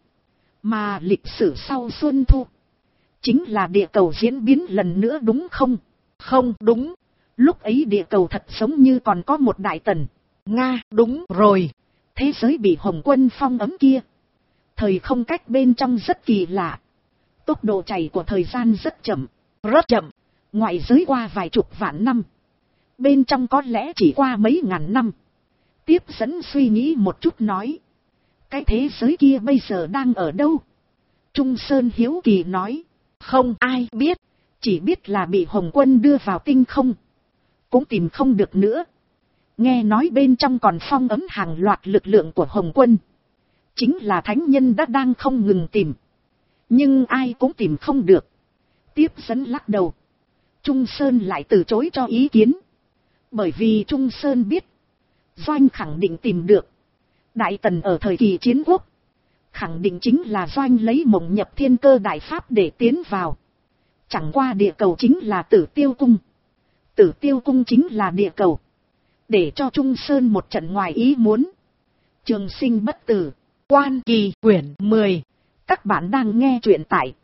Mà lịch sử sau Xuân Thu chính là địa cầu diễn biến lần nữa, đúng không? Không đúng. Lúc ấy địa cầu thật giống như còn có một đại tần. Nga đúng rồi. Thế giới bị Hồng Quân phong ấm kia, thời không cách bên trong rất kỳ lạ. Tốc độ chảy của thời gian rất chậm. Rất chậm. Ngoại giới qua vài chục vạn năm, bên trong có lẽ chỉ qua mấy ngàn năm. Tiếp dẫn suy nghĩ một chút nói. Cái thế giới kia bây giờ đang ở đâu? Trung Sơn hiếu kỳ nói. Không ai biết. Chỉ biết là bị Hồng Quân đưa vào tinh không, cũng tìm không được nữa. Nghe nói bên trong còn phong ấm hàng loạt lực lượng của Hồng Quân. Chính là thánh nhân đã đang không ngừng tìm, nhưng ai cũng tìm không được. Tiếp dẫn lắc đầu. Trung Sơn lại từ chối cho ý kiến. Bởi vì Trung Sơn biết, Doanh khẳng định tìm được. Đại tần ở thời kỳ chiến quốc, khẳng định chính là Doanh lấy mộng nhập thiên cơ đại pháp để tiến vào. Chẳng qua địa cầu chính là Tử Tiêu cung. Tử Tiêu cung chính là địa cầu. Để cho Trung Sơn một trận ngoài ý muốn. Trường sinh bất tử. Quan Kỳ quyển 10. Các bạn đang nghe truyện tại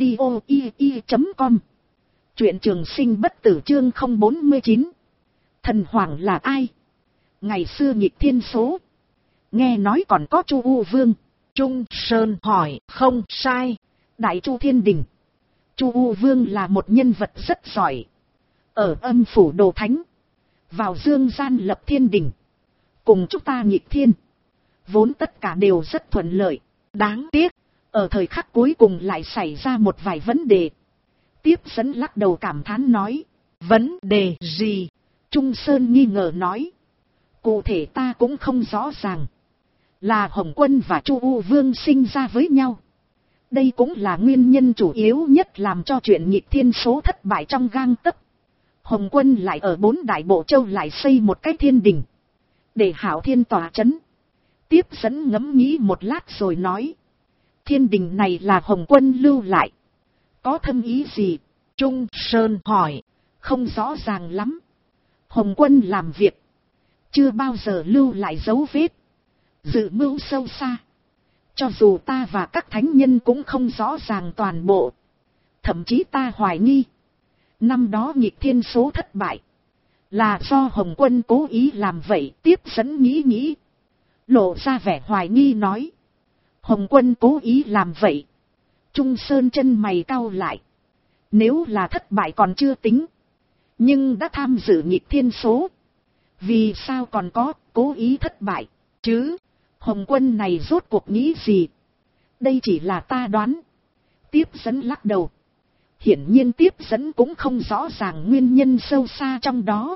audio.com. Truyện Trường sinh bất tử chương 049. Thần Hoàng là ai? Ngày xưa nghịch thiên số. Nghe nói còn có Chu U Vương. Trung Sơn hỏi. Không sai. Đại Chu Thiên Đình. Chu U Vương là một nhân vật rất giỏi. Ở âm phủ đồ thánh, vào dương gian lập thiên đình, cùng chúng ta nghịch thiên, vốn tất cả đều rất thuận lợi. Đáng tiếc, ở thời khắc cuối cùng lại xảy ra một vài vấn đề. Tiếp dẫn lắc đầu cảm thán nói. Vấn đề gì? Trung Sơn nghi ngờ nói. Cụ thể ta cũng không rõ ràng. Là Hồng Quân và Chu U Vương sinh ra với nhau. Đây cũng là nguyên nhân chủ yếu nhất làm cho chuyện nghịch thiên số thất bại trong gang tấc. Hồng Quân lại ở 4 đại bộ châu lại xây một cái thiên đình, để Hạo Thiên tỏa chấn. Tiếp dẫn ngẫm nghĩ một lát rồi nói. Thiên đình này là Hồng Quân lưu lại. Có thâm ý gì? Trung Sơn hỏi. Không rõ ràng lắm. Hồng Quân làm việc, chưa bao giờ lưu lại dấu vết. Dự mưu sâu xa. Cho dù ta và các thánh nhân cũng không rõ ràng toàn bộ. Thậm chí ta hoài nghi, năm đó nghịch thiên số thất bại, là do Hồng Quân cố ý làm vậy. Tiếp dẫn nghĩ, lộ ra vẻ hoài nghi nói. Hồng Quân cố ý làm vậy? Trung Sơn chân mày cau lại. Nếu là thất bại còn chưa tính, nhưng đã tham dự nghịch thiên số, vì sao còn có cố ý thất bại chứ? Hồng Quân này rốt cuộc nghĩ gì? Đây chỉ là ta đoán. Tiếp dẫn lắc đầu. Hiển nhiên tiếp dẫn cũng không rõ ràng nguyên nhân sâu xa trong đó.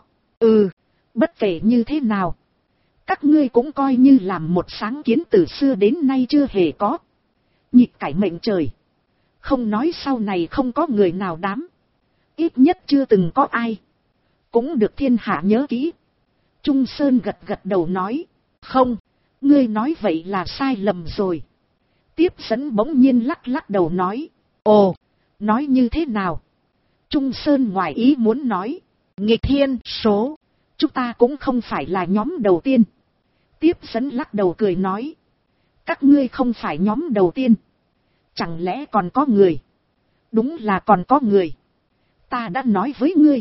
Bất kể như thế nào, các ngươi cũng coi như làm một sáng kiến từ xưa đến nay chưa hề có. Nghịch cải mệnh trời, không nói sau này không có người nào dám, ít nhất chưa từng có ai, cũng được thiên hạ nhớ kỹ. Trung Sơn gật gật đầu nói. Không, ngươi nói vậy là sai lầm rồi. Tiếp dẫn bỗng nhiên lắc đầu nói. Ồ, nói như thế nào? Trung Sơn ngoài ý muốn nói. Nghịch thiên số, Chúng ta cũng không phải là nhóm đầu tiên. Tiếp dẫn lắc đầu cười nói. Các ngươi không phải nhóm đầu tiên. Chẳng lẽ còn có người? Đúng là còn có người. Ta đã nói với ngươi.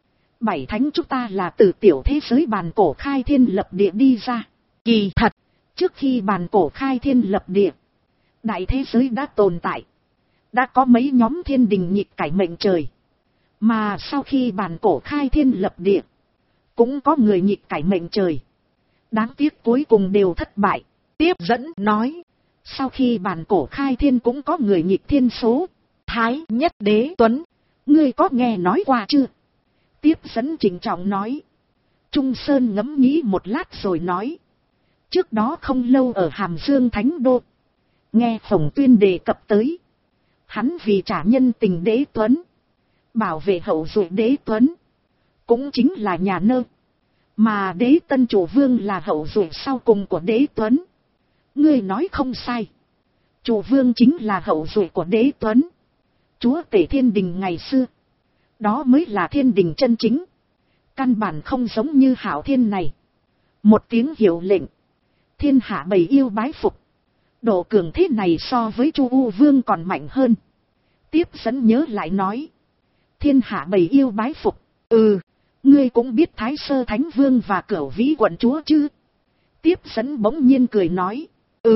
7 thánh chúng ta là từ tiểu thế giới bàn cổ khai thiên lập địa đi ra. Kỳ thật, trước khi bàn cổ khai thiên lập địa, đại thế giới đã tồn tại. Đã có mấy nhóm thiên đình nhịp cải mệnh trời. Mà sau khi bàn cổ khai thiên lập địa, cũng có người nhịp cải mệnh trời. Đáng tiếc cuối cùng đều thất bại. Tiếp dẫn nói. Sau khi bàn cổ khai thiên cũng có người nhịp thiên số. Thái Nhất Đế Tuấn. Ngươi có nghe nói qua chưa? Tiếp dẫn trịnh trọng nói. Trung Sơn ngẫm nghĩ một lát rồi nói. Trước đó không lâu ở Hàm Dương Thánh Đô, nghe Phổng Tuyên đề cập tới. Hắn vì trả nhân tình Đế Tuấn, bảo vệ hậu duệ Đế Tuấn, cũng chính là nhà Nơ. Mà Đế Tân Chủ Vương là hậu duệ sau cùng của Đế Tuấn. Ngươi nói không sai. Chủ Vương chính là hậu duệ của Đế Tuấn. Chúa tể thiên đình ngày xưa. Đó mới là thiên đình chân chính. Căn bản không giống như Hạo Thiên này. Một tiếng hiệu lệnh, thiên hạ bầy yêu bái phục. Độ cường thế này so với Chu U Vương còn mạnh hơn. Tiếp dẫn nhớ lại nói. Thiên hạ bầy yêu bái phục. Ngươi cũng biết Thái Sơ Thánh Vương và Cửu Vĩ Quận Chúa chứ? Tiếp dẫn bỗng nhiên cười nói.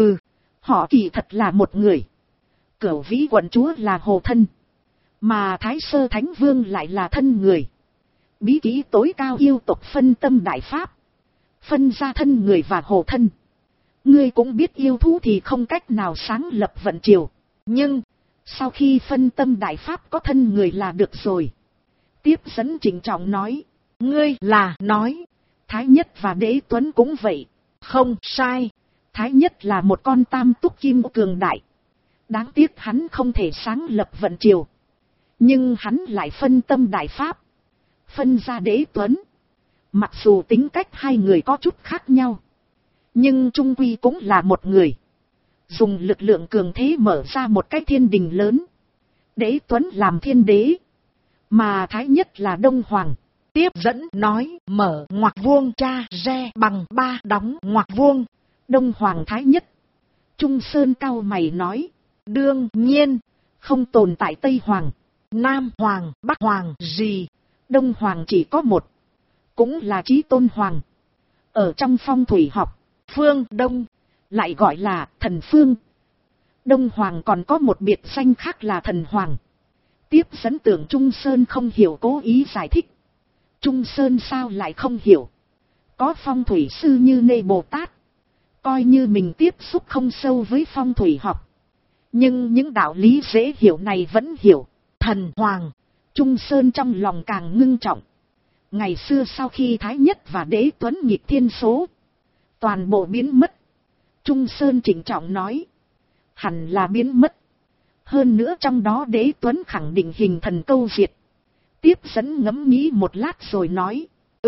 Họ kỳ thật là một người. Cửu Vĩ Quận Chúa là hồ thân, mà Thái Sơ Thánh Vương lại là thân người. Bí kỹ tối cao yêu tộc phân tâm đại pháp, phân ra thân người và hồ thân. Ngươi cũng biết yêu thú thì không cách nào sáng lập vận triều. Nhưng, sau khi phân tâm đại pháp có thân người là được rồi. Tiếp dẫn trịnh trọng nói. Ngươi là nói, Thái Nhất và Đế Tuấn cũng vậy. Không sai. Thái Nhất là một con tam túc kim cường đại. Đáng tiếc hắn không thể sáng lập vận triều. Nhưng hắn lại phân tâm đại pháp, phân ra Đế Tuấn. Mặc dù tính cách hai người có chút khác nhau, nhưng chung quy cũng là một người. Dùng lực lượng cường thế mở ra một cái thiên đình lớn. Đế Tuấn làm thiên đế, mà Thái Nhất là Đông Hoàng. Tiếp dẫn nói. Mở ngoặc vuông tra re bằng 3 đóng ngoặc vuông. Đông Hoàng Thái Nhất. Trung Sơn cau mày nói. Đương nhiên, không tồn tại Tây Hoàng, Nam Hoàng, Bắc Hoàng gì. Đông Hoàng chỉ có một, cũng là Chí Tôn Hoàng. Ở trong phong thủy học, phương Đông lại gọi là thần phương. Đông Hoàng còn có một biệt danh khác là thần Hoàng. Tiếp dẫn tưởng Trung Sơn không hiểu cố ý giải thích. Trung Sơn sao lại không hiểu? Có phong thủy sư như Nê Bồ Tát. Coi như mình tiếp xúc không sâu với phong thủy học, nhưng những đạo lý dễ hiểu này vẫn hiểu. Thần Hoàng. Trung Sơn trong lòng càng ngưng trọng. Ngày xưa sau khi Thái Nhất và Đế Tuấn nghịch thiên số, toàn bộ biến mất. Trung Sơn trịnh trọng nói. Hẳn là biến mất. Hơn nữa trong đó Đế Tuấn khẳng định hình thần câu diệt. Tiếp dẫn ngẫm nghĩ một lát rồi nói.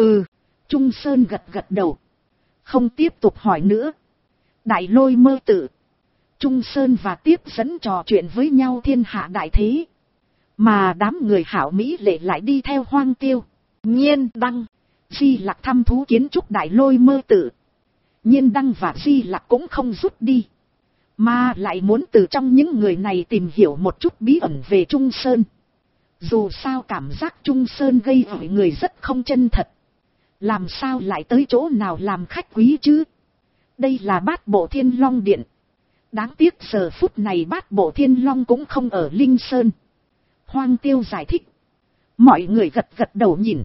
Trung Sơn gật gật đầu, không tiếp tục hỏi nữa. Đại Lôi Mơ Tự. Trung Sơn và Tiếp dẫn trò chuyện với nhau thiên hạ đại thế, mà đám người Hảo Mỹ Lệ lại đi theo Hoang Tiêu, Nhiên Đăng, Di Lặc thăm thú kiến trúc Đại Lôi Mơ Tự. Nhiên Đăng và Di Lặc cũng không rút đi, mà lại muốn từ trong những người này tìm hiểu một chút bí ẩn về Trung Sơn. Dù sao cảm giác Trung Sơn gây ỏi người rất không chân thật. Làm sao lại tới chỗ nào làm khách quý chứ? Đây là Bát Bộ Thiên Long Điện. Đáng tiếc giờ phút này Bát Bộ Thiên Long cũng không ở Linh Sơn. Hoang Tiêu giải thích. Mọi người gật gật đầu nhìn.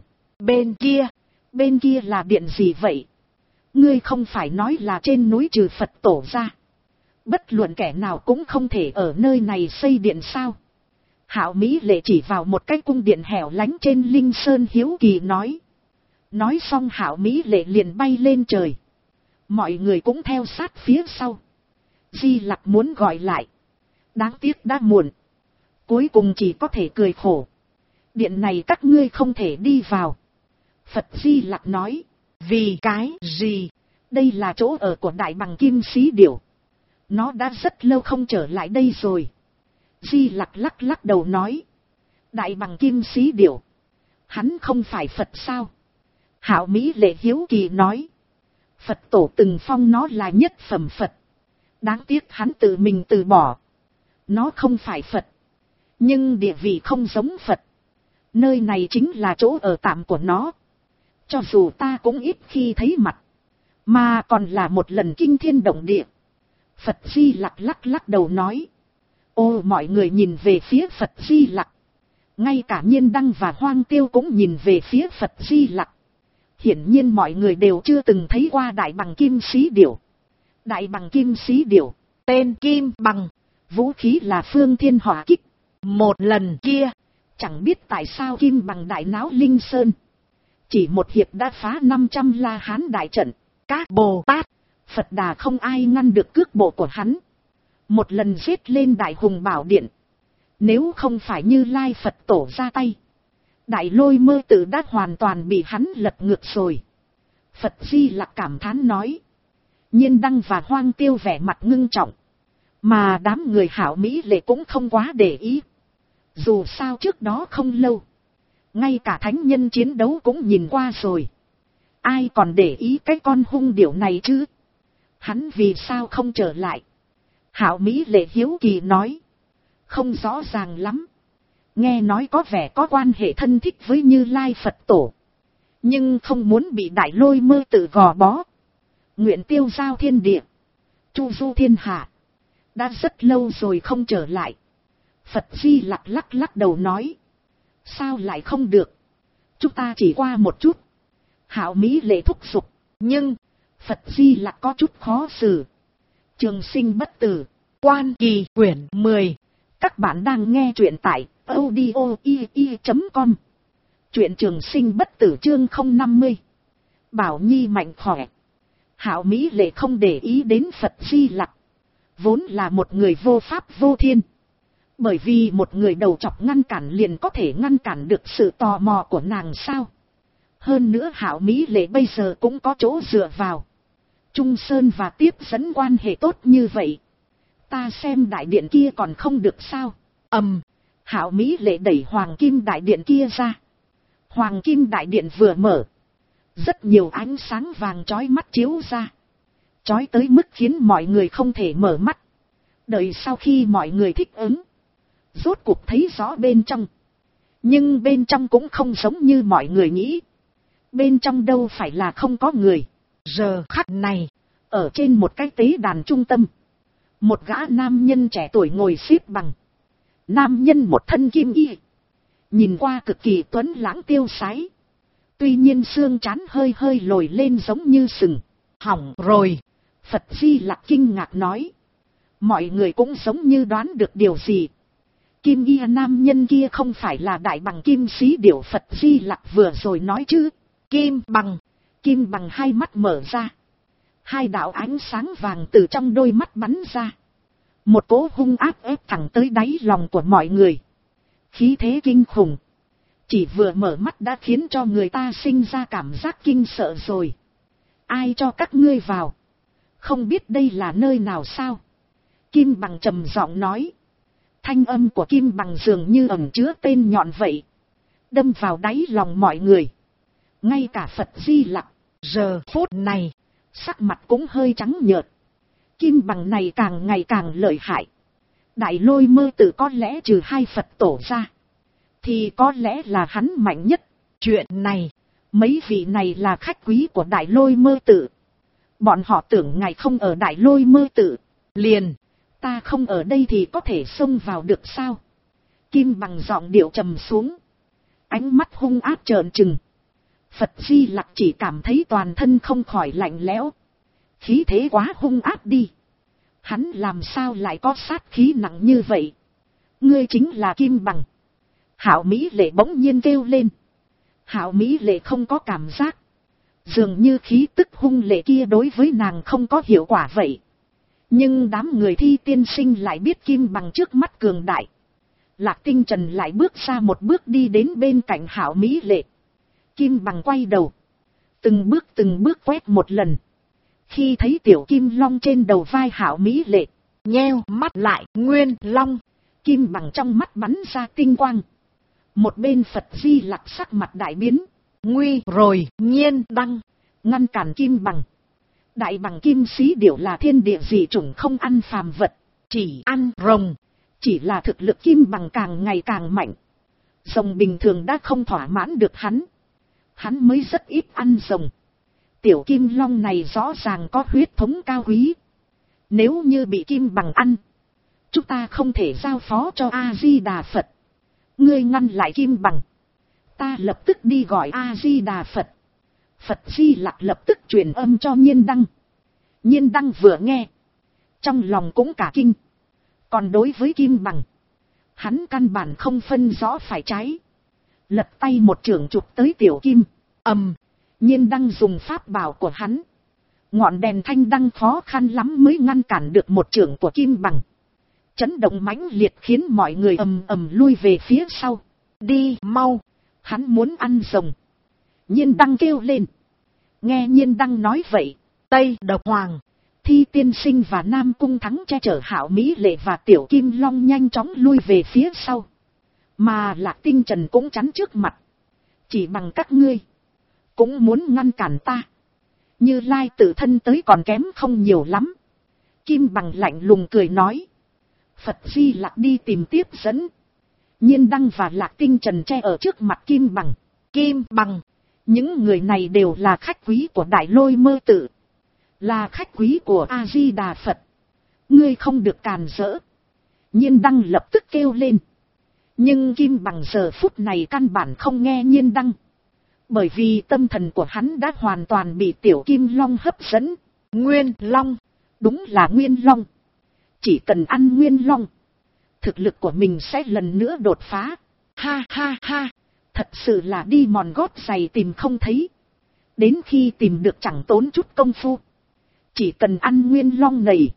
Bên kia là điện gì vậy? Ngươi không phải nói là trên núi trừ Phật tổ ra, bất luận kẻ nào cũng không thể ở nơi này xây điện sao? Hạo Mỹ Lệ chỉ vào một cái cung điện hẻo lánh trên Linh Sơn hiếu kỳ nói. Nói xong Hạo Mỹ Lệ liền bay lên trời. Mọi người cũng theo sát phía sau. Di Lặc muốn gọi lại, đáng tiếc đã muộn. Cuối cùng chỉ có thể cười khổ. Điện này các ngươi không thể đi vào. Phật Di Lặc nói. Vì cái gì? Đây là chỗ ở của Đại Bằng Kim Sĩ Điểu. Nó đã rất lâu không trở lại đây rồi. Di Lặc lắc lắc đầu nói. Đại Bằng Kim Sĩ Điểu, hắn không phải Phật sao? Hạo Mỹ Lệ hiếu kỳ nói. Phật tổ từng phong nó là nhất phẩm Phật. Đáng tiếc hắn tự mình từ bỏ. Nó không phải Phật. Nhưng địa vị không giống Phật. Nơi này chính là chỗ ở tạm của nó. Cho dù ta cũng ít khi thấy mặt. Mà còn là một lần kinh thiên động địa. Phật Di Lặc lắc lắc đầu nói. Ô, mọi người nhìn về phía Phật Di Lặc. Ngay cả Nhiên Đăng và Hoang Tiêu cũng nhìn về phía Phật Di Lặc. Hiển nhiên mọi người đều chưa từng thấy qua đại bằng kim sĩ điểu. Đại bằng kim sĩ điểu, tên Kim Bằng, vũ khí là Phương Thiên Hỏa Kích. Một lần kia, chẳng biết tại sao Kim Bằng đại náo Linh Sơn. Chỉ một hiệp đã phá 500 La Hán đại trận. Các Bồ Tát, Phật Đà không ai ngăn được cước bộ của hắn. Một lần giết lên Đại Hùng Bảo Điện. Nếu không phải Như Lai Phật tổ ra tay, Đại Lôi Mơ Tự đã hoàn toàn bị hắn lật ngược rồi. Phật Di Lặc cảm thán nói. Nhiên Đăng và Hoang Tiêu vẻ mặt ngưng trọng. Mà đám người Hạo Mỹ Lệ cũng không quá để ý. Dù sao trước đó không lâu, ngay cả thánh nhân chiến đấu cũng nhìn qua rồi. Ai còn để ý cái con hung điểu này chứ? Hắn vì sao không trở lại? Hạo Mỹ Lệ hiếu kỳ nói. Không rõ ràng lắm. Nghe nói có vẻ có quan hệ thân thích với Như Lai Phật tổ. Nhưng không muốn bị Đại Lôi Mơ Tự gò bó. Nguyện tiêu giao thiên địa. Chu du thiên hạ. Đã rất lâu rồi không trở lại. Phật Di Lặc lắc lắc đầu nói. Sao lại không được? Chúng ta chỉ qua một chút. Hạo Mỹ Lệ thúc giục. Nhưng Phật Di Lặc có chút khó xử. Trường Sinh Bất Tử, Quan Kỳ quyển 10. Các bạn đang nghe truyện tại audio.com. Truyện Trường Sinh Bất Tử chương 050. Bảo Nhi mạnh khỏe. Hạo Mỹ Lệ không để ý đến Phật Di Lặc. Vốn là một người vô pháp vô thiên. Bởi vì một người đầu chọc ngăn cản liền có thể ngăn cản được sự tò mò của nàng sao? Hơn nữa Hạo Mỹ Lệ bây giờ cũng có chỗ dựa vào. Trung Sơn và tiếp dẫn quan hệ tốt như vậy. Ta xem đại điện kia còn không được sao? Hạo Mỹ Lệ đẩy Hoàng Kim đại điện kia ra. Hoàng Kim đại điện vừa mở, rất nhiều ánh sáng vàng chói mắt chiếu ra. Chói tới mức khiến mọi người không thể mở mắt. Đợi sau khi mọi người thích ứng, rốt cuộc thấy rõ bên trong. Nhưng bên trong cũng không giống như mọi người nghĩ. Bên trong đâu phải là không có người. Giờ khắc này, ở trên một cái tế đàn trung tâm, một gã nam nhân trẻ tuổi ngồi xếp bằng. Nam nhân một thân kim y, nhìn qua cực kỳ tuấn lãng tiêu sái. Tuy nhiên xương trán hơi hơi lồi lên giống như sừng. Hỏng rồi, Phật Di Lặc kinh ngạc nói. Mọi người cũng giống như đoán được điều gì. Kim y nam nhân kia không phải là đại bằng kim sĩ điểu Phật Di Lặc vừa rồi nói chứ? Kim Bằng. Kim Bằng hai mắt mở ra. Hai đạo ánh sáng vàng từ trong đôi mắt bắn ra. Một cỗ hung áp ép thẳng tới đáy lòng của mọi người. Khí thế kinh khủng. Chỉ vừa mở mắt đã khiến cho người ta sinh ra cảm giác kinh sợ rồi. Ai cho các ngươi vào? Không biết đây là nơi nào sao? Kim Bằng trầm giọng nói. Thanh âm của Kim Bằng dường như ẩn chứa tên nhọn vậy. Đâm vào đáy lòng mọi người. Ngay cả Phật Di Lặc, giờ phút này, sắc mặt cũng hơi trắng nhợt. Kim Bằng này càng ngày càng lợi hại. Đại Lôi Mơ Tự có lẽ trừ hai Phật tổ ra, thì có lẽ là hắn mạnh nhất. Chuyện này, mấy vị này là khách quý của Đại Lôi Mơ Tự. Bọn họ tưởng ngài không ở Đại Lôi Mơ Tự. Liền, ta không ở đây thì có thể xông vào được sao? Kim Bằng giọng điệu trầm xuống. Ánh mắt hung ác trợn trừng. Phật Di Lặc chỉ cảm thấy toàn thân không khỏi lạnh lẽo. Khí thế quá hung ác đi. Hắn làm sao lại có sát khí nặng như vậy? Ngươi chính là Kim Bằng. Hạo Mỹ Lệ bỗng nhiên kêu lên. Hạo Mỹ Lệ không có cảm giác. Dường như khí tức hung lệ kia đối với nàng không có hiệu quả vậy. Nhưng đám người Thi tiên sinh lại biết Kim Bằng trước mắt cường đại. Lạc Tinh Trần lại bước ra một bước đi đến bên cạnh Hạo Mỹ Lệ. Kim Bằng quay đầu. Từng bước quét một lần. Khi thấy tiểu Kim Long trên đầu vai Hạo Mỹ Lệ, nheo mắt lại. Nguyên Long. Kim Bằng trong mắt bắn ra tinh quang. Một bên Phật Di Lặc sắc mặt đại biến. nguy rồi, Nhiên Đăng. Ngăn cản Kim Bằng. Đại bằng kim sĩ điểu là thiên địa dị chủng không ăn phàm vật, chỉ ăn rồng. Chỉ là thực lực Kim Bằng càng ngày càng mạnh. Rồng bình thường đã không thỏa mãn được hắn. Hắn mới rất ít ăn rồng. Tiểu Kim Long này rõ ràng có huyết thống cao quý. Nếu như bị Kim Bằng ăn, chúng ta không thể giao phó cho A-di-đà Phật. Ngươi ngăn lại Kim Bằng, ta lập tức đi gọi A-di-đà Phật. Phật Di Lặc lập tức truyền âm cho Nhiên Đăng. Nhiên Đăng vừa nghe, trong lòng cũng cả kinh. Còn đối với Kim Bằng, hắn căn bản không phân rõ phải trái. Lật tay một chưởng chụp tới Tiểu Kim. Nhiên Đăng dùng pháp bảo của hắn. Ngọn đèn thanh đăng khó khăn lắm mới ngăn cản được một chưởng của Kim Bằng. Chấn động mãnh liệt khiến mọi người ầm ầm lui về phía sau. Đi mau, hắn muốn ăn rồng. Nhiên Đăng kêu lên. Nghe Nhiên Đăng nói vậy, Tây Độc Hoàng, Thi Tiên Sinh và Nam Cung Thắng che chở Hạo Mỹ Lệ và Tiểu Kim Long nhanh chóng lui về phía sau. Mà Lạc Tinh Trần cũng chắn trước mặt. Chỉ bằng các ngươi cũng muốn ngăn cản ta. Như Lai tự thân tới còn kém không nhiều lắm. Kim Bằng lạnh lùng cười nói. Phật Di Lặc đi tìm tiếp dẫn. Nhiên Đăng và Lạc Tinh Trần che ở trước mặt Kim Bằng. Kim Bằng, những người này đều là khách quý của Đại Lôi Mơ Tự, là khách quý của A-di-đà Phật. Ngươi không được càn rỡ. Nhiên Đăng lập tức kêu lên. Nhưng Kim Bằng giờ phút này căn bản không nghe Nhiên Đăng. Bởi vì tâm thần của hắn đã hoàn toàn bị Tiểu Kim Long hấp dẫn. Nguyên Long, đúng là Nguyên Long. Chỉ cần ăn Nguyên Long, thực lực của mình sẽ lần nữa đột phá. Ha ha ha, thật sự là đi mòn gót giày tìm không thấy. Đến khi tìm được chẳng tốn chút công phu. Chỉ cần ăn Nguyên Long này,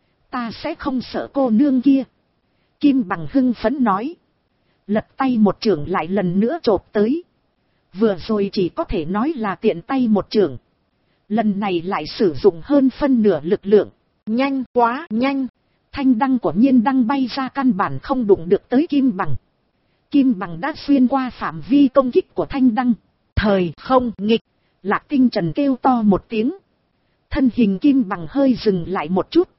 ta sẽ không sợ cô nương kia. Kim Bằng hưng phấn nói. Lật tay một chưởng lại lần nữa chộp tới. Vừa rồi chỉ có thể nói là tiện tay một chưởng. Lần này lại sử dụng hơn phân nửa lực lượng. Nhanh quá nhanh. Thanh đăng của Nhiên Đăng bay ra căn bản không đụng được tới Kim Bằng. Kim Bằng đã xuyên qua phạm vi công kích của thanh đăng. Thời không nghịch. Lạc Tinh Trần kêu to một tiếng. Thân hình Kim Bằng hơi dừng lại một chút.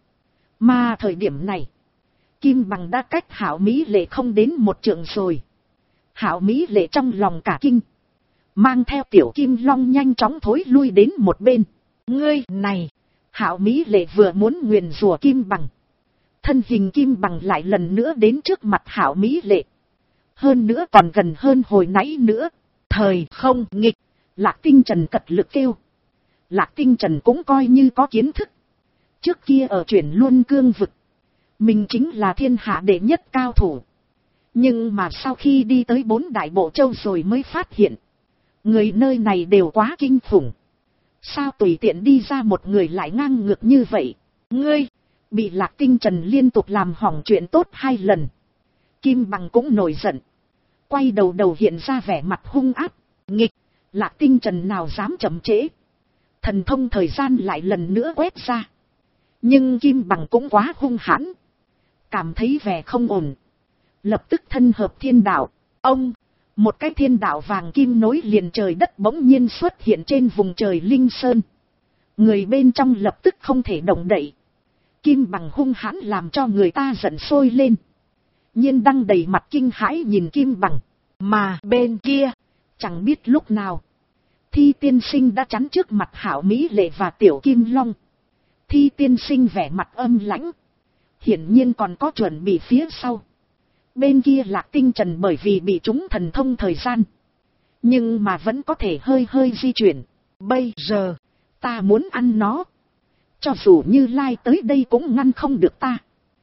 Mà thời điểm này, Kim Bằng đã cách Hạo Mỹ Lệ không đến một trượng rồi. Hạo Mỹ Lệ trong lòng cả kinh, mang theo Tiểu Kim Long nhanh chóng thối lui đến một bên. Ngươi này! Hạo Mỹ Lệ vừa muốn nguyền rủa Kim Bằng. Thân hình Kim Bằng lại lần nữa đến trước mặt Hạo Mỹ Lệ. Hơn nữa còn gần hơn hồi nãy nữa. Thời không nghịch. Lạc Tinh Trần cật lực kêu. Lạc Tinh Trần cũng coi như có kiến thức. Trước kia ở Chuyển Luân Cương vực, mình chính là thiên hạ đệ nhất cao thủ. Nhưng mà sau khi đi tới 4 đại bộ châu rồi mới phát hiện, người nơi này đều quá kinh khủng. Sao tùy tiện đi ra một người lại ngang ngược như vậy? Ngươi! Bị Lạc Tinh Trần liên tục làm hỏng chuyện tốt 2 lần. Kim Bằng cũng nổi giận. Quay đầu hiện ra vẻ mặt hung ác, nghịch. Lạc Tinh Trần nào dám chậm trễ. Thần thông thời gian lại lần nữa quét ra. Nhưng Kim Bằng cũng quá hung hãn. Cảm thấy vẻ không ổn. Lập tức thân hợp thiên đạo. Ông! Một cái thiên đạo vàng kim nối liền trời đất bỗng nhiên xuất hiện trên vùng trời Linh Sơn. Người bên trong lập tức không thể động đậy. Kim Bằng hung hãn làm cho người ta giận sôi lên. Nhiên Đăng đầy mặt kinh hãi nhìn Kim Bằng. Mà bên kia, chẳng biết lúc nào, Thi Tiên Sinh đã chắn trước mặt Hạo Mỹ Lệ và Tiểu Kim Long. Thi Tiên Sinh vẻ mặt âm lãnh, hiển nhiên còn có chuẩn bị phía sau. Bên kia Lạc Tinh Trần bởi vì bị trúng thần thông thời gian, nhưng mà vẫn có thể hơi di chuyển. Bây giờ, ta muốn ăn nó. Cho dù Như Lai tới đây cũng ngăn không được ta.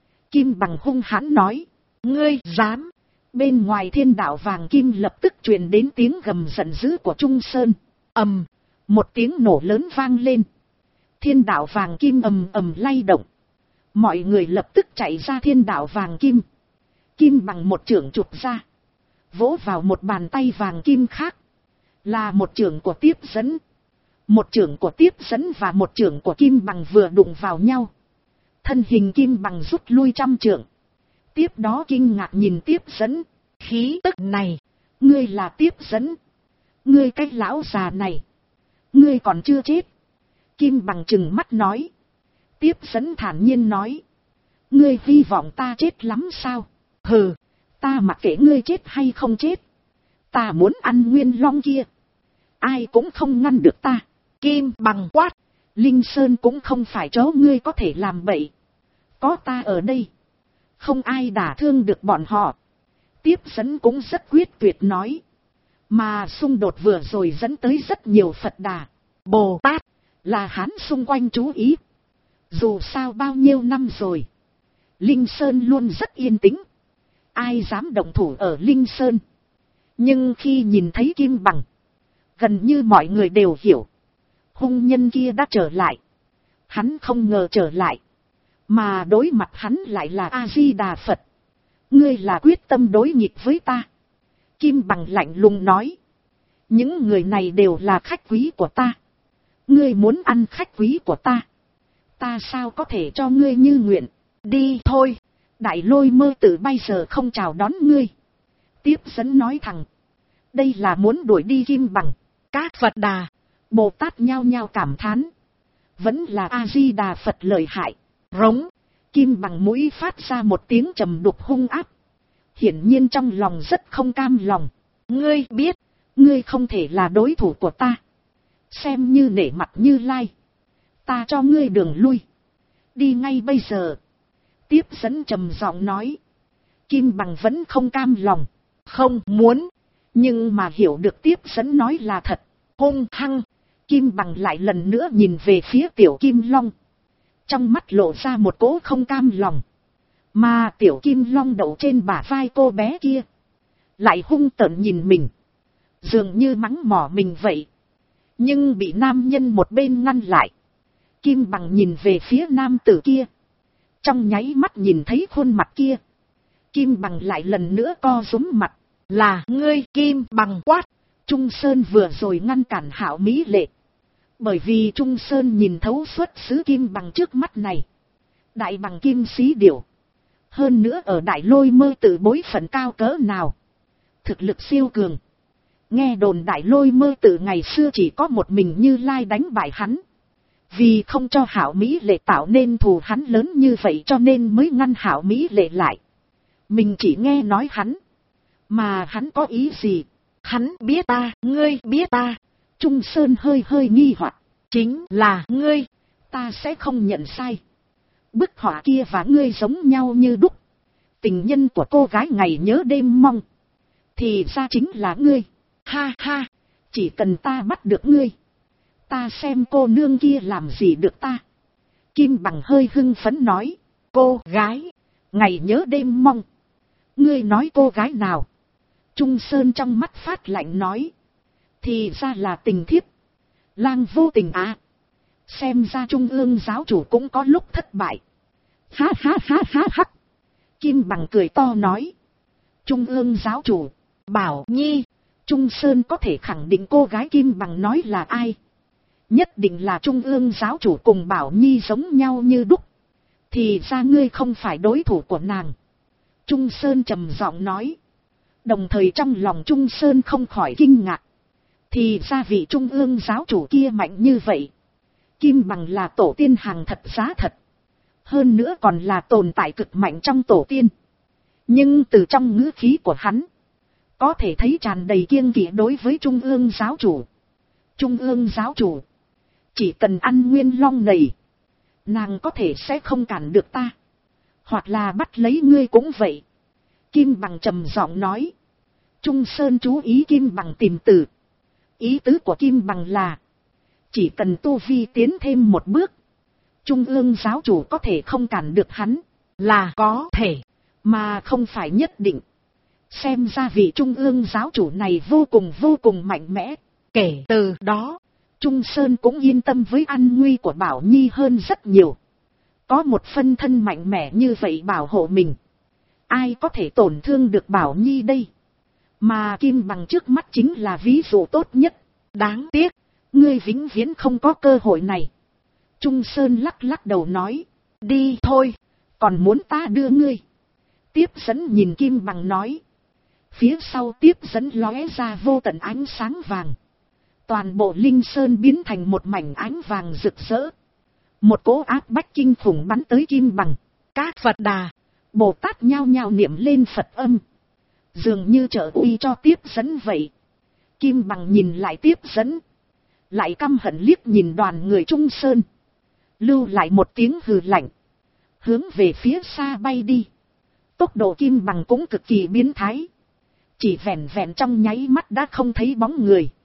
Kim Bằng hung hãn nói. Ngươi dám! Bên ngoài thiên đạo vàng kim lập tức truyền đến tiếng gầm giận dữ của Trung Sơn. Một tiếng nổ lớn vang lên. Thiên đạo vàng kim ầm lay động. Mọi người lập tức chạy ra thiên đạo vàng kim. Kim Bằng một chưởng chụp ra, vỗ vào một bàn tay vàng kim khác. Là một chưởng của tiếp dẫn. Một chưởng của tiếp dẫn và một chưởng của Kim Bằng vừa đụng vào nhau. Thân hình Kim Bằng rút lui 100 trượng. Tiếp đó kinh ngạc nhìn tiếp dẫn. Khí tức này, ngươi là tiếp dẫn. Ngươi cái lão già này, ngươi còn chưa chết. Kim Bằng trừng mắt nói. Tiếp dẫn thản nhiên nói. Ngươi hy vọng ta chết lắm sao? Hừ, ta mặc kệ ngươi chết hay không chết. Ta muốn ăn nguyên long kia. Ai cũng không ngăn được ta. Kim Bằng quát. Linh Sơn cũng không phải chỗ ngươi có thể làm bậy. Có ta ở đây, không ai đả thương được bọn họ. Tiếp dẫn cũng rất quyết tuyệt nói. Mà xung đột vừa rồi dẫn tới rất nhiều Phật Đà, Bồ Tát, là Hán xung quanh chú ý. Dù sao bao nhiêu năm rồi, Linh Sơn luôn rất yên tĩnh. Ai dám động thủ ở Linh Sơn. Nhưng khi nhìn thấy Kim Bằng, gần như mọi người đều hiểu. Hung nhân kia đã trở lại. Hắn không ngờ trở lại, mà đối mặt hắn lại là A-di-đà Phật. Ngươi là quyết tâm đối nghịch với ta. Kim Bằng lạnh lùng nói. Những người này đều là khách quý của ta. Ngươi muốn ăn khách quý của ta, ta sao có thể cho ngươi như nguyện. Đi thôi, Đại Lôi Mơ Tử bây giờ không chào đón ngươi. Tiếp dẫn nói thẳng. Đây là muốn đuổi đi Kim Bằng. Các Phật Đà, Bồ Tát nhao nhao cảm thán. Vẫn là A-di-đà Phật lợi hại. rống. Kim Bằng mũi phát ra một tiếng trầm đục hung áp. Hiển nhiên trong lòng rất không cam lòng. Ngươi biết, ngươi không thể là đối thủ của ta. Xem như nể mặt Như Lai, ta cho ngươi đường lui. Đi ngay bây giờ. Tiếp dẫn trầm giọng nói. Kim Bằng vẫn không cam lòng, không muốn. Nhưng mà hiểu được tiếp dẫn nói là thật. Hung hăng, Kim Bằng lại lần nữa nhìn về phía Tiểu Kim Long. Trong mắt lộ ra một cỗ không cam lòng. Mà Tiểu Kim Long đậu trên bả vai cô bé kia, lại hung tợn nhìn mình, dường như mắng mỏ mình vậy. Nhưng bị nam nhân một bên ngăn lại. Kim Bằng nhìn về phía nam tử kia. Trong nháy mắt nhìn thấy khuôn mặt kia, Kim Bằng lại lần nữa co rúm mặt. là ngươi. Kim Bằng quát. Trung Sơn vừa rồi ngăn cản Hạo Mỹ Lệ. Bởi vì Trung Sơn nhìn thấu xuất xứ Kim Bằng trước mắt này. Đại bằng kim xí điểu. Hơn nữa ở Đại Lôi Mơ Tử bối phận cao cỡ nào. Thực lực siêu cường. Nghe đồn Đại Lôi Mơ Tử ngày xưa chỉ có một mình Như Lai đánh bại hắn. Vì không cho Hạo Mỹ Lệ tạo nên thù hắn lớn như vậy cho nên mới ngăn Hạo Mỹ Lệ lại. Mình chỉ nghe nói hắn. Mà hắn có ý gì? Hắn biết ta, ngươi biết ta. Trung Sơn hơi hơi nghi hoặc. Chính là ngươi. Ta sẽ không nhận sai. Bức họa kia và ngươi giống nhau như đúc. Tình nhân của cô gái ngày nhớ đêm mong. Thì ra chính là ngươi. Ha ha, chỉ cần ta bắt được ngươi, ta xem cô nương kia làm gì được ta. Kim Bằng hơi hưng phấn nói. Cô gái ngày nhớ đêm mong. Ngươi nói cô gái nào? Trung Sơn trong mắt phát lạnh nói. Thì ra là tình thiếp. Lang vô tình à. Xem ra Trung ương giáo chủ cũng có lúc thất bại. Ha ha ha ha ha. Kim Bằng cười to nói. Trung ương giáo chủ, Bảo Nhi. Trung Sơn có thể khẳng định cô gái Kim Bằng nói là ai. Nhất định là Trung ương giáo chủ cùng Bảo Nhi giống nhau như đúc. Thì ra ngươi không phải đối thủ của nàng. Trung Sơn trầm giọng nói. Đồng thời trong lòng Trung Sơn không khỏi kinh ngạc. Thì ra vị Trung ương giáo chủ kia mạnh như vậy. Kim Bằng là tổ tiên hàng thật giá thật. Hơn nữa còn là tồn tại cực mạnh trong tổ tiên. Nhưng từ trong ngữ khí của hắn, có thể thấy tràn đầy kiêng kỵ đối với Trung ương giáo chủ. Trung ương giáo chủ, chỉ cần ăn nguyên long này, nàng có thể sẽ không cản được ta. Hoặc là bắt lấy ngươi cũng vậy. Kim Bằng trầm giọng nói. Trung Sơn chú ý Kim Bằng tìm từ. Ý tứ của Kim Bằng là, chỉ cần tu vi tiến thêm một bước, Trung ương giáo chủ có thể không cản được hắn. Là có thể, mà không phải nhất định. Xem ra vị Trung ương giáo chủ này vô cùng mạnh mẽ. Kể từ đó, Trung Sơn cũng yên tâm với an nguy của Bảo Nhi hơn rất nhiều. Có một phân thân mạnh mẽ như vậy bảo hộ mình, ai có thể tổn thương được Bảo Nhi đây? Mà Kim Bằng trước mắt chính là ví dụ tốt nhất. Đáng tiếc, ngươi vĩnh viễn không có cơ hội này. Trung Sơn lắc lắc đầu nói. Đi thôi, còn muốn ta đưa ngươi? Tiếp dẫn nhìn Kim Bằng nói. Phía sau tiếp dẫn lóe ra vô tận ánh sáng vàng. Toàn bộ Linh Sơn biến thành một mảnh ánh vàng rực rỡ. Một cỗ áp bách kinh khủng bắn tới Kim Bằng. Các Phật Đà, Bồ Tát nhao nhao niệm lên Phật âm. Dường như trợ uy cho tiếp dẫn vậy. Kim Bằng nhìn lại tiếp dẫn. Lại căm hận liếc nhìn đoàn người Trung Sơn. Lưu lại một tiếng hừ lạnh. Hướng về phía xa bay đi. Tốc độ Kim Bằng cũng cực kỳ biến thái. Chỉ vẹn vẹn trong nháy mắt đã không thấy bóng người.